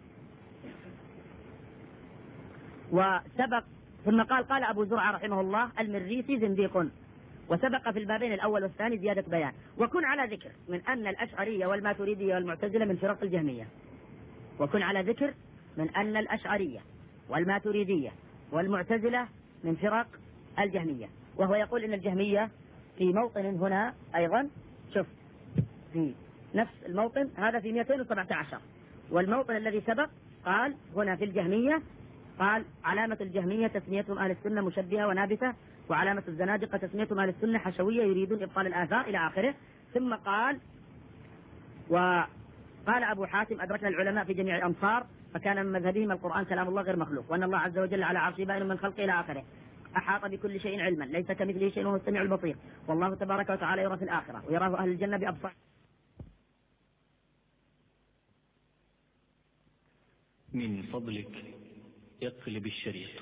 وسبق ثم قال أبو زرعة رحمه الله المريسي زنديق، وسبق في البابين الأول والثاني زيادة بيان. وكن على ذكر من أن الأشعرية والماتريدية والمعتزلة من فرق الجهمية، وكن على ذكر من أن الأشعرية والماتريدية والمعتزلة من فرق الجهمية. وهو يقول إن الجهمية في موطن هنا أيضا، شوف في نفس الموطن هذا في 217، والموطن الذي سبق قال هنا في الجهمية قال علامة الجهمية تسميتهم أهل السنة مشبهة ونابتة وعلامة الزنادقة تسميتهم أهل السنة حشوية يريدون إبطال الآثار إلى آخره. ثم قال: وقال أبو حاتم: أدركنا العلماء في جميع الأمصار فكان من مذهبهم القرآن كلام الله غير مخلوق، وأن الله عز وجل على عرشه بائن من خلقه إلى آخره، أحاط بكل شيء علما، ليس كمثله شيء وهو السميع البصير، والله تبارك وتعالى يرى في الآخرة ويراه أهل الجنة بأبصار. من فضلك اقلب الشريط.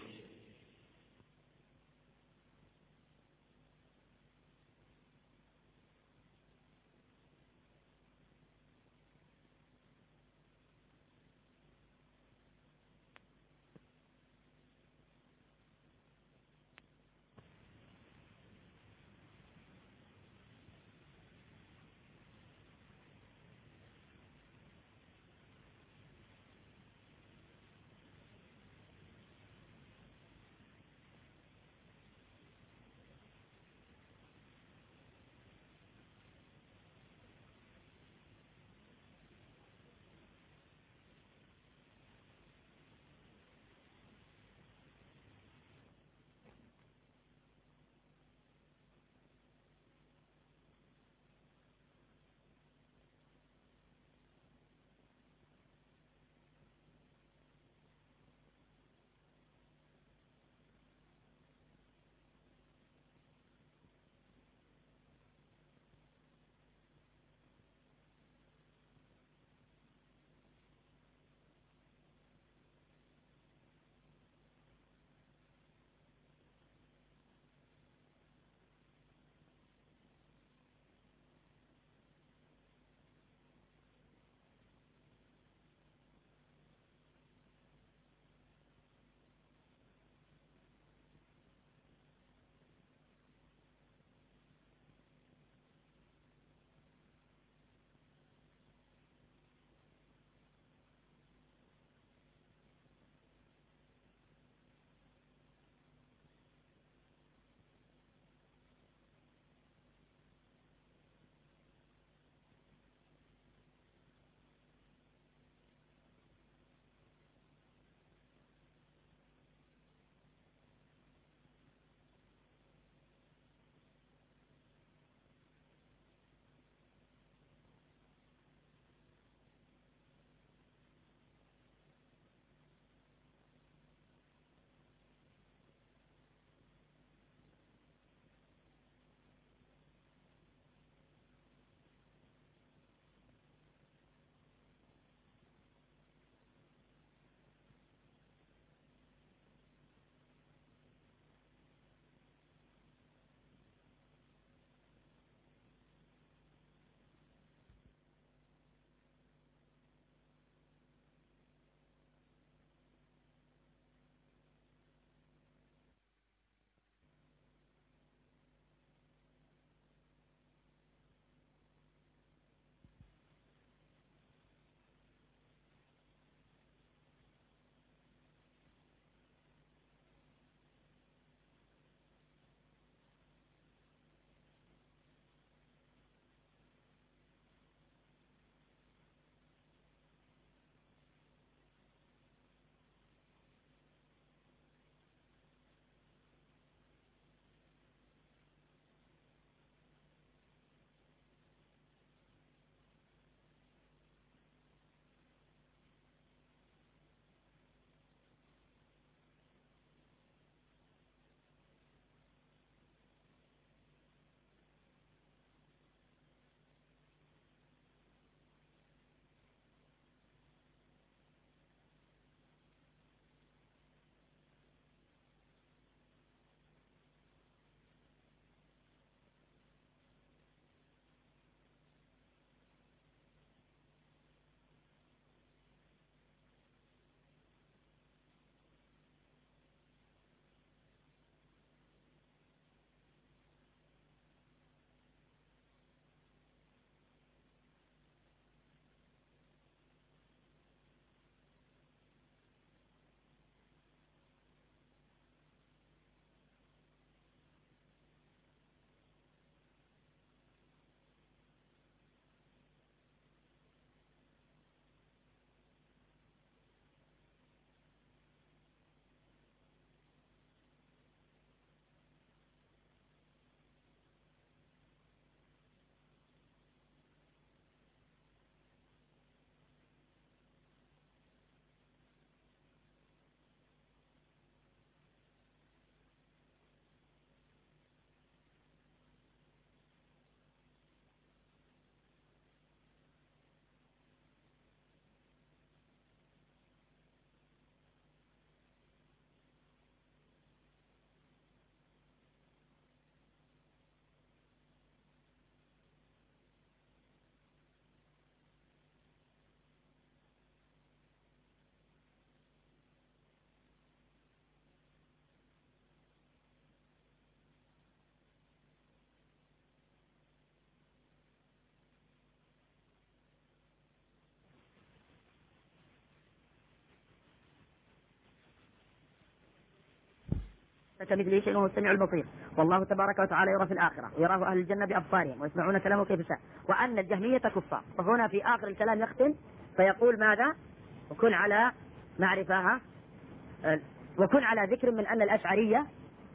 كمثله شيء وهو السميع البصير، والله تبارك وتعالى يرى في الآخرة ويراه أهل الجنة بأبصارهم ويسمعون كلامه كيف شاء، وأن الجهمية كفار. وهنا في آخر الكلام يختم فيقول ماذا؟ وكن على معرفة وكن على ذكر من أن الأشعرية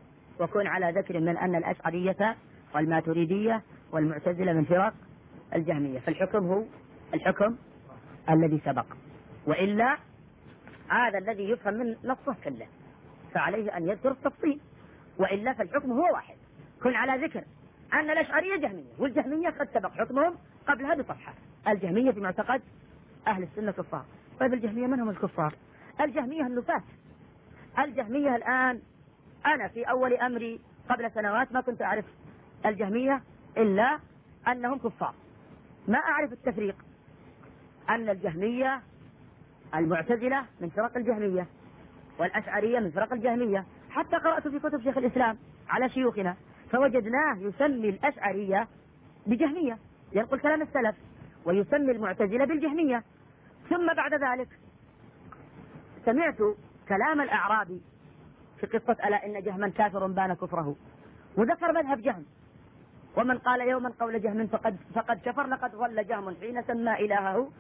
والماتريدية والمعتزلة من فرق الجهمية. فالحكم هو الحكم الذي سبق، وإلا هذا الذي يفهم من نصه كله فعليه أن يذكر التفصيل، وإلا فالحكم هو واحد. كن على ذكر أن الأشعرية جهمية، والجهمية قد سبق حكمهم قبلها بصفحة. الجهمية في معتقد أهل السنة كفار. طيب الجهمية من هم الكفار؟ الجهمية النفاة. الجهمية الآن أنا في أول أمري قبل سنوات ما كنت أعرف الجهمية إلا أنهم كفار، ما أعرف التفريق أن الجهمية المعتزلة من فرق الجهمية والأشعرية من فرق الجهمية. حتى قرأت في كتب شيخ الإسلام على شيوخنا فوجدناه يسمي الأشعرية بجهمية، ينقل كلام السلف، ويسمي المعتزلة بالجهمية. ثم بعد ذلك سمعت كلام الأعرابي في قصة ألا إن جهما كافر بان كفره، وذكر مذهب جهم، ومن قال يوما قول جهم فقد كفر، لقد ظل جهم حين سمى إلهه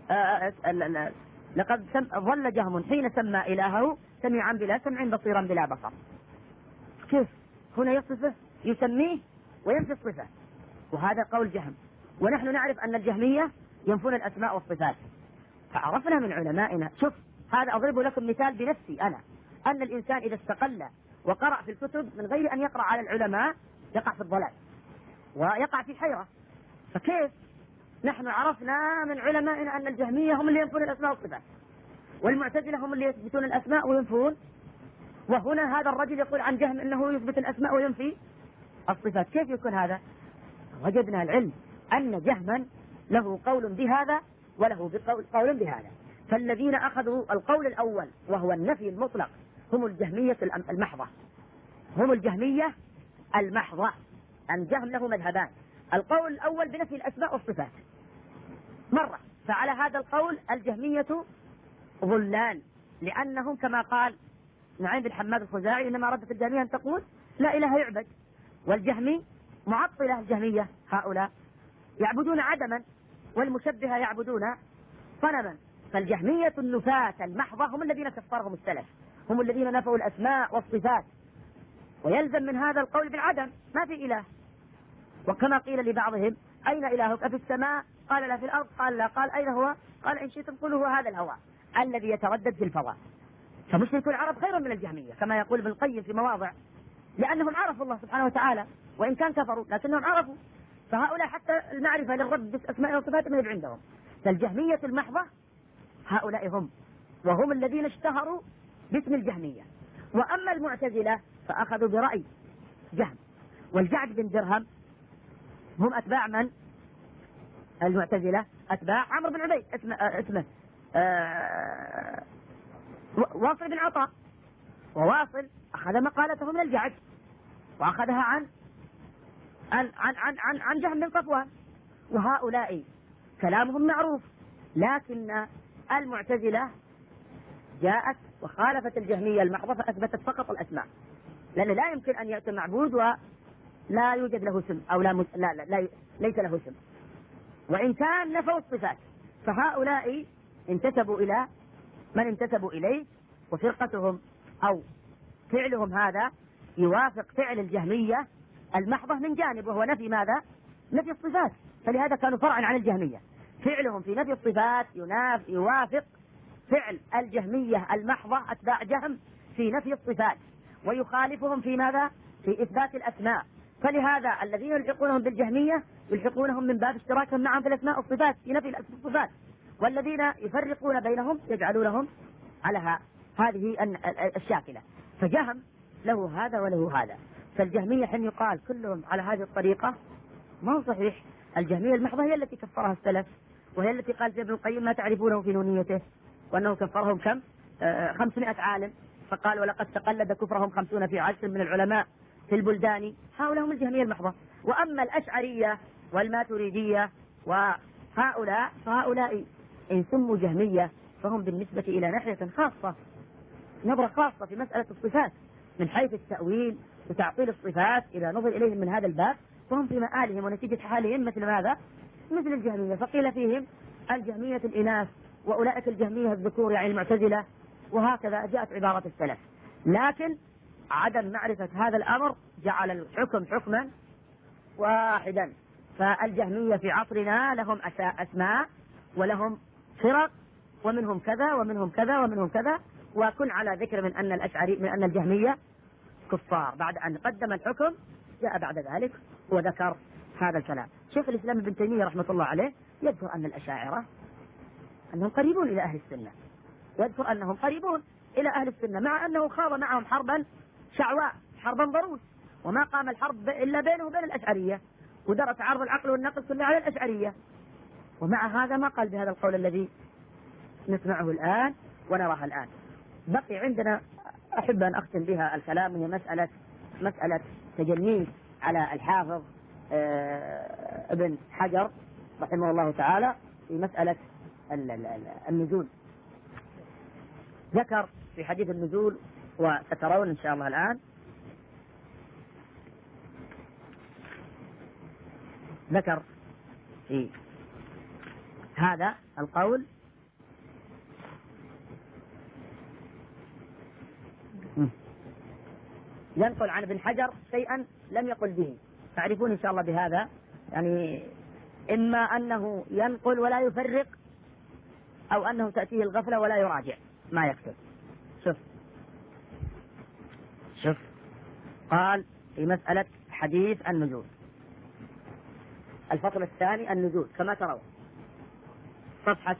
ظل جهم حين سمى إلهه سميعا بلا سمع بصيرا بلا بصر. كيف هنا يصفه يسميه وينفي الصفة، وهذا قول جهم. ونحن نعرف أن الجهمية ينفون الأسماء والصفات. فعرفنا من علمائنا، شوف هذا أضرب لكم مثال بنفسي أنا، أن الإنسان إذا استقل وقرأ في الكتب من غير أن يقرأ على العلماء يقع في الضلال ويقع في حيرة. فكيف نحن عرفنا من علمائنا أن الجهمية هم اللي ينفون الأسماء والصفات، والمعتزلة هم اللي يثبتون الأسماء وينفون، وهنا هذا الرجل يقول عن جهم أنه يثبت الأسماء وينفي الصفات. كيف يكون هذا؟ وجدنا العلم أن جهما له قول بهذا وله قول بهذا. فالذين أخذوا القول الأول وهو النفي المطلق هم الجهمية المحضة، هم الجهمية المحضة. أن جهم له مذهبان، القول الأول بنفي الأسماء والصفات مرة، فعلى هذا القول الجهمية ضلال، لأنهم كما قال نعيم بن حماد الخزاعي إنما ردت الجهمية أن تقول لا إله يعبد، والجهمي معطلة. الجهمية هؤلاء يعبدون عدما، والمشبهة يعبدون صنما. فالجهمية النفاة المحضة هم الذين كفرهم السلف، هم الذين نفوا الأسماء والصفات، ويلزم من هذا القول بالعدم، ما في إله. وكما قيل لبعضهم أين إلهك؟ أفي السماء؟ قال لا في الأرض، قال لا، قال أين هو؟ قال إن شئتم قولوا هو هذا الهواء الذي يتردد في الفضاء. فمشرك العرب خير من الجهمية كما يقول ابن القيم في مواضع، لأنهم عرفوا الله سبحانه وتعالى وإن كان كفروا لكنهم عرفوا. فهؤلاء حتى المعرفة للرب بأسماء وصفات من عندهم. فالجهمية المحضة هؤلاء هم، وهم الذين اشتهروا باسم الجهمية. وأما المعتزلة فأخذوا برأي جهم، والجعد بن درهم هم أتباع من؟ المعتزلة أتباع عمرو بن عبيد اسمه واصل بن عطاء، وواصل أخذ مقالته من الجعد وأخذها عن جهم بن صفوان. وهؤلاء كلامهم معروف، لكن المعتزلة جاءت وخالفت الجهمية المحضة فأثبتت فقط الأسماء، لأن لا يمكن أن يأتي معبود ولا يوجد له اسم أو لا ليس له اسم، وإن كان نفوا الصفات. فهؤلاء انتسبوا إلى من انتسبوا إليه، وفرقتهم أو فعلهم هذا يوافق فعل الجهمية المحضة من جانب، وهو نفي ماذا؟ نفي الصفات. فلهذا كانوا فرعا عن الجهمية، فعلهم في نفي الصفات يوافق فعل الجهمية المحضة أتباع جهم في نفي الصفات، ويخالفهم في ماذا؟ في إثبات الأسماء. فلهذا الذين يلحقونهم بالجهمية يلحقونهم من باب اشتراكهم معهم في الأسماء والصفات في نفي الصفات، والذين يفرقون بينهم يجعلونهم على هذه الشاكلة. فجهم له هذا وله هذا. فالجهمية حين يقال كلهم على هذه الطريقة ما هو صحيح. الجهمية المحضة هي التي كفرها السلف، وهي التي قال ابن القيم ما تعرفونه في نونيته، وأنه كفرهم كم 500 عالم، فقال ولقد تقلد كفرهم 50 في عشر من العلماء في البلدان. هؤلاء هم الجهمية المحضة. وأما الأشعرية والماتريدية وهؤلاء فهؤلاء إن سموا جهمية فهم بالنسبة إلى ناحية خاصة، نظرة خاصة في مسألة الصفات، من حيث التأويل وتعطيل الصفات إذا نظر إليهم من هذا الباب فهم في مآلهم ونتيجة حالهم مثل ماذا؟ مثل الجهمية. فقيل فيهم الجهمية الإناث، وأولئك الجهمية الذكور يعني المعتزلة، وهكذا جاءت عبارة السلف. لكن عدم معرفة هذا الأمر جعل الحكم حكما واحدا. فالجهمية في عصرنا لهم أسماء ولهم فرق، ومنهم كذا ومنهم كذا ومنهم كذا، وكن على ذكر من أن الجهمية كفار. بعد أن قدم الحكم جاء بعد ذلك وذكر هذا الكلام. شيخ الإسلام ابن تيمية رحمة الله عليه يذكر أن الأشاعرة أنهم قريبون إلى أهل السنة، يذكر أنهم قريبون إلى أهل السنة، مع أنه خاض معهم حربا شعواء، حربا ضروس، وما قام الحرب إلا بينه وبين الأشعرية، ودرس عرض العقل والنقل كله على الأشعرية. ومع هذا ما قال بهذا القول الذي نسمعه الآن ونراه الآن. بقي عندنا أحب أن أختم بها الكلام، هي مسألة تجنيه على الحافظ ابن حجر رحمه الله تعالى في مسألة النزول. ذكر في حديث النزول، وسترون إن شاء الله الآن، ذكر في هذا القول ينقل عن ابن حجر شيئا لم يقل به، تعرفون إن شاء الله بهذا، يعني إما أنه ينقل ولا يفرق، أو أنه تأتيه الغفلة ولا يراجع ما يكتب. شوف قال في مسألة حديث النزول، الفصل الثاني النزول كما ترون، صفحة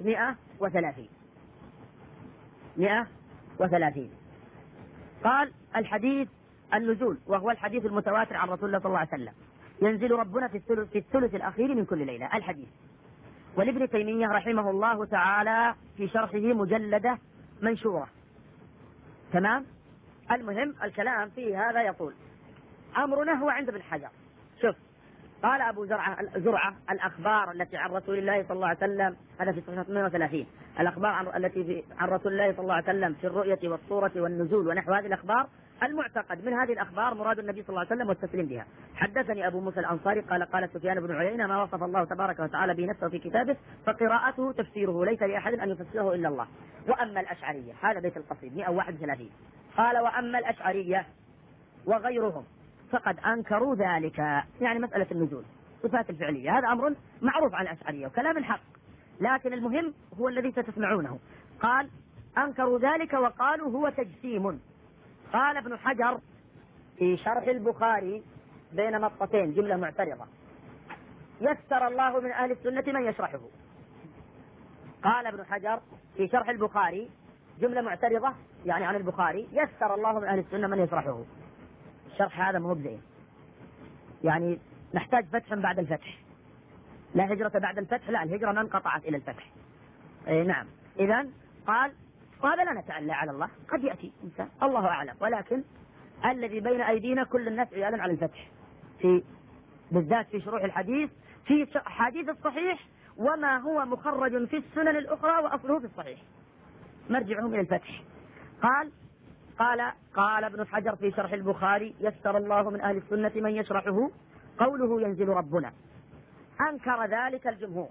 130. قال الحديث النزول وهو الحديث المتواتر عن رسول الله صلى الله عليه وسلم، ينزل ربنا في الثلث الأخير من كل ليلة، الحديث. ولابن تيمية رحمه الله تعالى في شرحه مجلدة منشورة، تمام. المهم الكلام في هذا يقول أمرنا هو عند ابن حجر. شوف قال أبو زرعة الأخبار التي عن رسول الله صلى الله عليه وسلم، هذا في صفحة 130، الأخبار التي عن رسول الله صلى الله عليه وسلم في الرؤية والصورة والنزول ونحو هذه الأخبار، المعتقد من هذه الأخبار مراد النبي صلى الله عليه وسلم والتسليم بها. حدثني أبو موسى الأنصاري قال سفيان بن عيينة ما وصف الله تبارك وتعالى بنفسه في كتابه فقراءته تفسيره ليس لأحد أن يفسره إلا الله. وأما الأشعرية، هذا بيت القصيد 131، قال وأما الأشعرية وغيرهم فقد أنكروا ذلك، يعني مسألة النزول صفات الفعلية، هذا أمر معروف عن الأشعرية وكلام الحق، لكن المهم هو الذي ستسمعونه. قال أنكروا ذلك وقالوا هو تجسيم. قال ابن حجر في شرح البخاري بين مطتين جملة معترضة، يسر الله من أهل السنة من يشرحه. قال ابن حجر في شرح البخاري جملة معترضة يعني عن البخاري، يسر الله من أهل السنة من يشرحه. الشرح هذا مو بزين، يعني نحتاج فتح بعد الفتح، لا هجرة بعد الفتح، لا الهجرة ما انقطعت إلى الفتح. نعم. إذن قال وهذا لا نتعلى على الله، قد يأتي إنسان الله أعلم، ولكن الذي بين أيدينا كل الناس عيالا على الفتح، في بالذات في شروح الحديث، في حديث الصحيح وما هو مخرج في السنن الأخرى وأصله في الصحيح، مرجعهم إلى الفتح. قال ابن حجر في شرح البخاري يسر الله من أهل السنة من يشرحه، قوله ينزل ربنا أنكر ذلك الجمهور،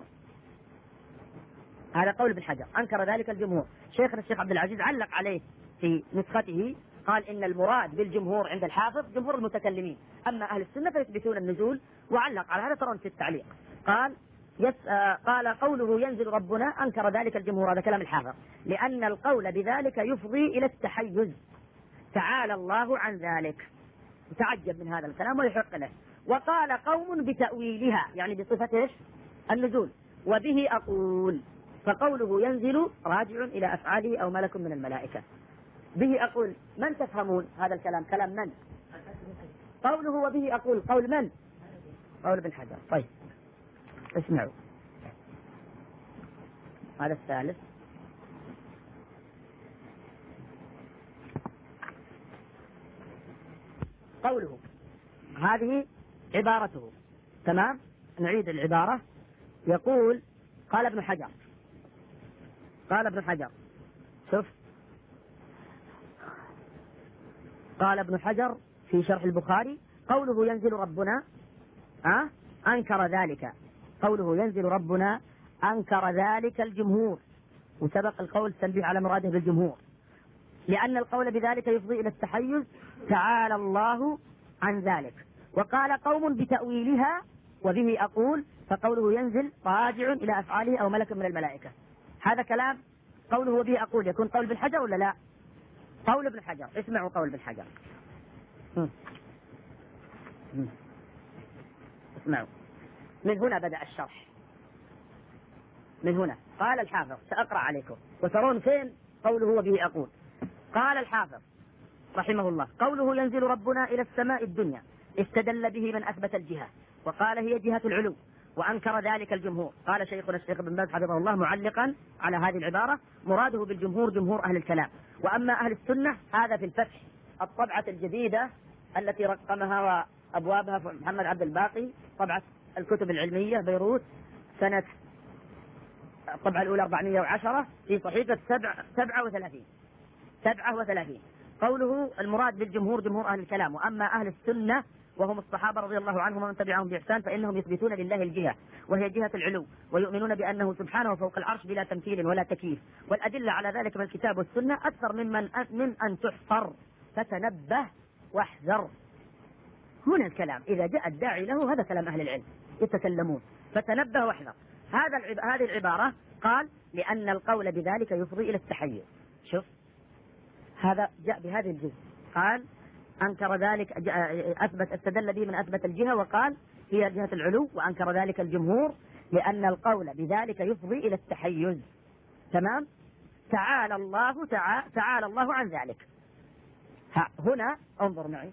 هذا قول ابن حجر، أنكر ذلك الجمهور. شيخنا الشيخ عبد العزيز علق عليه في نسخته، قال إن المراد بالجمهور عند الحافظ جمهور المتكلمين، أما أهل السنة فيثبتون النزول، وعلق على هذا ترون في التعليق. قال قوله ينزل ربنا أنكر ذلك الجمهور، هذا كلام الحافظ، لأن القول بذلك يفضي إلى التحيز، تعالى الله عن ذلك، تعجب من هذا الكلام ويحق له. وقال قوم بتأويلها يعني بصفة النزول، وبه أقول، فقوله ينزل راجع إلى أفعاله أو ملك من الملائكة. به أقول من تفهمون هذا الكلام؟ كلام من؟ قوله وبه أقول قول من؟ قول ابن حجر. طيب اسمعوا هذا الثالث. قوله هذه عبارته، تمام، نعيد العبارة. يقول قال ابن حجر شوف قال ابن حجر في شرح البخاري قوله ينزل ربنا أنكر ذلك، قوله ينزل ربنا أنكر ذلك الجمهور، وسبق القول التنبيه على مراده بالجمهور، لأن القول بذلك يفضي إلى التحيز، تعالى الله عن ذلك. وقال قوم بتأويلها وبه أقول، فقوله ينزل راجع إلى أفعاله أو ملك من الملائكة. هذا كلام قوله وبه أقول يكون قول ابن حجر ولا لا؟ قول ابن حجر. اسمعوا قول ابن حجر. اسمعوا، من هنا بدأ الشرح، من هنا قال الحافظ، سأقرأ عليكم وترون فين قوله وبه أقول. قال الحافظ رحمه الله قوله ينزل ربنا إلى السماء الدنيا استدل به من أثبت الجهة وقال هي جهة العلو، وأنكر ذلك الجمهور. قال شيخنا الشيخ ابن باز حفظه الله معلقا على هذه العبارة: مراده بالجمهور جمهور أهل الكلام، وأما أهل السنة هذا في الفتح الطبعة الجديدة التي رقمها وأبوابها محمد عبد الباقي، طبعة الكتب العلمية بيروت، سنة الطبعة الأولى 410 في صحيفة 37. قوله المراد بالجمهور جمهور أهل الكلام، وأما أهل السنة وهم الصحابة رضي الله عنهم ومن تبعهم بإحسان فإنهم يثبتون لله الجهة وهي جهة العلو، ويؤمنون بأنه سبحانه فوق العرش بلا تمثيل ولا تكييف، والأدلة على ذلك من الكتاب والسنة أكثر من أن تحصر، فتنبه واحذر. هنا الكلام إذا جاء الداعي له، هذا كلام أهل العلم يتكلمون، فتنبه واحذر. هذه العبارة قال لأن القول بذلك يفضي إلى التحيز. شوف هذا جاء بهذه الجزء، قال أنكر ذلك، استدل به من أثبت الجهة وقال هي جهة العلو، وأنكر ذلك الجمهور لأن القول بذلك يفضي إلى التحيز. تمام؟ تعالى الله عن ذلك. هنا انظر معي،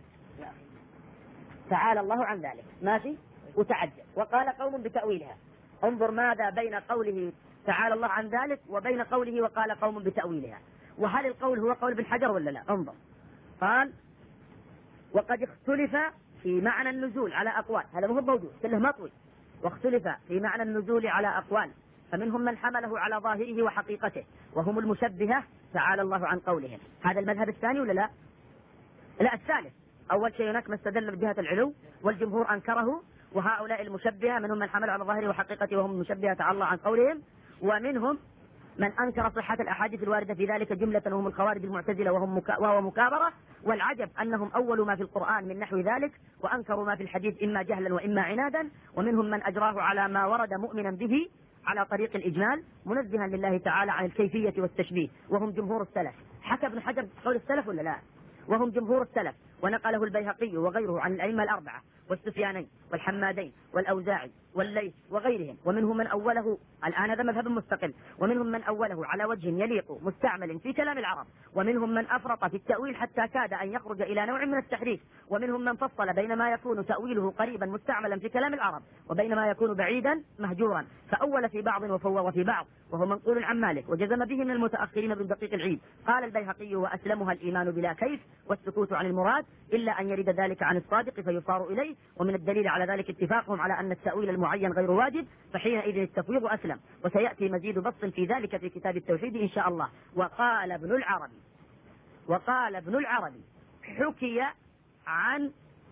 تعالى الله عن ذلك، ماشي، وتعجب. وقال قوم بتأويلها، انظر ماذا بين قوله تعالى الله عن ذلك وبين قوله وقال قوم بتأويلها، وهل القول هو قول ابن حجر ولا لا؟ انظر، قال وقد اختلف في معنى النزول على أقوال، هذا مو موجود كله مطوي، واختلف في معنى النزول على أقوال، فمنهم من حمله على ظاهره وحقيقته وهم المشبهة تعالى الله عن قولهم. هذا المذهب الثاني ولا لا؟ لا، الثالث. أول شيء هناك ما استدل بجهة العلو والجمهور أنكره، وهؤلاء المشبهة منهم من حمل على ظاهره وحقيقته وهم المشبهة تعالى الله عن قولهم، ومنهم من أنكر صحة الأحاديث الواردة في ذلك جملة وهم الخوارج المعتزلة وهو مكابرة. والعجب أنهم أولوا ما في القرآن من نحو ذلك، وأنكروا ما في الحديث إما جهلا وإما عنادا، ومنهم من أجراه على ما ورد مؤمنا به على طريق الإجمال منزها لله تعالى عن الكيفية والتشبيه، وهم جمهور السلف. حكى ابن حجر قول السلف ولا لا؟ وهم جمهور السلف، ونقله البيهقي وغيره عن الأئمة الأربعة والسفيانين والحمادين والأوزاعي والليث وغيرهم، ومنهم من أوله، الآن هذا مذهب مستقل، ومنهم من أوله على وجه يليق مستعمل في كلام العرب، ومنهم من أفرط في التأويل حتى كاد أن يخرج إلى نوع من التحريف، ومنهم من فصل بين ما يكون تأويله قريبا مستعملا في كلام العرب وبين ما يكون بعيدا مهجورا، فأول في بعض وفوض في بعض، وهو منقول عن مالك وجزم به من المتأخرين ابن دقيق العيد. قال البيهقي وأسلمها الإيمان بلا كيف والسكوت عن المراد إلا أن يرد ذلك عن الصادق فيصار إليه، ومن الدليل على ذلك اتفاقهم على أن التأويل المعين غير واجب، فحينئذ التفويض أسلم. وسيأتي مزيد بسط في ذلك في كتاب التوحيد إن شاء الله. وقال ابن العربي حكي عن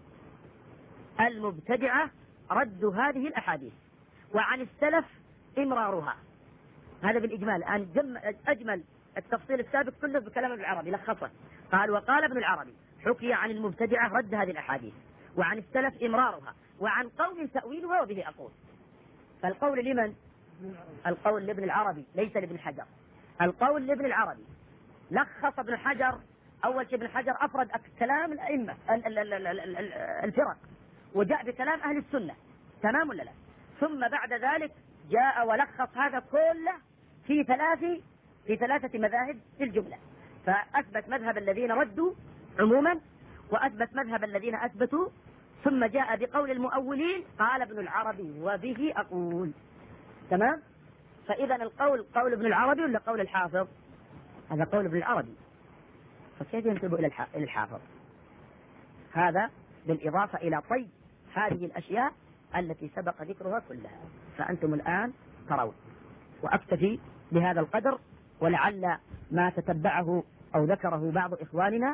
المبتدعة رد هذه الأحاديث، وعن السلف إمرارها. هذا بالإجمال، الآن أجمل التفصيل السابق كله بكلام ابن العربي لخصه. قال وقال ابن العربي حكي عن المبتدعة رد هذه الأحاديث، وعن السلف إمرارها، وعن قوم تأويلها وبه أقول. فالقول لمن؟ القول لابن العربي ليس لابن حجر، القول لابن العربي. لخص ابن حجر، أول شيء ابن حجر أفرد كلام الأئمة الفرق، وجاء بكلام أهل السنة، تمام ولا لا؟ ثم بعد ذلك جاء ولخص هذا كله في ثلاثة مذاهب في الجملة، فأثبت مذهب الذين ردوا عموما، وأثبت مذهب الذين أثبتوا، ثم جاء بقول المؤولين. قال ابن العربي وبه أقول. تمام؟ فإذا القول قول ابن العربي ولا قول الحافظ؟ هذا قول ابن العربي، فكيف ينسب إلى الحافظ؟ هذا بالإضافة إلى طي هذه الأشياء التي سبق ذكرها كلها. فأنتم الآن ترون، وأكتفي بهذا القدر، ولعل ما تتبعه أو ذكره بعض إخواننا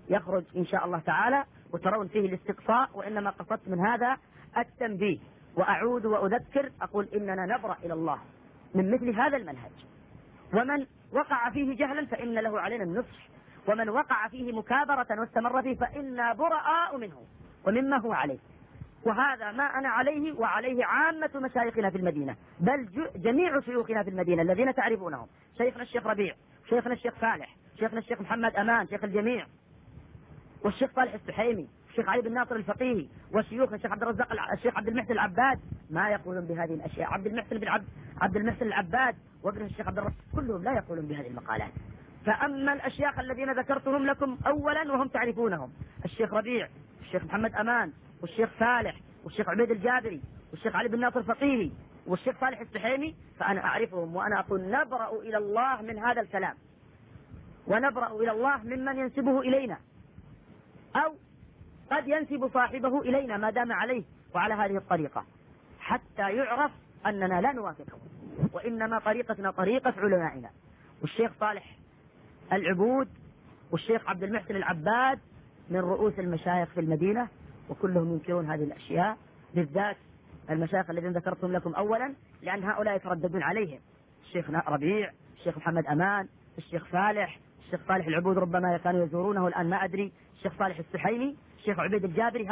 يخرج إن شاء الله تعالى وترون فيه الاستقصاء، وإنما قصدت من هذا التنبيه. وأعود وأذكر أقول إننا نبرأ إلى الله من مثل هذا المنهج، ومن وقع فيه جهلا فإن له علينا النصح، ومن وقع فيه مكابرة واستمر فيه فإنا براء منه ومما هو عليه. وهذا ما أنا عليه وعليه عامة مشايخنا في المدينة، بل جميع شيوخنا في المدينة الذين تعرفونهم، شيخنا الشيخ ربيع، شيخنا الشيخ صالح، شيخنا الشيخ محمد أمان شيخ الجميع، والشيخ صالح السحيمي، الشيخ علي بن ناصر الفقيهي، وشيوخنا الشيخ عبد الرزاق الشيخ عبد المحسن العباد، ما يقولون بهذه الأشياء. عبد المحسن العباد وابنه الشيخ عبد الرزاق كلهم لا يقولون بهذه المقالات. فأما الأشياخ الذين ذكرتهم لكم أولا وهم تعرفونهم، الشيخ ربيع، الشيخ محمد أمان، والشيخ صالح، والشيخ عبيد الجابري، والشيخ علي بن ناصر الفقيهي، والشيخ صالح السحيمي، فأنا أعرفهم، وأنا أقول نبرأ إلى الله من هذا الكلام، ونبرأ إلى الله ممن ينسبه إلينا، أو قد ينسب صاحبه إلينا ما دام عليه وعلى هذه الطريقة، حتى يعرف أننا لا نوافقه، وإنما طريقتنا طريقة علمائنا. والشيخ صالح العبود والشيخ عبد المحسن العباد من رؤوس المشايخ في المدينة، وكلهم ينكرون هذه الأشياء، بالذات المشايخ الذين ذكرتهم لكم أولا، لأن هؤلاء يترددون عليهم، الشيخ ربيع، الشيخ محمد أمان، الشيخ صالح، الشيخ صالح العبود ربما كانوا يزورونه الآن ما أدري، الشيخ صالح السحيمي، الشيخ عبيد الجابري،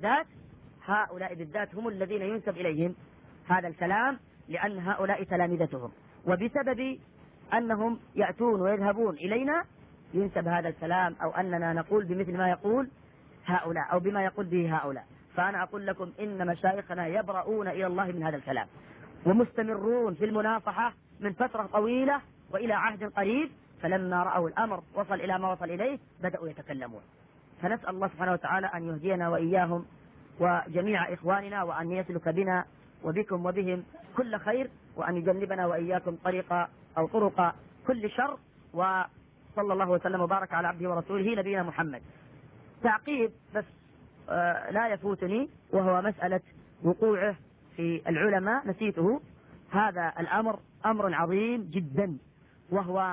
هؤلاء بالذات هم الذين ينسب إليهم هذا الكلام، لأن هؤلاء تلامذتهم، وبسبب أنهم يأتون ويذهبون إلينا ينسب هذا الكلام، أو أننا نقول بمثل ما يقول هؤلاء أو بما يقول به هؤلاء. فأنا أقول لكم إن مشايخنا يبرؤون إلى الله من هذا الكلام، ومستمرون في المناصحة من فترة طويلة وإلى عهد قريب، فلما رأوا الأمر وصل إلى ما وصل إليه بدأوا يتكلمون. فنسأل الله سبحانه وتعالى أن يهدينا وإياهم وجميع إخواننا، وأن يسلك بنا وبكم وبهم كل خير، وأن يجنبنا وإياكم طرق كل شر. وصلى الله وسلم وبارك على عبده ورسوله نبينا محمد. تعقيب بس لا يفوتني، وهو مسألة وقوعه في العلماء، نسيته. هذا الأمر أمر عظيم جدا، وهو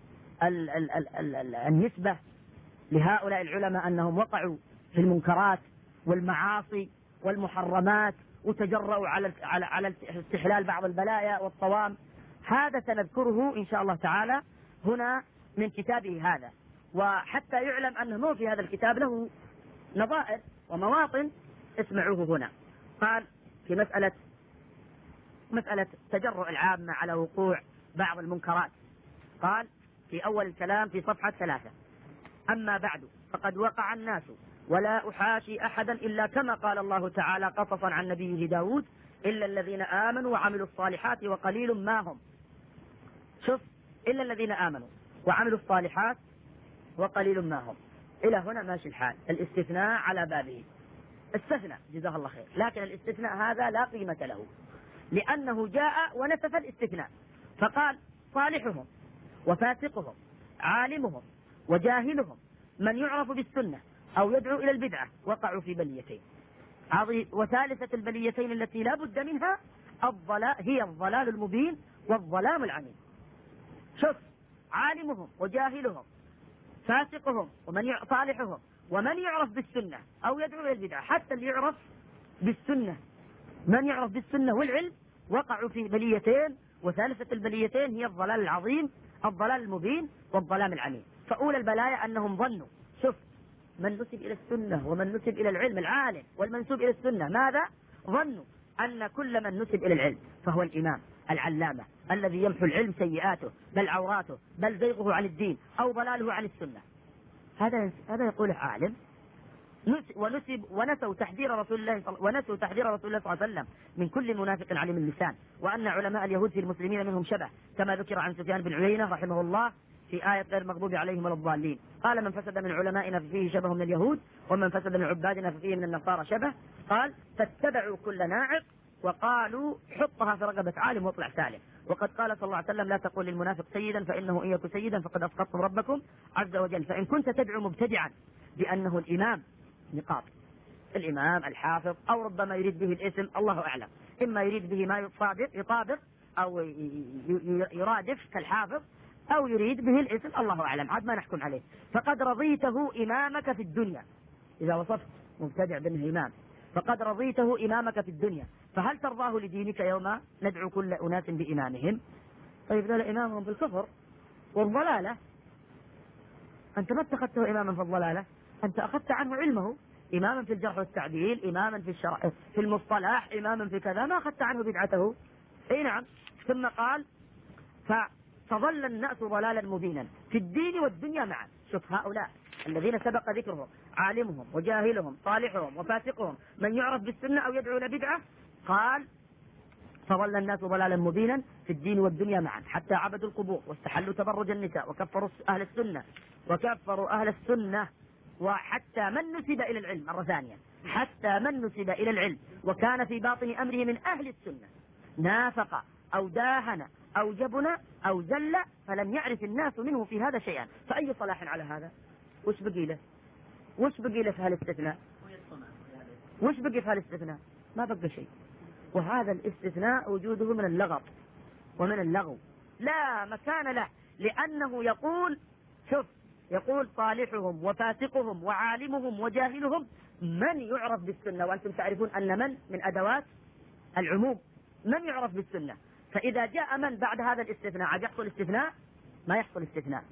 النسبة لهؤلاء العلماء أنهم وقعوا في المنكرات والمعاصي والمحرمات، وتجرؤوا على استحلال بعض البلايا والطوام. هذا سنذكره إن شاء الله تعالى هنا من كتابه هذا، وحتى يعلم أنه في هذا الكتاب له نظائر ومواطن اسمعوه هنا. قال في مسألة تجرؤ العامة على وقوع بعض المنكرات، قال في أول الكلام في صفحة 3: أما بعد فقد وقع الناس ولا أحاشي أحدا إلا كما قال الله تعالى قصصا عن نبيه داود: إلا الذين آمنوا وعملوا الصالحات وقليل ما هم. شوف، إلا الذين آمنوا وعملوا الصالحات وقليل ما هم، إلى هنا ماشي الحال. الاستثناء على بابه، استثنى جزاه الله خير، لكن الاستثناء هذا لا قيمة له، لأنه جاء ونسف الاستثناء، فقال: صالحهم وفاسقهم، عالمهم وجاهلهم، من يعرف بالسنة أو يدعو إلى البدعة وقعوا في بليتين وثالثة البليتين التي لا بد منها هي الضلال المبين والظلام العميم. شوف، عالمهم وجاهلهم، فاسقهم صالحهم، ومن يعرف بالسنة أو يدعو إلى البدعة، حتى اللي يعرف بالسنة، من يعرف بالسنة والعلم، وقعوا في بليتين، وثالثة البليتين هي الضلال العظيم، الضلال المبين والظلام العميم. فأولى البلايا أنهم ظنوا، شوف، من نسب إلى السنة ومن نسب إلى العلم، العالم والمنسوب إلى السنة، ماذا ظنوا؟ أن كل من نسب إلى العلم فهو الإمام العلامة الذي يمحو العلم سيئاته بل عوراته بل زيغه عن الدين أو ضلاله عن السنة. هذا يقوله عالم. ونسوا تحذير رسول الله صلى الله عليه وسلم من كل منافق عليم اللسان، وأن علماء اليهود في المسلمين منهم شبه، كما ذكر عن سفيان بن عيينة رحمه الله في آية غير المغضوب عليهم ولا الضالين، قال: من فسد من علمائنا ففيه شبه من اليهود، ومن فسد من عبادنا ففيه من النصارى شبه. قال: فاتبعوا كل ناعق وقالوا حطها في رقبة عالم واطلع سالم. وقد قال صلى الله عليه وسلم: لا تقول للمنافق سيدا، فإنه إن يكن سيدا فقد أسقطتم ربكم عز وجل. فإن كنت تدعو مبتدعا بأنه الإمام، نقاط، الإمام الحافظ، أو ربما يريد به الاسم، الله أعلم، إما يريد به ما يطابق أو يرادف كالحافظ، أو يريد به الاسم، الله أعلم، عاد ما نحكم عليه. فقد رضيته إمامك في الدنيا، إذا وصفت مبتدع بأنه إمام فقد رضيته إمامك في الدنيا، فهل ترضاه لدينك يوم ندعو كل أناس بإمامهم؟ طيب ذولا إمامهم بالكفر والضلالة، أنت ما اتخذته إماما في الضلالة، أنت أخذت عنه علمه، إماما في الجرح والتعديل، إماما في الشرع في المصطلح، إماما في كذا، ما أخذت عنه بدعته. أي نعم. ثم قال فظل الناس ضلالا مبينا في الدين والدنيا معا. شوف هؤلاء الذين سبق ذكرهم، عالمهم وجاهلهم، صالحهم وفاسقهم، من يعرف بالسنة أو يدعو إلى بدعة، قال فظل الناس ضلالا مبينا في الدين والدنيا معا حتى عبدوا القبور واستحلوا تبرج النساء وكفروا أهل السنة وحتى من نسب إلى العلم، مرة ثانية، حتى من نسب إلى العلم وكان في باطن أمره من أهل السنة نافق أو داهن أو جبن أو زل فلم يعرف الناس منه في هذا شيئا. فأي صلاح على هذا؟ وش بقي له؟ وش بقي له في هالاستثناء؟ وش بقي في هالاستثناء؟ ما بقى شيء. وهذا الاستثناء وجوده من اللغط ومن اللغو، لا مكان له، لأنه يقول شوف، يقول صالحهم وفاسقهم وعالمهم وجاهلهم من يعرف بالسنة، وأنتم تعرفون أن من أدوات العموم، من يعرف بالسنة. فإذا جاء من بعد هذا الاستثناء عاد يحصل استثناء؟ ما يحصل استثناء.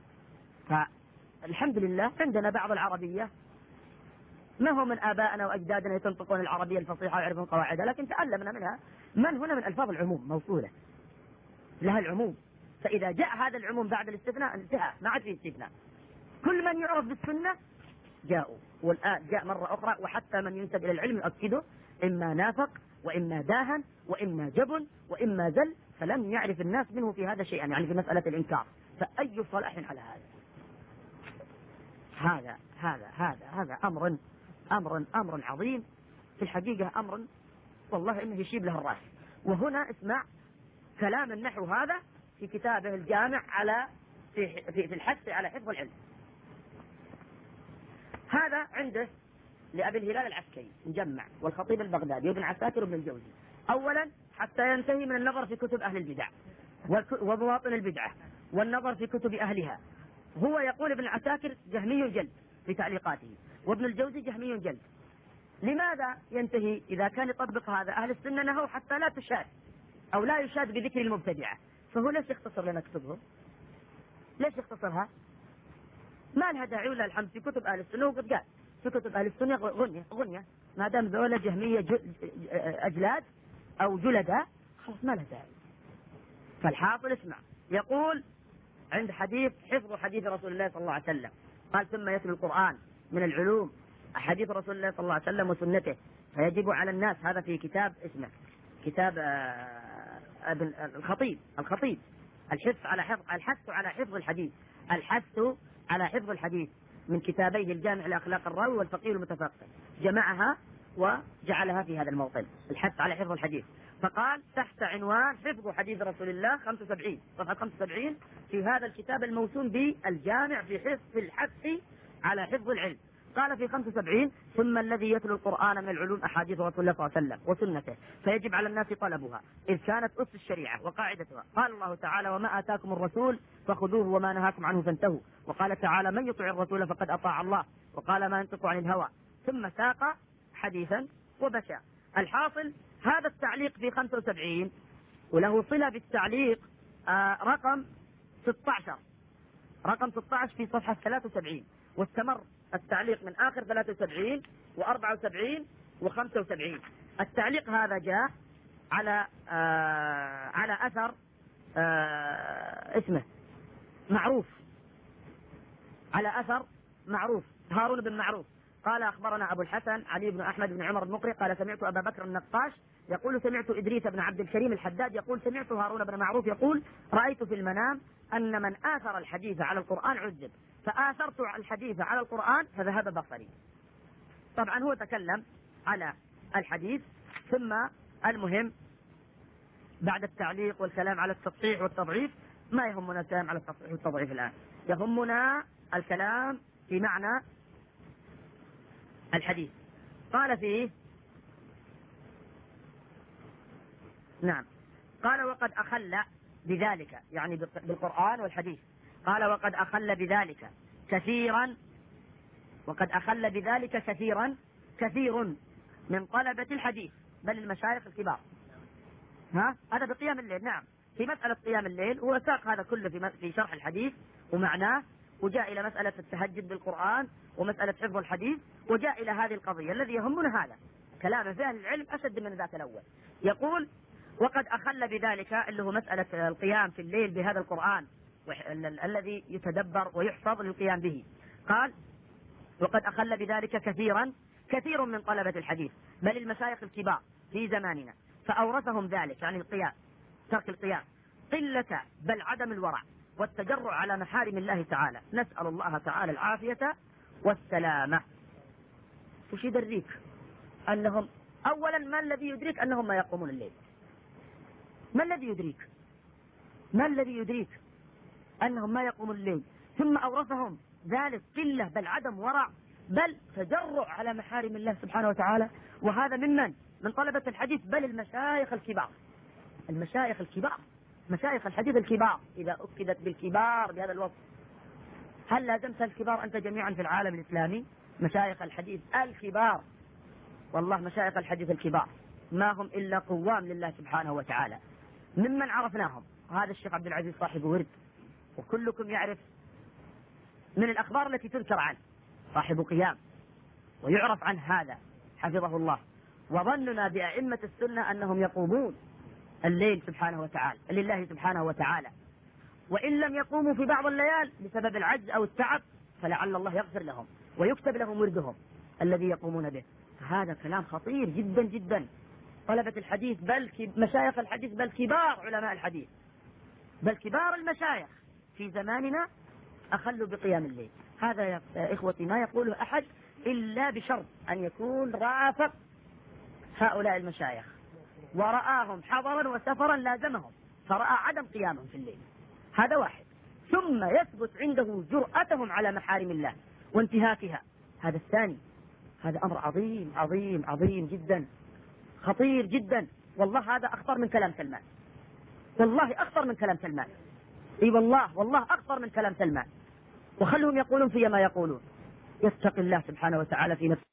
فالحمد لله عندنا بعض العربية، ما هو من آبائنا وأجدادنا يتنطقون العربية الفصيحة ويعرفون قواعدها، لكن تعلمنا منها. من هنا من ألفاظ العموم موصولة لها العموم، فإذا جاء هذا العموم بعد الاستثناء انتهى، ما عاد فيه استثناء. كل من يعرف بالسنة جاءوا. والآن جاء مرة أخرى وحتى من ينسب إلى العلم يؤكده إما نافق وإما داهن وإما جبن وإما زل، فلم يعرف الناس منه في هذا شيئا، يعني في مسألة الإنكار. فأي صلاح على هذا أمر عظيم في الحقيقة، أمر والله إنه يشيب له الرأس. وهنا اسمع كلام النحو هذا في كتابه الجامع على في الحث على حفظ العلم. هذا عنده لأبي الهلال العسكري مجمع، والخطيب البغدادي وابن عساكر وابن الجوزي. أولا حتى ينتهي من النظر في كتب أهل البدع ومواطن البدعة والنظر في كتب أهلها. هو يقول ابن عساكر جهمي جلد في تعليقاته، وابن الجوزي جهمي جلد. لماذا ينتهي؟ إذا كان يطبق هذا أهل السنة نهوا حتى لا تشاد أو لا يشاد بذكر المبتدعة، فهو ليش يختصر لنا كتبهم؟ ليش يختصرها؟ ما لها داعي ولا الحمد في كتب أهل السنة. وقد قال في كتب أهل السنة غنية ما دام ذولا جهمية أجلاد أو جلداء خلاص ما لها داعي. فالحاصل اسمع، يقول عند حديث حفظ حديث رسول الله صلى الله عليه وسلم، قال ثم يتلو القرآن من العلوم حديث رسول الله صلى الله عليه وسلم وسنته، فيجب على الناس، هذا في كتاب اسمه كتاب ابن الخطيب الحث على حفظ الحديث من كتابيه الجامع لأخلاق الراوي والفقيه المتفقه، جمعها وجعلها في هذا الموطن، الحث على حفظ الحديث. فقال تحت عنوان حفظ حديث رسول الله 75 صفحة 75 في هذا الكتاب الموسوم بالجامع في الحث على حفظ العلم، قال في 75 ثم الذي يتلو القرآن من العلوم أحاديث رسول الله صلى الله عليه وسلم وسنته، فيجب على الناس طلبها إذ كانت أس الشريعة وقاعدتها. قال الله تعالى وما آتاكم الرسول فخذوه وما نهاكم عنه فانتهوا، وقال تعالى من يطع الرسول فقد أطاع الله، وقال ما ينطق عن الهوى، ثم ساق حديثا وبشى. الحاصل هذا التعليق في 75 وله صلة بالتعليق رقم 16 في صفحة 73، واستمر التعليق من آخر 73 و74 و75. التعليق هذا جاء على أثر اسمه معروف، على أثر معروف هارون بن معروف قال أخبرنا أبو الحسن علي بن أحمد بن عمر المقري قال سمعت أبا بكر النقاش يقول سمعت إدريس بن عبد الكريم الحداد يقول سمعت هارون بن معروف يقول رأيت في المنام أن من آثر الحديث على القرآن عذب، فآثرت الحديث على القرآن فذهب بصري. طبعا هو تكلم على الحديث، ثم المهم بعد التعليق والكلام على التصحيح والتضعيف ما يهمنا الكلام على التصحيح والتضعيف الآن، يهمنا الكلام في معنى الحديث. قال فيه نعم، قال وقد أخل بذلك يعني بالقرآن والحديث قال وقد أخل بذلك كثيرا، وقد أخل بذلك كثير من طلبة الحديث بل المشايخ الكبار. هذا بقيام الليل. نعم، في مسألة قيام الليل هو ساق هذا كله في شرح الحديث ومعناه، وجاء إلى مسألة التهجد بالقرآن ومسألة حفظ الحديث، وجاء إلى هذه القضية. الذي يهمنا هذا كلام في أهل العلم أشد من ذاك الأول. يقول وقد أخل بذلك اللي هو مسألة القيام في الليل بهذا القرآن الذي يتدبر ويحفظ للقيام به. قال وقد أخل بذلك كثير من طلبة الحديث بل المشايخ الكبار في زماننا، فأورثهم ذلك يعني القيام، ترك القيام، قلة بل عدم الورع والتجرع على محارم الله تعالى. نسأل الله تعالى العافية والسلامة. وش يدريك أنهم أولا ما الذي يدريك أنهم ما يقومون الليل؟ ما الذي يدريك أنهم ما يقومون الليل؟ ثم أورثهم ذلك قلة بل عدم ورع بل تجرع على محارم الله سبحانه وتعالى. وهذا من طلبة الحديث بل المشايخ الكبار، مشايخ الحديث الكبار. إذا أكدت بالكبار بهذا الوصف، هل لازمت الكبار أنت جميعا في العالم الإسلامي؟ مشايخ الحديث الكبار، والله مشايخ الحديث الكبار ما هم إلا قوام لله سبحانه وتعالى. ممن عرفناهم هذا الشيخ عبد العزيز صاحب ورد، وكلكم يعرف من الأخبار التي تذكر عنه صاحب قيام، ويعرف عن هذا حفظه الله. وظننا بأئمة السنة أنهم يقومون الليل سبحانه وتعالى لله سبحانه وتعالى، وإن لم يقوموا في بعض الليال بسبب العجز أو التعب فلعل الله يغفر لهم ويكتب لهم وردهم الذي يقومون به. هذا كلام خطير جدا جدا. طلبة الحديث بل مشايخ الحديث بل كبار علماء الحديث بل كبار المشايخ في زماننا أخلوا بقيام الليل. هذا يا إخوتي ما يقوله أحد إلا بشرط أن يكون رافق هؤلاء المشايخ ورآهم حضرا وسفرا لازمهم فرأى عدم قيامهم في الليل. هذا واحد. ثم يثبت عنده جرأتهم على محارم الله وانتهاكها. هذا الثاني. هذا أمر عظيم عظيم عظيم جدا، خطير جدا. والله هذا أخطر من كلام سلمان، والله أخطر من كلام سلمان. اي والله أخطر من كلام سلمان. وخلهم يقولون في ما يقولون. يتقي الله سبحانه وتعالى في نفسه.